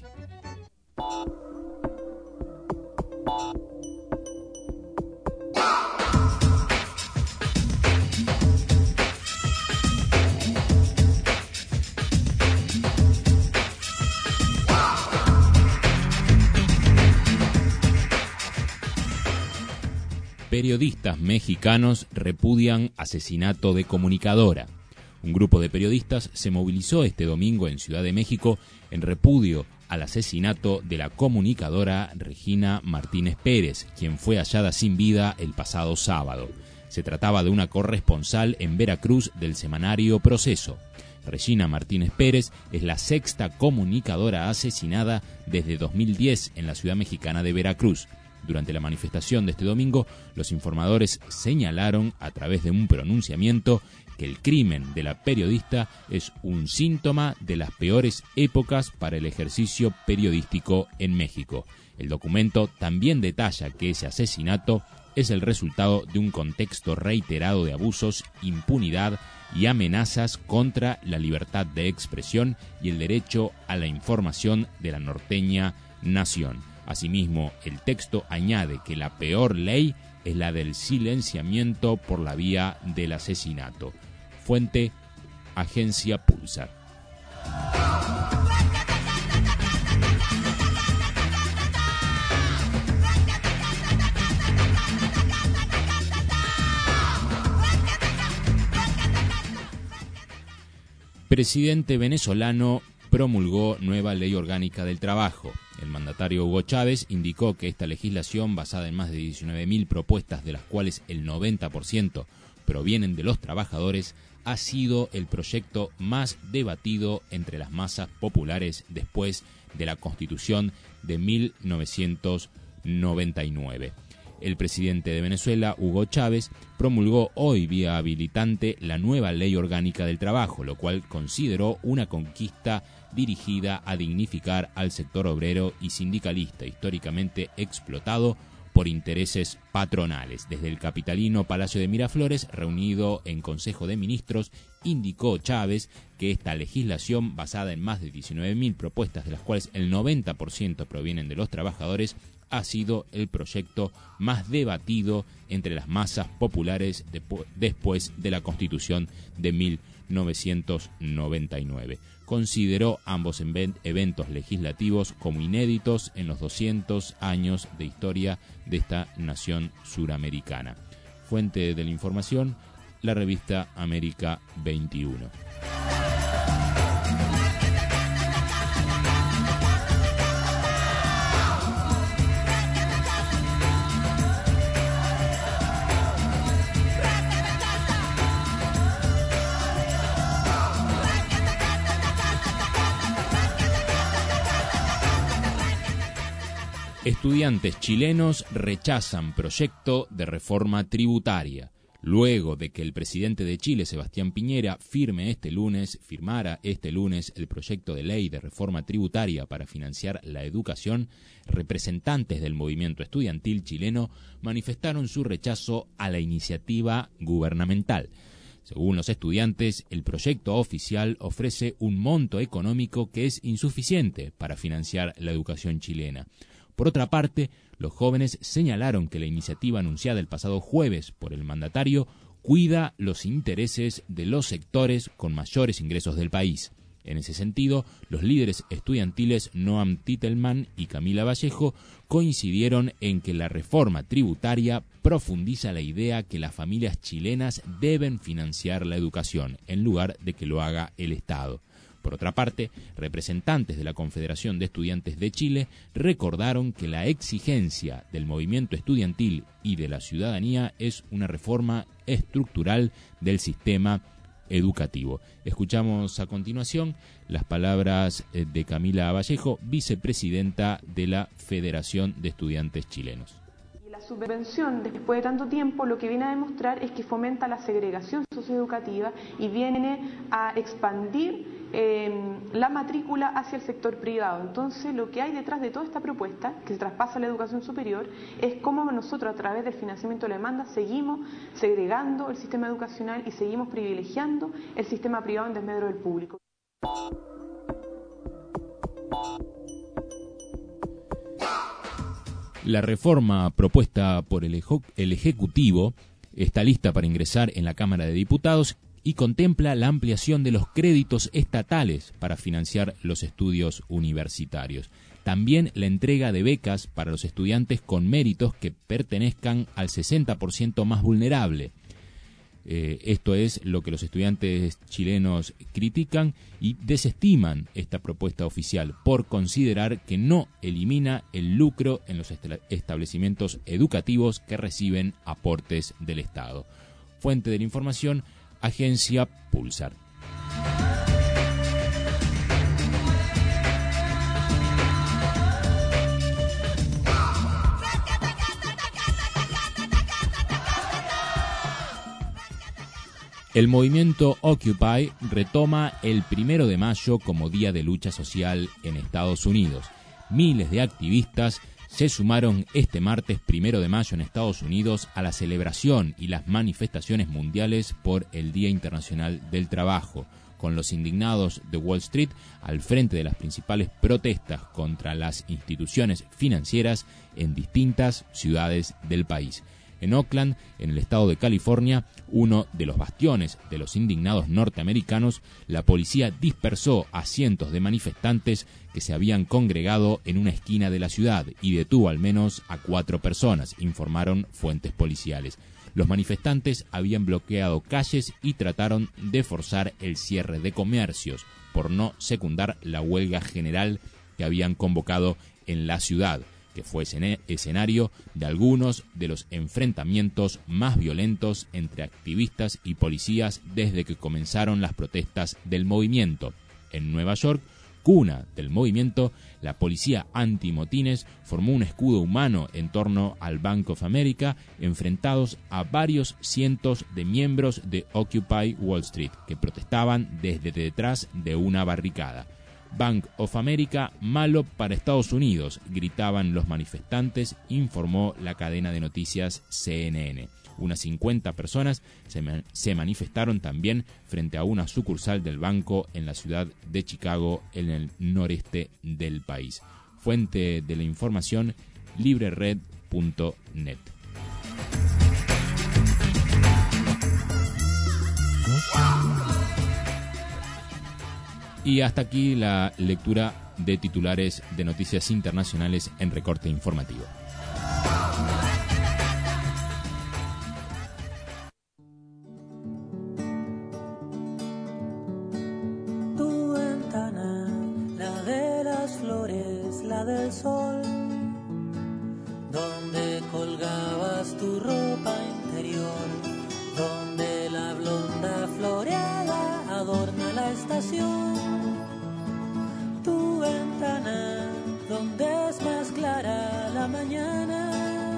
Periodistas mexicanos repudian asesinato de comunicadora. Un grupo de periodistas se movilizó este domingo en Ciudad de México en repudio al asesinato de la comunicadora Regina Martínez Pérez, quien fue hallada sin vida el pasado sábado. Se trataba de una corresponsal en Veracruz del semanario Proceso. Regina Martínez Pérez es la sexta comunicadora asesinada desde dos mil diez en la ciudad mexicana de Veracruz. Durante la manifestación de este domingo, los informadores señalaron a través de un pronunciamiento que el crimen de la periodista es un síntoma de las peores épocas para el ejercicio periodístico en México. El documento también detalla que ese asesinato es el resultado de un contexto reiterado de abusos, impunidad y amenazas contra la libertad de expresión y el derecho a la información de la norteña nación. Asimismo, el texto añade que la peor ley es la del silenciamiento por la vía del asesinato. Fuente, Agencia Pulsar. Presidente venezolano promulgó nueva ley orgánica del trabajo. El mandatario Hugo Chávez indicó que esta legislación, basada en más de diecinueve mil propuestas, de las cuales el noventa por ciento provienen de los trabajadores, ha sido el proyecto más debatido entre las masas populares después de la Constitución de mil novecientos noventa y nueve. El presidente de Venezuela, Hugo Chávez, promulgó hoy vía habilitante la nueva Ley Orgánica del Trabajo, lo cual consideró una conquista dirigida a dignificar al sector obrero y sindicalista, históricamente explotado por intereses patronales. Desde el capitalino Palacio de Miraflores, reunido en Consejo de Ministros, indicó Chávez que esta legislación, basada en más de diecinueve mil propuestas, de las cuales el noventa por ciento provienen de los trabajadores, ha sido el proyecto más debatido entre las masas populares después de la Constitución de mil novecientos noventa y nueve. Consideró ambos eventos legislativos como inéditos en los doscientos años de historia de esta nación suramericana. Fuente de la información, la revista América veintiuno. Estudiantes chilenos rechazan proyecto de reforma tributaria. Luego de que el presidente de Chile, Sebastián Piñera, firme este lunes, firmara este lunes el proyecto de ley de reforma tributaria para financiar la educación, representantes del movimiento estudiantil chileno manifestaron su rechazo a la iniciativa gubernamental. Según los estudiantes, el proyecto oficial ofrece un monto económico que es insuficiente para financiar la educación chilena. Por otra parte, los jóvenes señalaron que la iniciativa anunciada el pasado jueves por el mandatario cuida los intereses de los sectores con mayores ingresos del país. En ese sentido, los líderes estudiantiles Noam Titelman y Camila Vallejo coincidieron en que la reforma tributaria profundiza la idea que las familias chilenas deben financiar la educación, en lugar de que lo haga el Estado. Por otra parte, representantes de la Confederación de Estudiantes de Chile recordaron que la exigencia del movimiento estudiantil y de la ciudadanía es una reforma estructural del sistema educativo. Escuchamos a continuación las palabras de Camila Vallejo, vicepresidenta de la Federación de Estudiantes Chilenos. La subvención, después de tanto tiempo, lo que viene a demostrar es que fomenta la segregación socioeducativa y viene a expandir eh, la matrícula hacia el sector privado. Entonces, lo que hay detrás de toda esta propuesta, que se traspasa a la educación superior, es cómo nosotros, a través del financiamiento de la demanda, seguimos segregando el sistema educacional y seguimos privilegiando el sistema privado en desmedro del público. La reforma propuesta por el, ejo, el Ejecutivo está lista para ingresar en la Cámara de Diputados y contempla la ampliación de los créditos estatales para financiar los estudios universitarios. También la entrega de becas para los estudiantes con méritos que pertenezcan al sesenta por ciento más vulnerable. Eh, esto es lo que los estudiantes chilenos critican y desestiman esta propuesta oficial por considerar que no elimina el lucro en los establecimientos educativos que reciben aportes del Estado. Fuente de la información, Agencia Pulsar. El movimiento Occupy retoma el primero de mayo como día de lucha social en Estados Unidos. Miles de activistas se sumaron este martes primero de mayo en Estados Unidos a la celebración y las manifestaciones mundiales por el Día Internacional del Trabajo, con los indignados de Wall Street al frente de las principales protestas contra las instituciones financieras en distintas ciudades del país. En Oakland, en el estado de California, uno de los bastiones de los indignados norteamericanos, la policía dispersó a cientos de manifestantes que se habían congregado en una esquina de la ciudad y detuvo al menos a cuatro personas, informaron fuentes policiales. Los manifestantes habían bloqueado calles y trataron de forzar el cierre de comercios por no secundar la huelga general que habían convocado en la ciudad, que fue escenario de algunos de los enfrentamientos más violentos entre activistas y policías desde que comenzaron las protestas del movimiento. En Nueva York, cuna del movimiento, la policía antimotines formó un escudo humano en torno al Bank of America, enfrentados a varios cientos de miembros de Occupy Wall Street, que protestaban desde detrás de una barricada. Bank of America, malo para Estados Unidos, gritaban los manifestantes, informó la cadena de noticias C N N. Unas cincuenta personas se, man- se manifestaron también frente a una sucursal del banco en la ciudad de Chicago, en el noreste del país. Fuente de la información, librered punto net. Y hasta aquí la lectura de titulares de noticias internacionales en Recorte Informativo. Tu ventana, la de las flores, la del sol, donde colgabas tu ropa interior, donde la blonda floreada adorna la estación. Tu ventana, donde es más clara la mañana,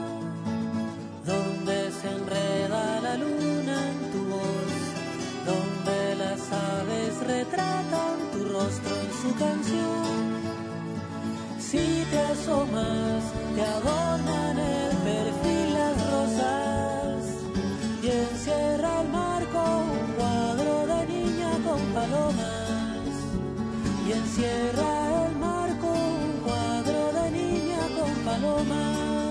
donde se enreda la luna en tu voz, donde las aves retratan tu rostro en su canción. Si te asomas, te adornan el perfil las rosas y encierra el marco un cuadro de niña con palomas. Y encierra el marco un cuadro de niña con palomas.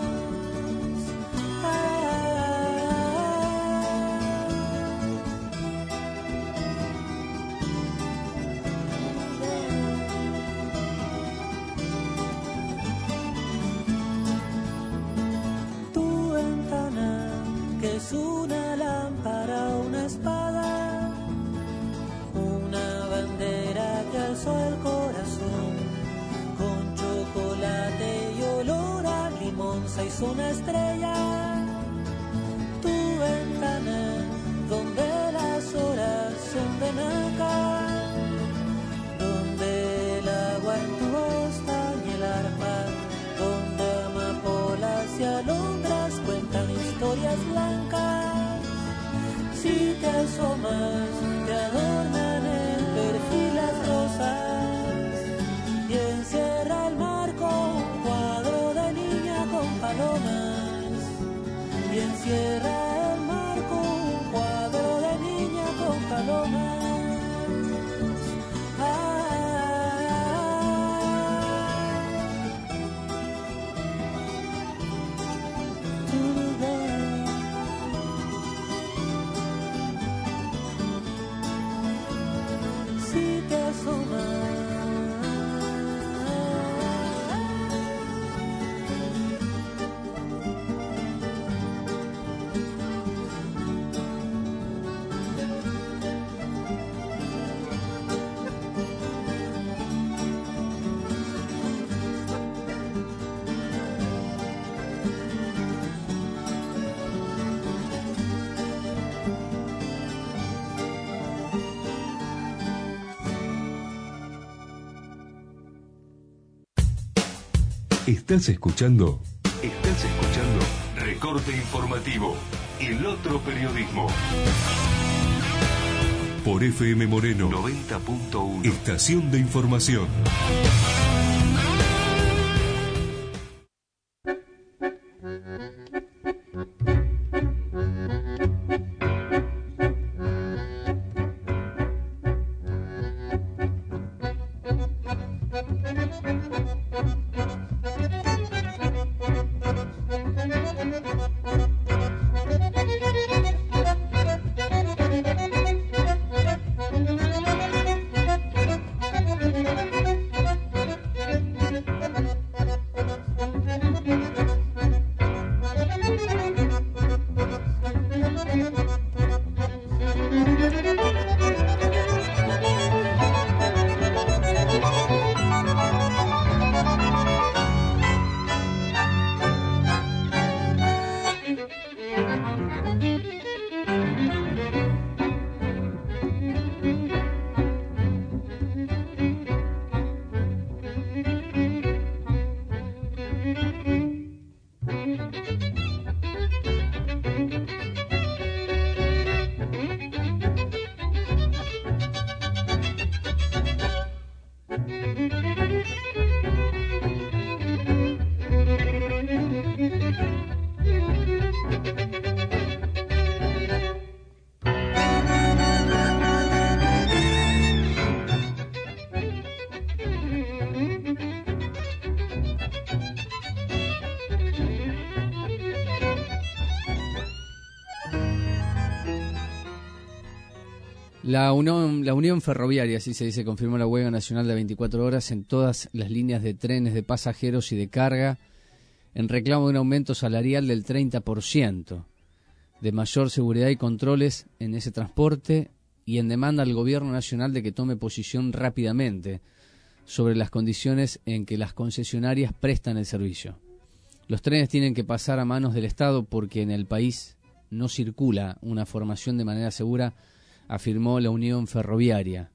Tu ventana, que es una lámpara, una espada, una bandera que alzó el corazón, con chocolate y olor a limón se hizo una estrella. Tu ventana, donde las horas son de nácar, donde el agua en tu hosta y el arpa, donde amapolas y alondras cuentan historias blancas. Si te asomas, te adornan el perfil las rosas y encierra el marco un cuadro de niña con palomas. Y encierra el marco un cuadro de niña con palomas. Estás escuchando, estás escuchando Recorte Informativo, el otro periodismo. Por F M Moreno noventa punto uno. Estación de información. La Unión, la Unión Ferroviaria, así se dice, confirmó la huelga nacional de veinticuatro horas en todas las líneas de trenes de pasajeros y de carga en reclamo de un aumento salarial del treinta por ciento, de mayor seguridad y controles en ese transporte y en demanda al Gobierno Nacional de que tome posición rápidamente sobre las condiciones en que las concesionarias prestan el servicio. Los trenes tienen que pasar a manos del Estado porque en el país no circula una formación de manera segura, afirmó la Unión Ferroviaria.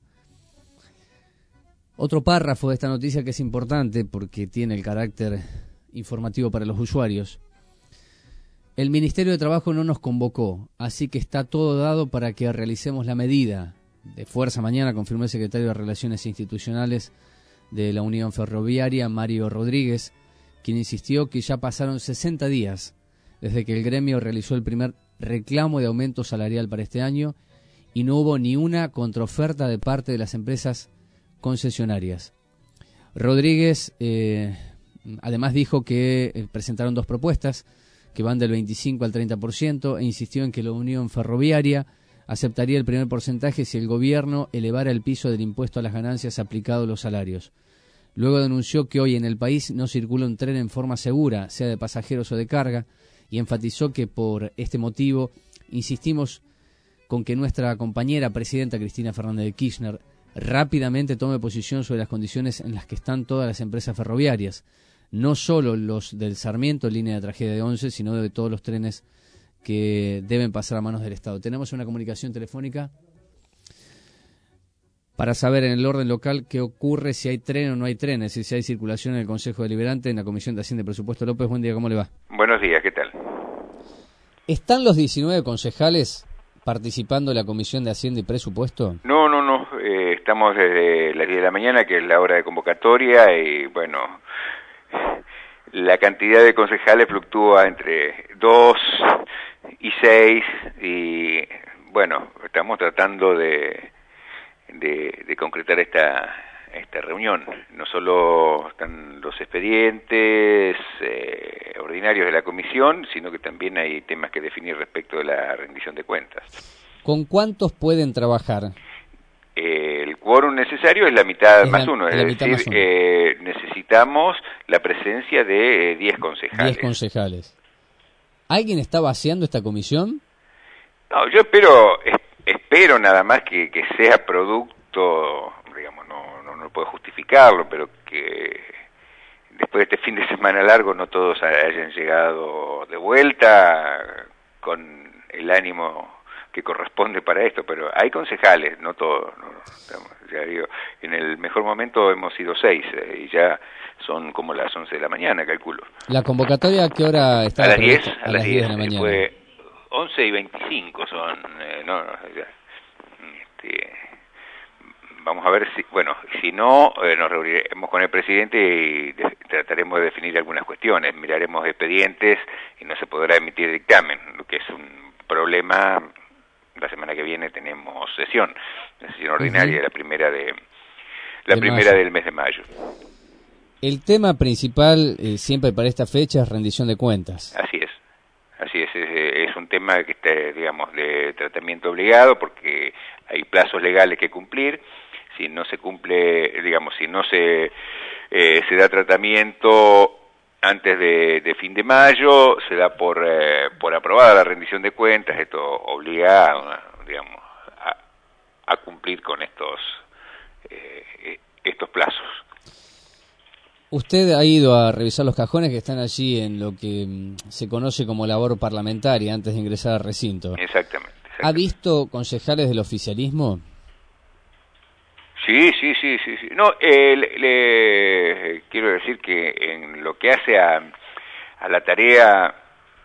Otro párrafo de esta noticia que es importante porque tiene el carácter informativo para los usuarios. El Ministerio de Trabajo no nos convocó, así que está todo dado para que realicemos la medida. De fuerza mañana, confirmó el secretario de Relaciones Institucionales de la Unión Ferroviaria, Mario Rodríguez, quien insistió que ya pasaron sesenta días desde que el gremio realizó el primer reclamo de aumento salarial para este año y no hubo ni una contraoferta de parte de las empresas concesionarias. Rodríguez eh, además dijo que eh, presentaron dos propuestas que van del veinticinco al treinta por ciento e insistió en que la Unión Ferroviaria aceptaría el primer porcentaje si el gobierno elevara el piso del impuesto a las ganancias aplicado a los salarios. Luego denunció que hoy en el país no circula un tren en forma segura, sea de pasajeros o de carga, y enfatizó que por este motivo insistimos con que nuestra compañera presidenta Cristina Fernández de Kirchner rápidamente tome posición sobre las condiciones en las que están todas las empresas ferroviarias, no solo los del Sarmiento, línea de tragedia de once, sino de todos los trenes que deben pasar a manos del Estado. Tenemos una comunicación telefónica para saber en el orden local qué ocurre, si hay tren o no hay tren, es decir, si hay circulación en el Consejo Deliberante, en la Comisión de Hacienda y Presupuesto. López, buen día, ¿cómo le va? Buenos días, ¿qué tal? ¿Están los diecinueve concejales participando en la Comisión de Hacienda y Presupuesto? No, no, no, eh, estamos desde las diez de la mañana, que es la hora de convocatoria, y bueno, la cantidad de concejales fluctúa entre dos y seis, y bueno, estamos tratando de, de, de concretar esta, esta reunión. No solo están los expedientes eh, ordinarios de la comisión, sino que también hay temas que definir respecto de la rendición de cuentas. ¿Con cuántos pueden trabajar? Eh, el quórum necesario es la mitad es más la, uno, es, es decir, eh, necesitamos la presencia de diez eh, concejales. diez concejales. ¿Alguien está vaciando esta comisión? No, yo espero, es, espero nada más que, que sea producto, digamos, no, no, no puedo justificarlo, pero que después de este fin de semana largo no todos hayan llegado de vuelta con el ánimo que corresponde para esto, pero hay concejales, no todos, no, no, ya digo, en el mejor momento hemos sido seis, eh, y ya son como las once de la mañana, calculo. ¿La convocatoria a qué hora está? A las diez, a, a las diez de la mañana. Fue once y veinticinco son, eh, no, no, ya, este, vamos a ver si, bueno, si no, eh, nos reuniremos con el presidente y de, trataremos de definir algunas cuestiones, miraremos expedientes y no se podrá emitir dictamen, lo que es un problema. La semana que viene tenemos sesión, la sesión ordinaria, uh-huh. la primera de la de primera mayo. del mes de mayo. El tema principal eh, siempre para esta fecha es rendición de cuentas. Así es, así es, es, es un tema que está, digamos, de tratamiento obligado porque hay plazos legales que cumplir. Si no se cumple, digamos, si no se eh, se da tratamiento antes de, de fin de mayo, se da por eh, por aprobada la rendición de cuentas. Esto obliga, a, digamos, a, a cumplir con estos eh, estos plazos. Usted ha ido a revisar los cajones que están allí en lo que mm, se conoce como labor parlamentaria antes de ingresar al recinto. Exactamente. exactamente. ¿Ha visto concejales del oficialismo? Sí, sí, sí, sí, sí. No, eh, le, le quiero decir que en lo que hace a, a la tarea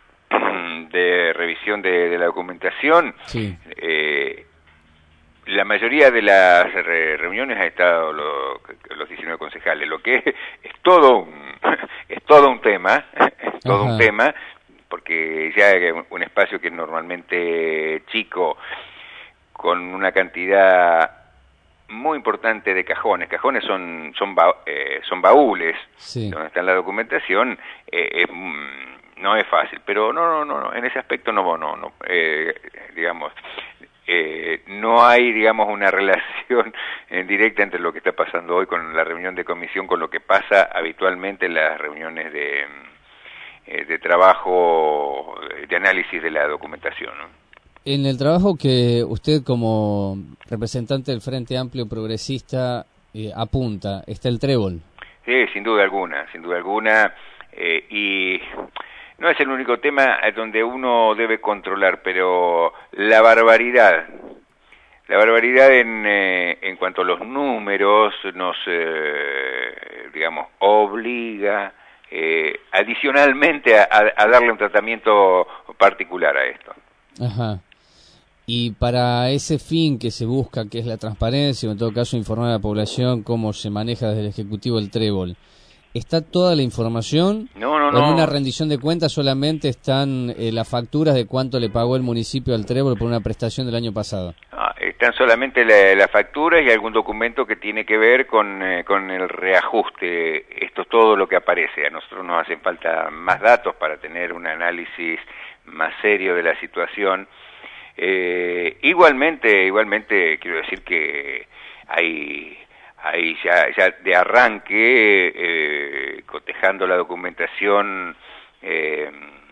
de revisión de, de la documentación, sí. eh, la mayoría de las re reuniones ha estado lo, los diecinueve concejales, lo que es, es todo un, es todo un tema, es todo Ajá. un tema, porque ya un espacio que es normalmente chico, con una cantidad muy importante de cajones. Cajones son son ba eh, son baúles sí. donde está la documentación. Eh, eh, no es fácil, pero no, no, no, en ese aspecto no, no, no, eh, digamos, eh, no hay, digamos, una relación en directa entre lo que está pasando hoy con la reunión de comisión con lo que pasa habitualmente en las reuniones de eh, de trabajo, de análisis de la documentación, ¿no? En el trabajo que usted como representante del Frente Amplio Progresista eh, apunta, está el trébol. Sí, sin duda alguna, sin duda alguna, eh, y no es el único tema donde uno debe controlar, pero la barbaridad, la barbaridad en, eh, en cuanto a los números nos, eh, digamos, obliga eh, adicionalmente a, a darle un tratamiento particular a esto. Ajá. Y para ese fin que se busca, que es la transparencia, o en todo caso informar a la población cómo se maneja desde el Ejecutivo el trébol, ¿está toda la información? No, no, ¿O no. en una rendición de cuentas solamente están eh, las facturas de cuánto le pagó el municipio al trébol por una prestación del año pasado? Ah, están solamente las la facturas y algún documento que tiene que ver con, eh, con el reajuste. Esto es todo lo que aparece. A nosotros nos hacen falta más datos para tener un análisis más serio de la situación. Eh, igualmente, igualmente quiero decir que hay, hay ya, ya de arranque, eh, cotejando la documentación eh,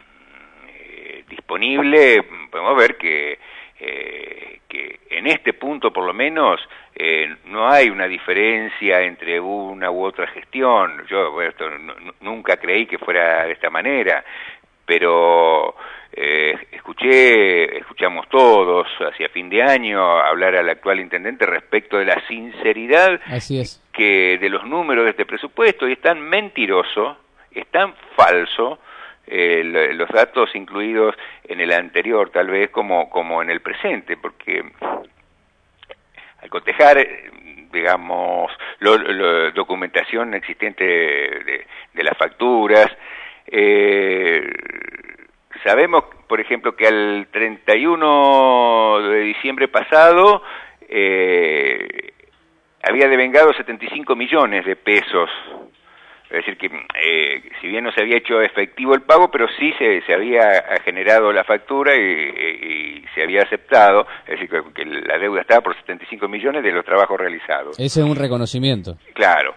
eh, disponible, podemos ver que, eh, que en este punto por lo menos eh, no hay una diferencia entre una u otra gestión. Yo bueno, esto, nunca creí que fuera de esta manera, pero eh, escuché, escuchamos todos hacia fin de año hablar al actual intendente respecto de la sinceridad Así es. que de los números de este presupuesto, y es tan mentiroso, es tan falso, eh, los datos incluidos en el anterior tal vez como, como en el presente, porque al cotejar, digamos, la documentación existente de, de, de las facturas, Eh, sabemos, por ejemplo, que al treinta y uno de diciembre pasado eh, había devengado setenta y cinco millones de pesos. Es decir, que eh, si bien no se había hecho efectivo el pago, pero sí se, se había generado la factura y, y se había aceptado. Es decir, que, que la deuda estaba por setenta y cinco millones de los trabajos realizados. Ese es un reconocimiento. Claro.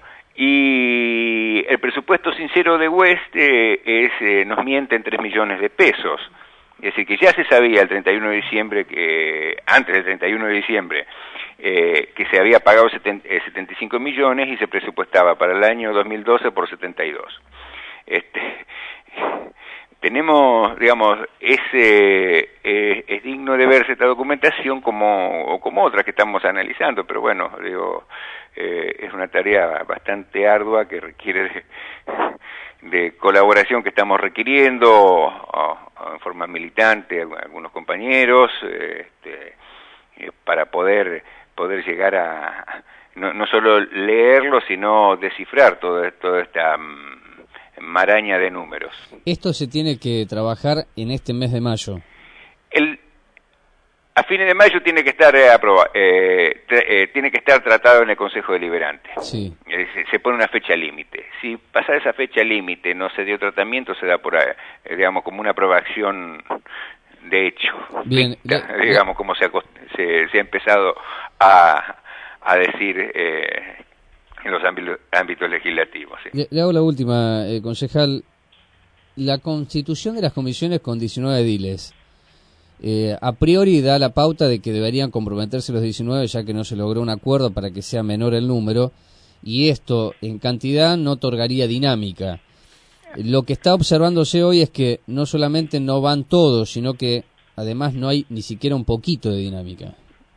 Y el presupuesto sincero de West eh, es, eh, nos miente en tres millones de pesos. Es decir, que ya se sabía el treinta y uno de diciembre, que antes del treinta y uno de diciembre, eh, que se había pagado setenta y cinco millones y se presupuestaba para el año dos mil doce por setenta y dos. Este, tenemos, digamos, ese, eh, es digno de verse esta documentación como, o como otras que estamos analizando, pero bueno, digo, eh, es una tarea bastante ardua que requiere de, de colaboración que estamos requiriendo o, o en forma militante, algunos compañeros, este, eh, para poder, poder llegar a, no, no solo leerlo, sino descifrar todo, toda esta maraña de números. Esto se tiene que trabajar en este mes de mayo. El, a fines de mayo tiene que estar eh, aproba, eh, tra, eh, tiene que estar tratado en el Consejo Deliberante. Sí. Eh, se, se pone una fecha límite. Si pasa esa fecha límite, no se dio tratamiento, se da por, eh, digamos, como una aprobación de hecho. Bien. Pita, le, digamos, como se ha, se, se ha empezado a, a decir eh, en los ámbitos, ámbitos legislativos. ¿Sí? Le, le hago la última, eh, concejal. La constitución de las comisiones con diecinueve ediles, eh, a priori da la pauta de que deberían comprometerse los diecinueve, ya que no se logró un acuerdo para que sea menor el número, y esto en cantidad no otorgaría dinámica. Lo que está observándose hoy es que no solamente no van todos, sino que además no hay ni siquiera un poquito de dinámica.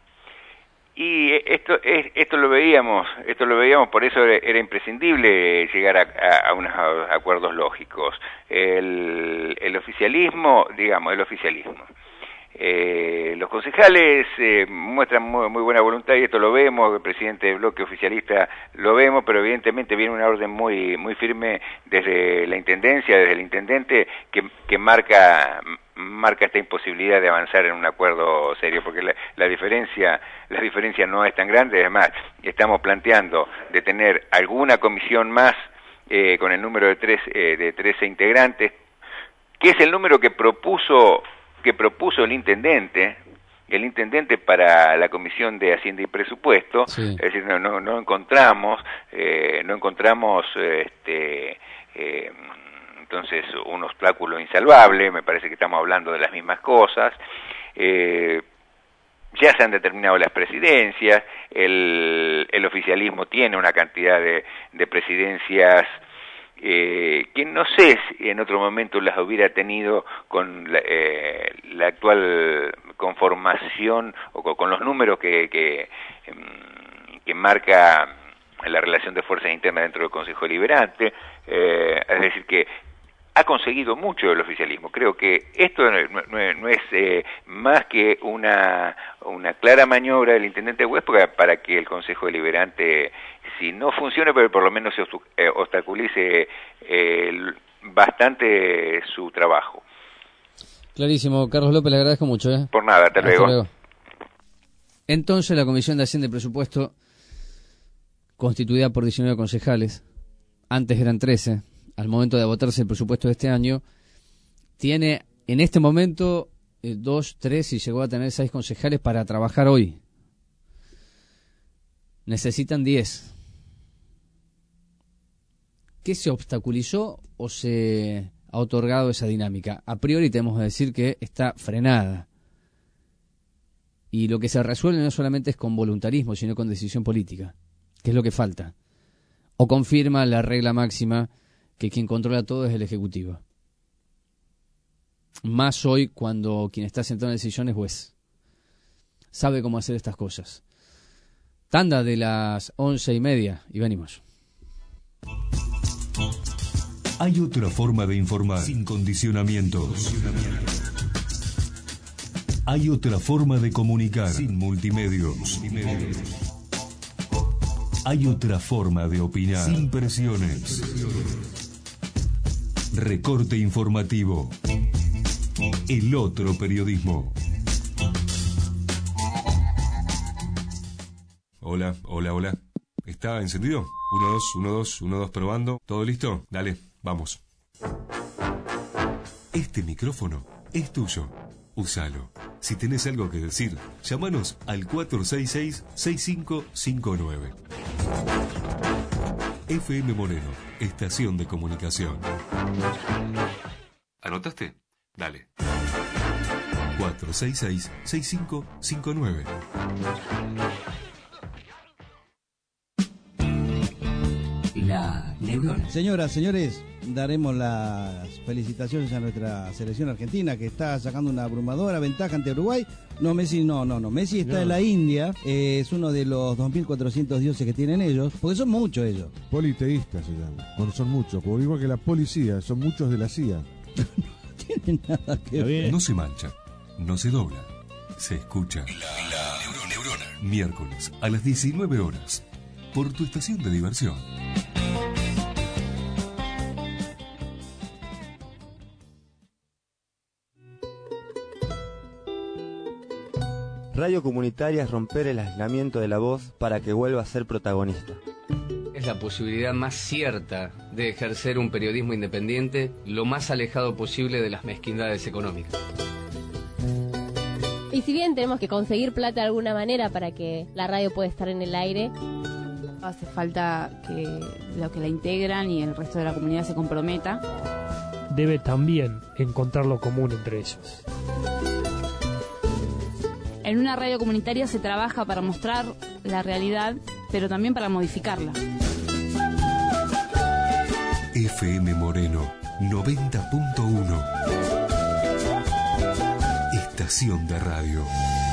Y esto esto lo veíamos, esto lo veíamos, por eso era imprescindible llegar a, a, a unos acuerdos lógicos. El, el oficialismo, digamos, el oficialismo. Eh, los concejales eh, muestran muy, muy buena voluntad y esto lo vemos, el presidente del bloque oficialista lo vemos, pero evidentemente viene una orden muy muy firme desde la intendencia, desde el intendente, que, que marca marca esta imposibilidad de avanzar en un acuerdo serio, porque la, la diferencia la diferencia no es tan grande. Además, estamos planteando de tener alguna comisión más eh, con el número de tres eh, de trece integrantes, que es el número que propuso que propuso el intendente, el intendente para la Comisión de Hacienda y Presupuesto. Sí. Es decir, no no, no encontramos eh, no encontramos este eh, entonces un obstáculo insalvable. Me parece que estamos hablando de las mismas cosas. Eh, ya se han determinado las presidencias, el, el oficialismo tiene una cantidad de, de presidencias Eh, que no sé si en otro momento las hubiera tenido con la, eh, la actual conformación o con, con los números que, que, que marca la relación de fuerzas internas dentro del Consejo Deliberante. Eh, es decir, que ha conseguido mucho el oficialismo. Creo que esto no, no, no es eh, más que una, una clara maniobra del intendente Huespo para que el Consejo Deliberante, si no funcione, pero por lo menos se obstaculice eh, bastante su trabajo. Clarísimo. Carlos López, le agradezco mucho. ¿eh? Por nada, hasta, hasta luego. luego. Entonces, la Comisión de Hacienda y Presupuesto, constituida por diecinueve concejales, antes eran trece, al momento de votarse el presupuesto de este año, tiene en este momento eh, dos, tres y llegó a tener seis concejales para trabajar hoy. Necesitan diez. ¿Qué se obstaculizó o se ha otorgado esa dinámica? A priori tenemos que decir que está frenada. Y lo que se resuelve no solamente es con voluntarismo, sino con decisión política, que es lo que falta. O confirma la regla máxima que quien controla todo es el Ejecutivo. Más hoy cuando quien está sentado en el sillón es juez. Sabe cómo hacer estas cosas. Tanda de las once y media y venimos. Hay otra forma de informar sin condicionamientos. Hay otra forma de comunicar sin multimedios. Hay otra forma de opinar sin presiones. Recorte informativo. El otro periodismo. Hola, hola, hola. ¿Está encendido? Uno, dos, uno, dos, uno, dos, probando. ¿Todo listo? Dale, vamos. Este micrófono es tuyo. Úsalo. Si tenés algo que decir, llámanos al cuatro seis seis, seis cinco cinco nueve. F M Moreno, estación de comunicación. ¿Anotaste? Dale. cuatro seis seis, seis cinco cinco nueve. La Neurona. Señoras, señores, daremos las felicitaciones a nuestra selección argentina, que está sacando una abrumadora ventaja ante Uruguay. No, Messi no, no, no. Messi está No. en la India, eh, es uno de los dos mil cuatrocientos dioses que tienen ellos, porque son muchos ellos. Politeístas se llama, cuando son muchos, como igual que la policía, son muchos de la C I A. No tiene nada que ver. No se mancha, no se dobla, se escucha. La Neurona. Miércoles a las diecinueve horas, por tu estación de diversión. Radio comunitaria es romper el aislamiento de la voz para que vuelva a ser protagonista. Es la posibilidad más cierta de ejercer un periodismo independiente lo más alejado posible de las mezquindades económicas. Y si bien tenemos que conseguir plata de alguna manera para que la radio pueda estar en el aire, hace falta que los que la integran y el resto de la comunidad se comprometa. Debe también encontrar lo común entre ellos. En una radio comunitaria se trabaja para mostrar la realidad, pero también para modificarla. F M Moreno noventa punto uno. Estación de radio.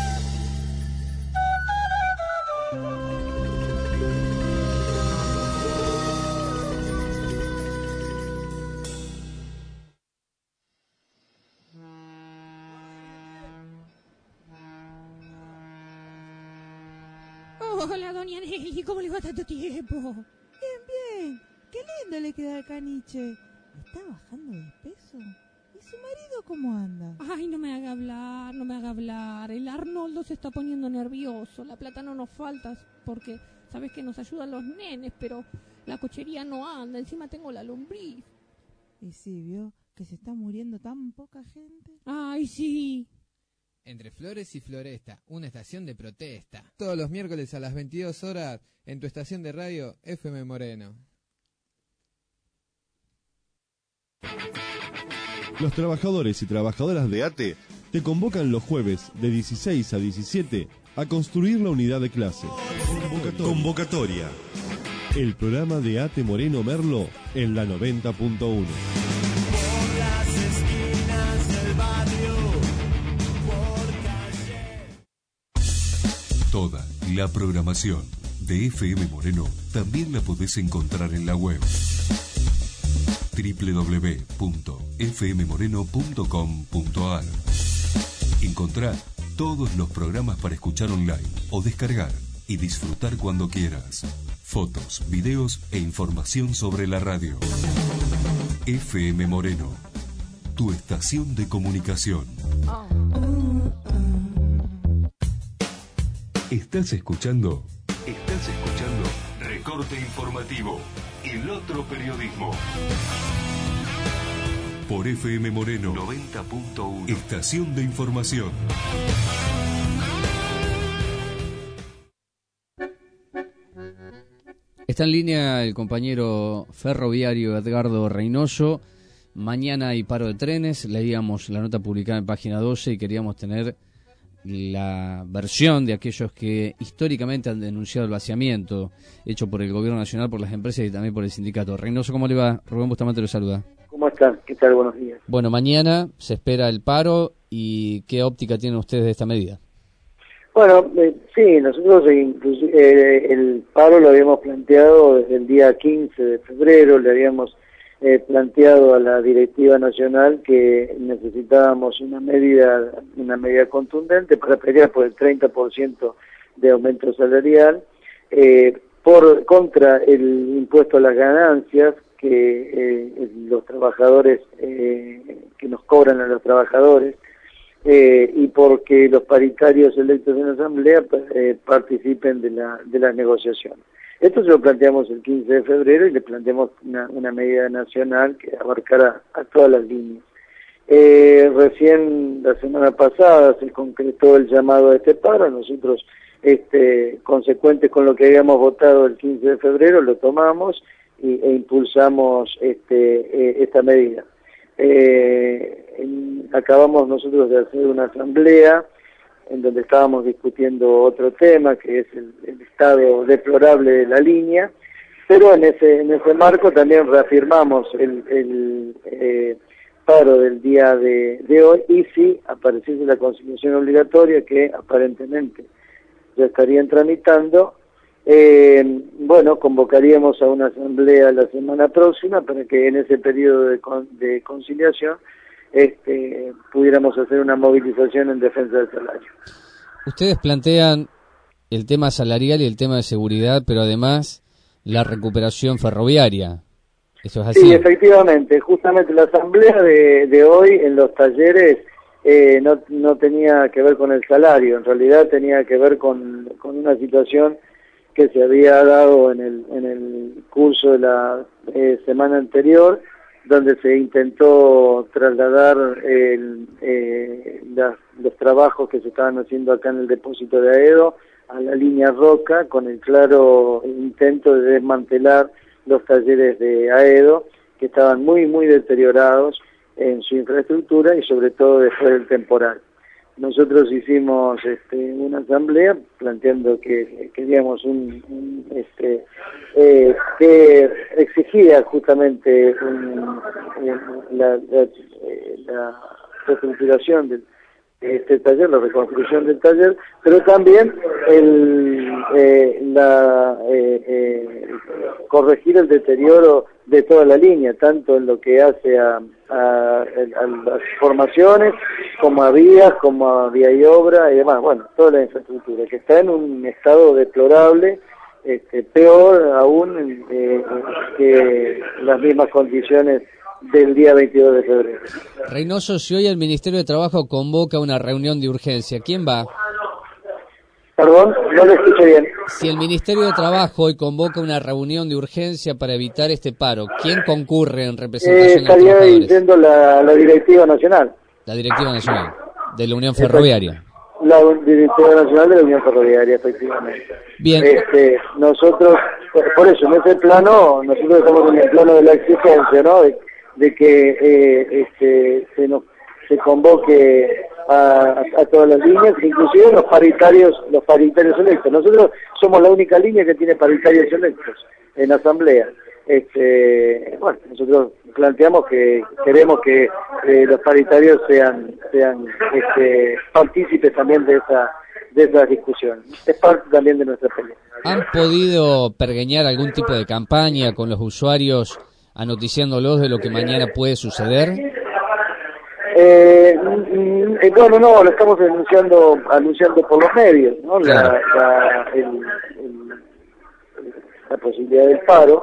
Hola, doña Nelly, ¿cómo le va tanto tiempo? Bien, bien. Qué lindo le queda al caniche. ¿Está bajando de peso? ¿Y su marido cómo anda? Ay, no me haga hablar, no me haga hablar. El Arnoldo se está poniendo nervioso. La plata no nos falta porque sabes que nos ayudan los nenes, pero la cochería no anda. Encima tengo la lombriz. Y sí, vio que se está muriendo tan poca gente. Ay, sí. Entre Flores y Floresta, una estación de protesta. Todos los miércoles a las veintidós horas en tu estación de radio F M Moreno. Los trabajadores y trabajadoras de ATE te convocan los jueves de dieciséis a diecisiete a construir la unidad de clase. Convocatoria. Convocatoria. El programa de ATE Moreno Merlo en la noventa punto uno. Por las esquinas del barrio, por calle. Toda la programación de F M Moreno también la podés encontrar en la web doble u doble u doble u punto f m moreno punto com punto a r. Encontrá todos los programas para escuchar online o descargar y disfrutar cuando quieras. Fotos, videos e información sobre la radio. F M Moreno, tu estación de comunicación. ¿Estás escuchando? Estás escuchando Recorte Informativo, el otro periodismo. Por F M Moreno noventa punto uno. Estación de información. Está en línea el compañero ferroviario Edgardo Reynoso. Mañana hay paro de trenes. Leíamos la nota publicada en página doce y queríamos tener la versión de aquellos que históricamente han denunciado el vaciamiento hecho por el gobierno nacional, por las empresas y también por el sindicato. Reynoso, ¿cómo le va? Rubén Bustamante lo saluda. ¿Cómo están? ¿Qué tal? Buenos días. Bueno, mañana se espera el paro y ¿qué óptica tienen ustedes de esta medida? Bueno, eh, sí, nosotros eh, inclusive, eh, el paro lo habíamos planteado desde el día quince de febrero, le habíamos eh, planteado a la directiva nacional que necesitábamos una medida, una medida contundente para pelear por el treinta por ciento de aumento salarial, eh, por contra el impuesto a las ganancias que eh, los trabajadores, eh, que nos cobran a los trabajadores, Eh, y porque los paritarios electos en la Asamblea eh, participen de la de las negociaciones. Esto se lo planteamos el quince de febrero y le planteamos una, una medida nacional que abarcará a todas las líneas. Eh, recién la semana pasada se concretó el llamado a este paro. Nosotros, este, consecuentes con lo que habíamos votado el quince de febrero, lo tomamos y, e impulsamos este, eh, esta medida. Eh, en, acabamos nosotros de hacer una asamblea en donde estábamos discutiendo otro tema que es el, el estado deplorable de la línea Pero en ese en ese marco también reafirmamos el, el eh, paro del día de, de hoy, y si apareciese la conciliación obligatoria, que aparentemente ya estarían tramitando, eh, bueno, convocaríamos a una asamblea la semana próxima para que en ese periodo de, con, de conciliación este, pudiéramos hacer una movilización en defensa del salario. Ustedes plantean el tema salarial y el tema de seguridad, pero además la recuperación ferroviaria. ¿Eso es así? Sí, efectivamente. Justamente la asamblea de, de hoy en los talleres eh, no, no tenía que ver con el salario, en realidad tenía que ver con, con una situación que se había dado en el, en el curso de la eh, semana anterior, donde se intentó trasladar el, eh, las, los trabajos que se estaban haciendo acá en el depósito de Aedo a la línea Roca, con el claro intento de desmantelar los talleres de Aedo, que estaban muy, muy deteriorados en su infraestructura y sobre todo después del temporal. Nosotros hicimos este, una asamblea planteando que queríamos un, un este, eh, que exigía justamente un, la, la, la reestructuración del este taller, la reconstrucción del taller, pero también el, eh, la, eh, eh, corregir el deterioro de toda la línea, tanto en lo que hace a, a, a las formaciones, como a vías, como a vía y obra y demás, bueno, toda la infraestructura, que está en un estado deplorable, este, peor aún eh, que las mismas condiciones del día veintidós de febrero. Reynoso, si hoy el Ministerio de Trabajo convoca una reunión de urgencia, ¿quién va? Perdón, no lo escuché bien. Si el Ministerio de Trabajo hoy convoca una reunión de urgencia para evitar este paro, ¿quién concurre en representación eh, de los trabajadores? Estaría diciendo la, la Directiva Nacional. La Directiva Nacional, de la Unión Ferroviaria. La Directiva Nacional de la Unión Ferroviaria, efectivamente. Bien. Este, nosotros, por, por eso, en ese plano, nosotros estamos en el plano de la exigencia, ¿no? De, de que eh, este, se nos se convoque a, a todas las líneas, inclusive los paritarios, los paritarios electos. Nosotros somos la única línea que tiene paritarios electos en asamblea. Este, bueno, nosotros planteamos que queremos que eh, los paritarios sean sean este, partícipes también de esa de esas discusiones. Es parte también de nuestra pelea. ¿Han podido pergeñar algún tipo de campaña con los usuarios anoticiándolos de lo que mañana puede suceder? Eh, mm, bueno, no, lo estamos anunciando anunciando por los medios, ¿no? Claro. La, la, el, el, la posibilidad del paro,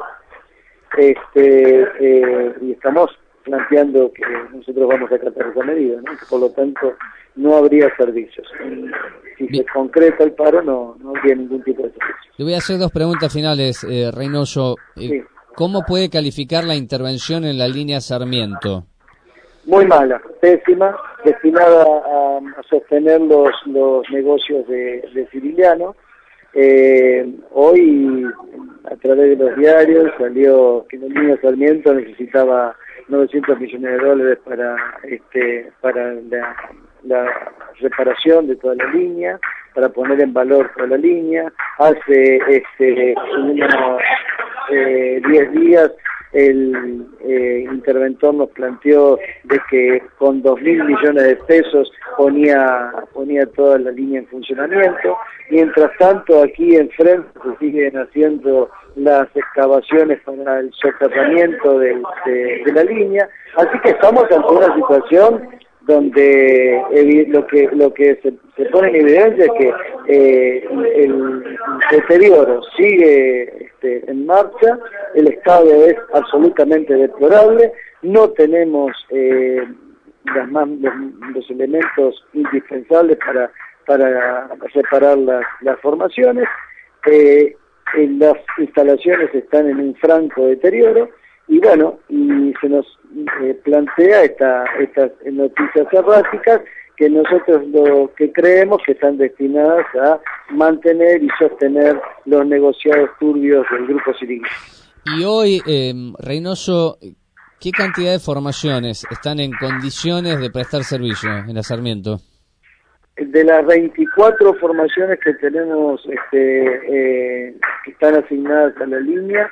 este eh, y estamos planteando que nosotros vamos a tratar esa medida, ¿no? Que por lo tanto no habría servicios. Si Bien. se concreta el paro, no, no habría ningún tipo de servicio. Le voy a hacer dos preguntas finales, eh, Reynoso. Eh, sí. ¿Cómo puede calificar la intervención en la línea Sarmiento? Muy mala, pésima, destinada a, a sostener los, los negocios de, de Civiliano. Eh, hoy, a través de los diarios, salió que la línea Sarmiento necesitaba novecientos millones de dólares para este para la, la reparación de toda la línea, para poner en valor toda la línea. Hace este unos eh, diez días el eh, interventor nos planteó de que con dos mil millones de pesos ponía ponía toda la línea en funcionamiento. Mientras tanto, aquí enfrente se siguen haciendo las excavaciones para el soterramiento de, de, de la línea. Así que estamos ante una situación donde eh, lo que lo que se, se pone en evidencia es que eh, el deterioro sigue este, en marcha, el estado es absolutamente deplorable, no tenemos eh, las más, los, los elementos indispensables para para reparar las, las formaciones, eh, las instalaciones están en un franco deterioro, y bueno, y se nos eh, plantea esta, estas noticias erráticas que nosotros lo que creemos que están destinadas a mantener y sostener los negociados turbios del Grupo Siringa. Y hoy, eh, Reynoso, ¿qué cantidad de formaciones están en condiciones de prestar servicio en la Sarmiento? De las veinticuatro formaciones que tenemos este, eh, que están asignadas a la línea,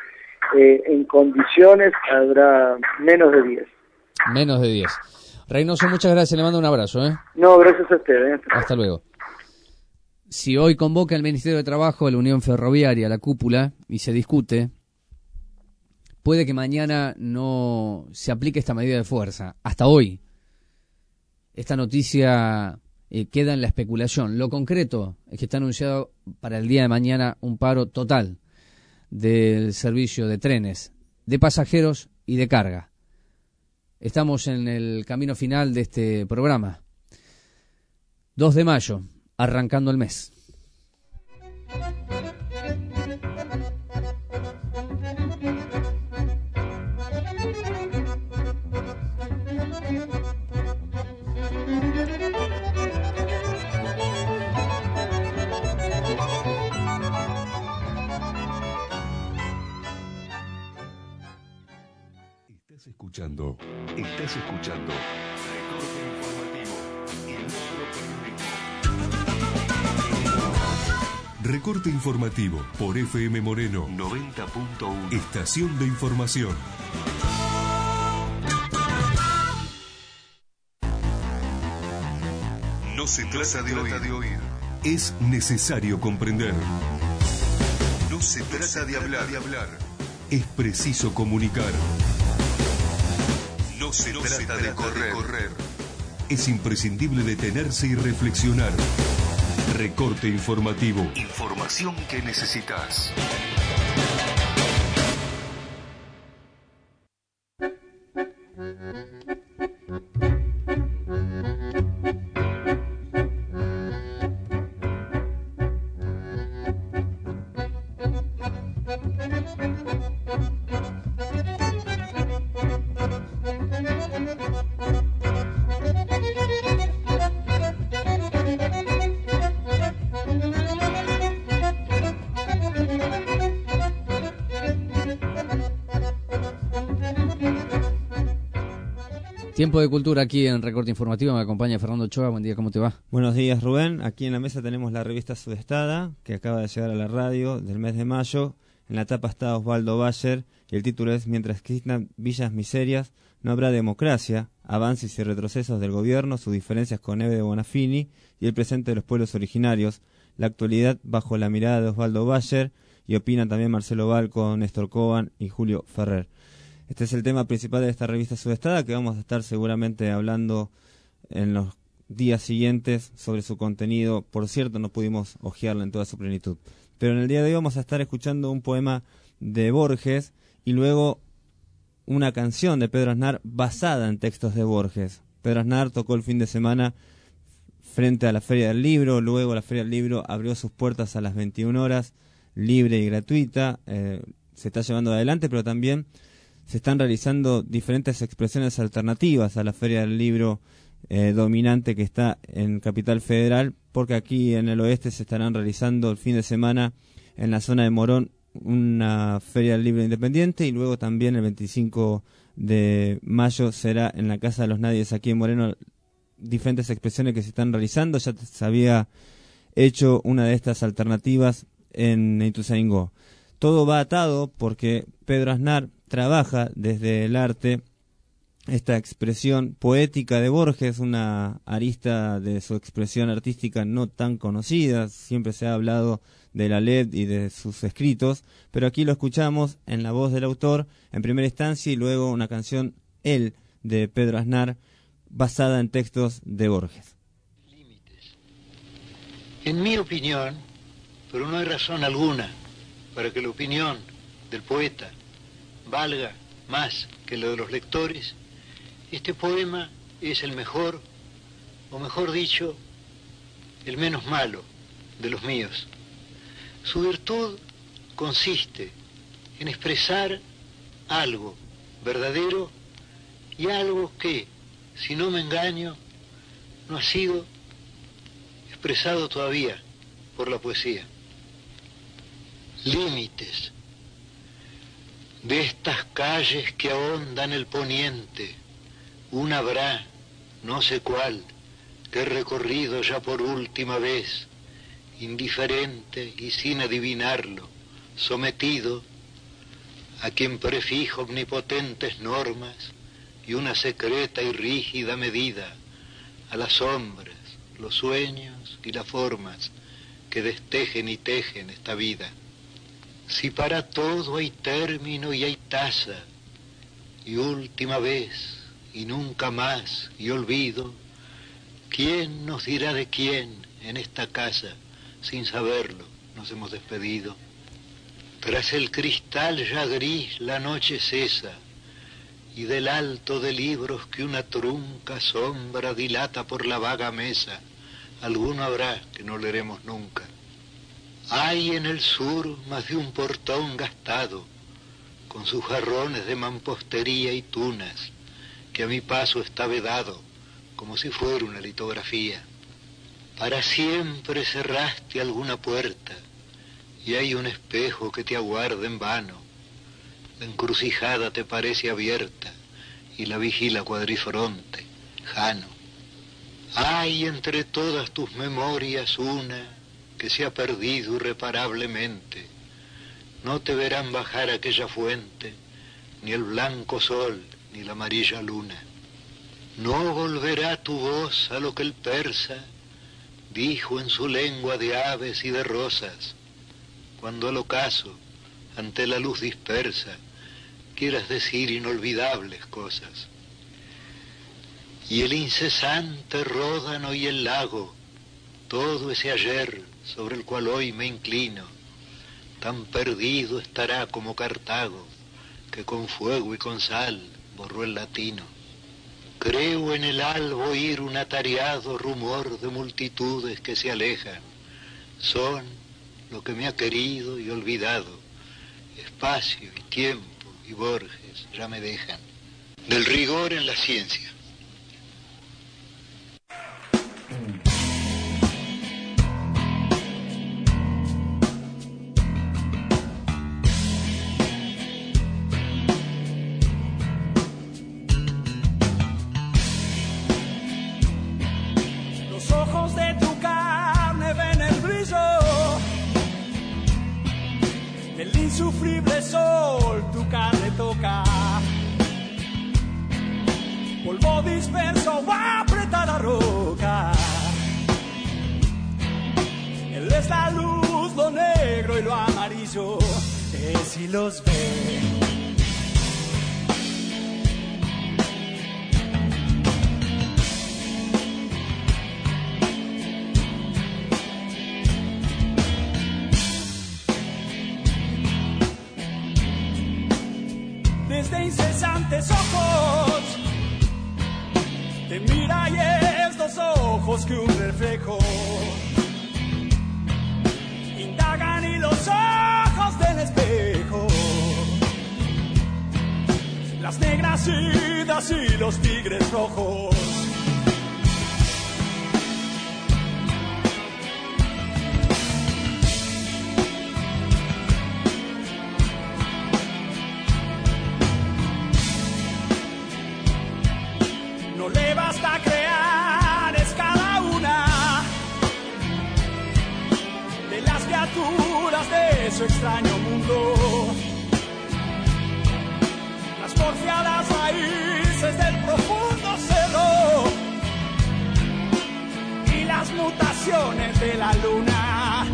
eh, en condiciones habrá menos de diez. Menos de diez. Reynoso, muchas gracias, le mando un abrazo. ¿eh? No, gracias a ustedes. ¿eh? Hasta luego. Si hoy convoca el Ministerio de Trabajo a la Unión Ferroviaria, a la cúpula, y se discute, puede que mañana no se aplique esta medida de fuerza. Hasta hoy, esta noticia eh, queda en la especulación. Lo concreto es que está anunciado para el día de mañana un paro total del servicio de trenes, de pasajeros y de carga. Estamos en el camino final de este programa. dos de mayo, arrancando el mes. Estás escuchando, estás escuchando Recorte Informativo y el Recorte Informativo por F M Moreno noventa punto uno. Estación de información. No se trata de oír, de oír. Es necesario comprender. No se trata de hablar, de hablar. Es preciso comunicar. No se, no trata, se trata de, correr. de correr. Es imprescindible detenerse y reflexionar. Recorte informativo. Información que necesitas. Tiempo de cultura aquí en Recorte Informativo. Me acompaña Fernando Ochoa. Buen día, ¿cómo te va? Buenos días, Rubén. Aquí en la mesa tenemos la revista Sudestada, que acaba de llegar a la radio del mes de mayo. En la tapa está Osvaldo Bayer y el título es Mientras existan villas miserias, no habrá democracia, avances y retrocesos del gobierno, sus diferencias con Eve de Bonafini y el presente de los pueblos originarios, la actualidad bajo la mirada de Osvaldo Bayer, y opinan también Marcelo Balco, Néstor Coban y Julio Ferrer. Este es el tema principal de esta revista Sudestada, que vamos a estar seguramente hablando en los días siguientes sobre su contenido. Por cierto, no pudimos hojearla en toda su plenitud. Pero en el día de hoy vamos a estar escuchando un poema de Borges y luego una canción de Pedro Aznar basada en textos de Borges. Pedro Aznar tocó el fin de semana frente a la Feria del Libro, luego la Feria del Libro abrió sus puertas a las veintiuna horas, libre y gratuita. Eh, se está llevando adelante, pero también se están realizando diferentes expresiones alternativas a la Feria del Libro eh, dominante que está en Capital Federal, porque aquí en el oeste se estarán realizando el fin de semana en la zona de Morón una Feria del Libro independiente, y luego también el veinticinco de mayo será en la Casa de los Nadies aquí en Moreno diferentes expresiones que se están realizando. Ya se había hecho una de estas alternativas en Ituzaingó. Todo va atado porque Pedro Aznar trabaja desde el arte esta expresión poética de Borges, una arista de su expresión artística no tan conocida. Siempre se ha hablado de la L E D y de sus escritos, pero aquí lo escuchamos en la voz del autor en primera instancia y luego una canción, Él, de Pedro Aznar, basada en textos de Borges. Límites. En mi opinión, pero no hay razón alguna para que la opinión del poeta valga más que la de los lectores, este poema es el mejor, o mejor dicho, el menos malo de los míos. Su virtud consiste en expresar algo verdadero y algo que, si no me engaño, no ha sido expresado todavía por la poesía. Límites. De estas calles que ahondan el poniente, una habrá, no sé cuál, que he recorrido ya por última vez, indiferente y sin adivinarlo, sometido a quien prefijo omnipotentes normas y una secreta y rígida medida, a las sombras, los sueños y las formas que destejen y tejen esta vida. Si para todo hay término y hay tasa, y última vez, y nunca más, y olvido, ¿quién nos dirá de quién en esta casa, sin saberlo, nos hemos despedido? Tras el cristal ya gris la noche cesa, y del alto de libros que una trunca sombra dilata por la vaga mesa, alguno habrá que no leeremos nunca. Hay en el sur más de un portón gastado, con sus jarrones de mampostería y tunas, que a mi paso está vedado, como si fuera una litografía. Para siempre cerraste alguna puerta, y hay un espejo que te aguarda en vano. La encrucijada te parece abierta, y la vigila cuadrifronte, Jano. Hay entre todas tus memorias una que se ha perdido irreparablemente. No te verán bajar aquella fuente, ni el blanco sol, ni la amarilla luna. No volverá tu voz a lo que el persa dijo en su lengua de aves y de rosas, cuando al ocaso, ante la luz dispersa, quieras decir inolvidables cosas. Y el incesante ródano y el lago, todo ese ayer sobre el cual hoy me inclino, tan perdido estará como Cartago, que con fuego y con sal borró el latino. Creo en el alba oír un atareado rumor de multitudes que se alejan. Son lo que me ha querido y olvidado. Espacio y tiempo y Borges ya me dejan. Del rigor en la ciencia. El insufrible sol tu carne toca, polvo disperso o apretada roca. Él es la luz, lo negro y lo amarillo, él sí los ve. Desde incesantes ojos te mira y es dos ojos que un reflejo indagan y los ojos del espejo, las negras idas y los tigres rojos. No le basta crear, es cada una de las criaturas de su extraño mundo, las porfiadas raíces del profundo cerro y las mutaciones de la luna.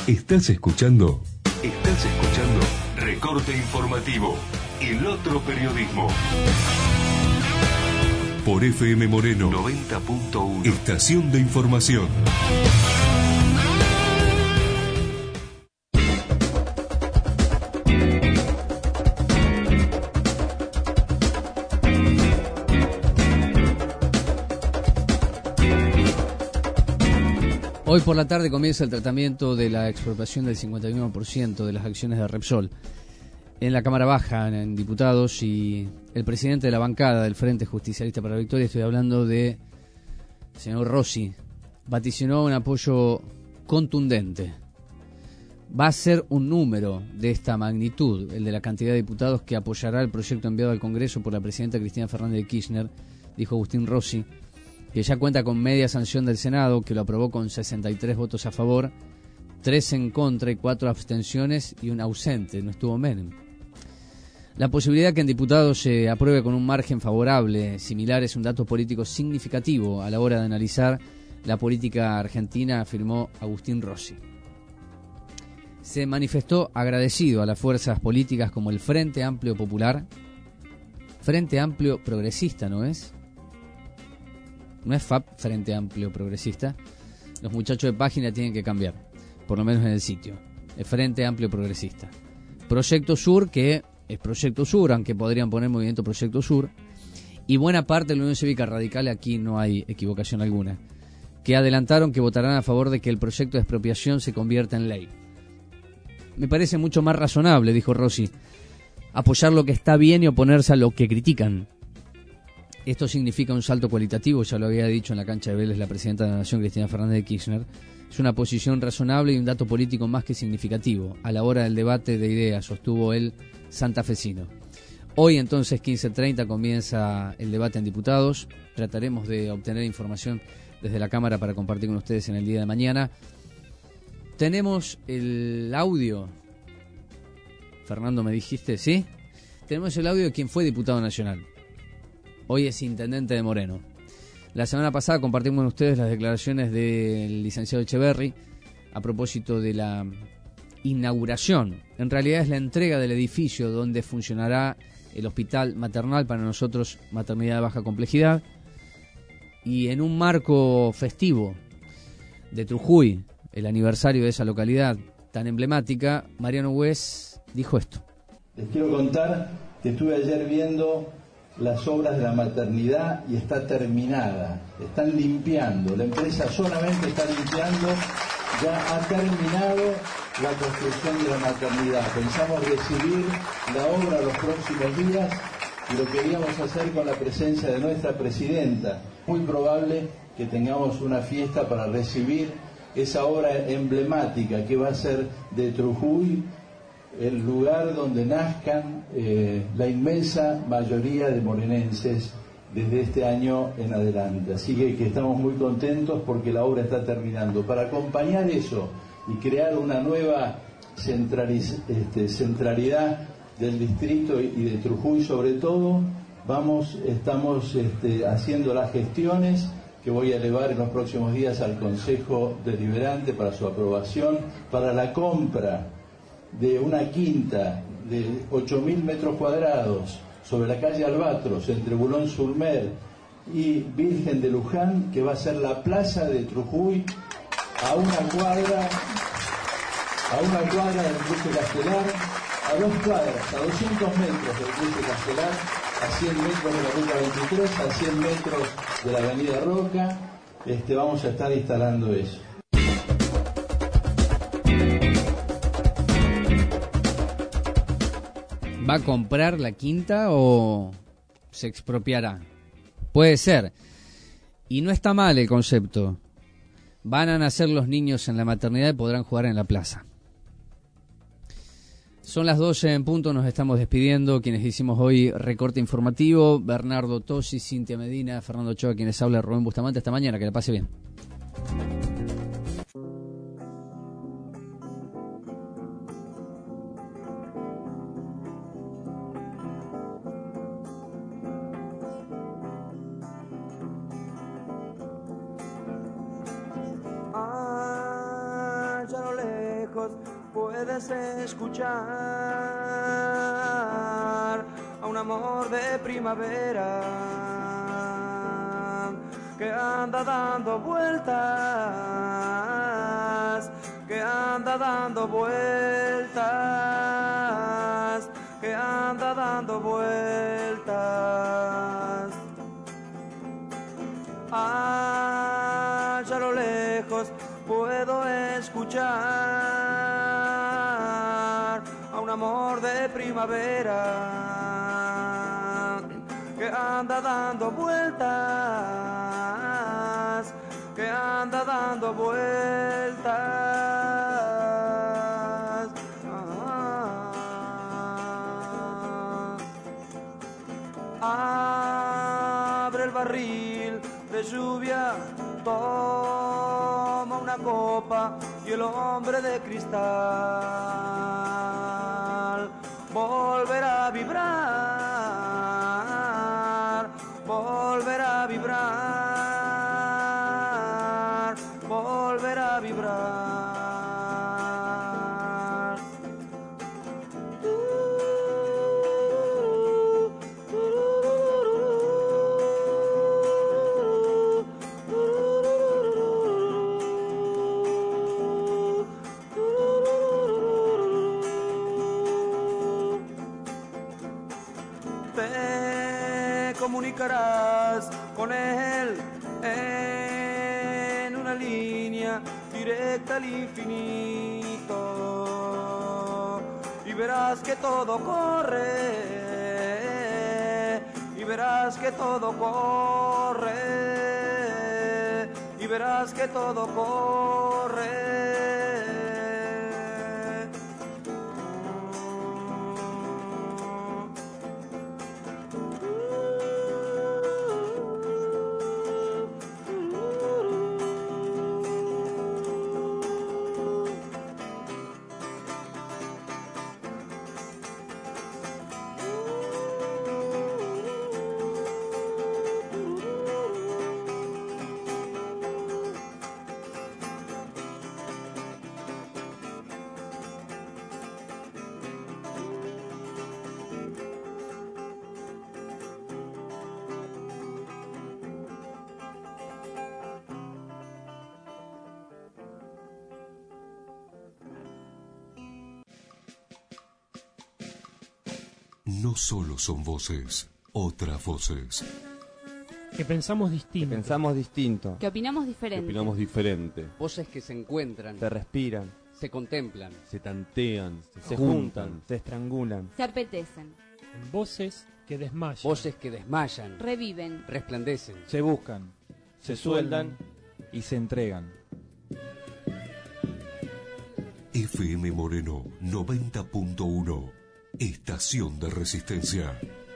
Estás escuchando, estás escuchando Recorte Informativo, el otro periodismo. Por F M Moreno noventa punto uno. Estación de información. Hoy por la tarde comienza el tratamiento de la expropiación del cincuenta y uno por ciento de las acciones de Repsol. En la Cámara Baja, en diputados, y el presidente de la bancada del Frente Justicialista para la Victoria, estoy hablando de señor Rossi, vaticinó un apoyo contundente. Va a ser un número de esta magnitud, el de la cantidad de diputados que apoyará el proyecto enviado al Congreso por la presidenta Cristina Fernández de Kirchner, dijo Agustín Rossi, que ya cuenta con media sanción del Senado, que lo aprobó con sesenta y tres votos a favor, tres en contra y cuatro abstenciones y un ausente, no estuvo Menem. La posibilidad que en diputados se apruebe con un margen favorable similar es un dato político significativo a la hora de analizar la política argentina, afirmó Agustín Rossi. Se manifestó agradecido a las fuerzas políticas como el Frente Amplio Popular, Frente Amplio Progresista, ¿no es? No es F A P, Frente Amplio Progresista. Los muchachos de página tienen que cambiar, por lo menos en el sitio. Es Frente Amplio Progresista. Proyecto Sur, que es Proyecto Sur, aunque podrían poner Movimiento Proyecto Sur. Y buena parte de la Unión Cívica Radical, aquí no hay equivocación alguna, que adelantaron que votarán a favor de que el proyecto de expropiación se convierta en ley. Me parece mucho más razonable, dijo Rossi, apoyar lo que está bien y oponerse a lo que critican. Esto significa un salto cualitativo, ya lo había dicho en la cancha de Vélez la presidenta de la Nación, Cristina Fernández de Kirchner. Es una posición razonable y un dato político más que significativo a la hora del debate de ideas, sostuvo el santafesino. Hoy entonces, quince treinta, comienza el debate en diputados. Trataremos de obtener información desde la Cámara para compartir con ustedes en el día de mañana. Tenemos el audio. Fernando, me dijiste, ¿sí? Tenemos el audio de quien fue diputado nacional. Hoy es intendente de Moreno. La semana pasada compartimos con ustedes las declaraciones del licenciado Echeverri a propósito de la inauguración. En realidad es la entrega del edificio donde funcionará el hospital maternal, para nosotros maternidad de baja complejidad. Y en un marco festivo de Trujuy, el aniversario de esa localidad tan emblemática, Mariano Hues dijo esto. Les quiero contar que estuve ayer viendo las obras de la maternidad y está terminada. Están limpiando, la empresa solamente está limpiando, ya ha terminado la construcción de la maternidad. Pensamos recibir la obra los próximos días y lo queríamos hacer con la presencia de nuestra presidenta. Muy probable que tengamos una fiesta para recibir esa obra emblemática que va a ser de Trujuy el lugar donde nazcan eh, la inmensa mayoría de morenenses desde este año en adelante. Así que, que estamos muy contentos porque la obra está terminando. Para acompañar eso y crear una nueva centraliz- este, centralidad del distrito y, y de Trujuy sobre todo, vamos, estamos este, haciendo las gestiones que voy a elevar en los próximos días al Consejo Deliberante para su aprobación, para la compra de una quinta de ocho mil metros cuadrados sobre la calle Albatros, entre Boulogne-sur-Mer y Virgen de Luján, que va a ser la plaza de Trujuy, a una cuadra, a una cuadra del Cruce Castelar, a dos cuadras, a doscientos metros del Cruce Castelar, a cien metros de la ruta veintitrés, a cien metros de la avenida Roca. Este, vamos a estar instalando eso. ¿Va a comprar la quinta o se expropiará? Puede ser. Y no está mal el concepto. Van a nacer los niños en la maternidad y podrán jugar en la plaza. Son las doce en punto, nos estamos despidiendo. Quienes hicimos hoy recorte informativo: Bernardo Tosi, Cintia Medina, Fernando Ochoa, quienes habla, Rubén Bustamante. Hasta mañana, que la pase bien. lejos puedes escuchar a un amor de primavera que anda dando vueltas, que anda dando vueltas, que anda dando vueltas. Allá a lo lejos puedo escuchar a un amor de primavera que anda dando vueltas, que anda dando vueltas. Ah, abre el barril de lluvia, toma una copa y el hombre de cristal volverá a vibrar, volverá a vibrar, volverá a vibrar. Comunicarás con él en una línea directa al infinito y verás que todo corre, y verás que todo corre, y verás que todo corre. No solo son voces, otras voces. Que pensamos distinto. Que pensamos distinto. Que opinamos diferente. Que opinamos diferente. Voces que se encuentran, Se respiran, se contemplan, Se tantean, se, se juntan. juntan, se estrangulan. Se apetecen. En voces que desmayan. voces que desmayan, Reviven. resplandecen. Se buscan, se sueldan y se entregan. F M Moreno noventa punto uno, Estación de Resistencia.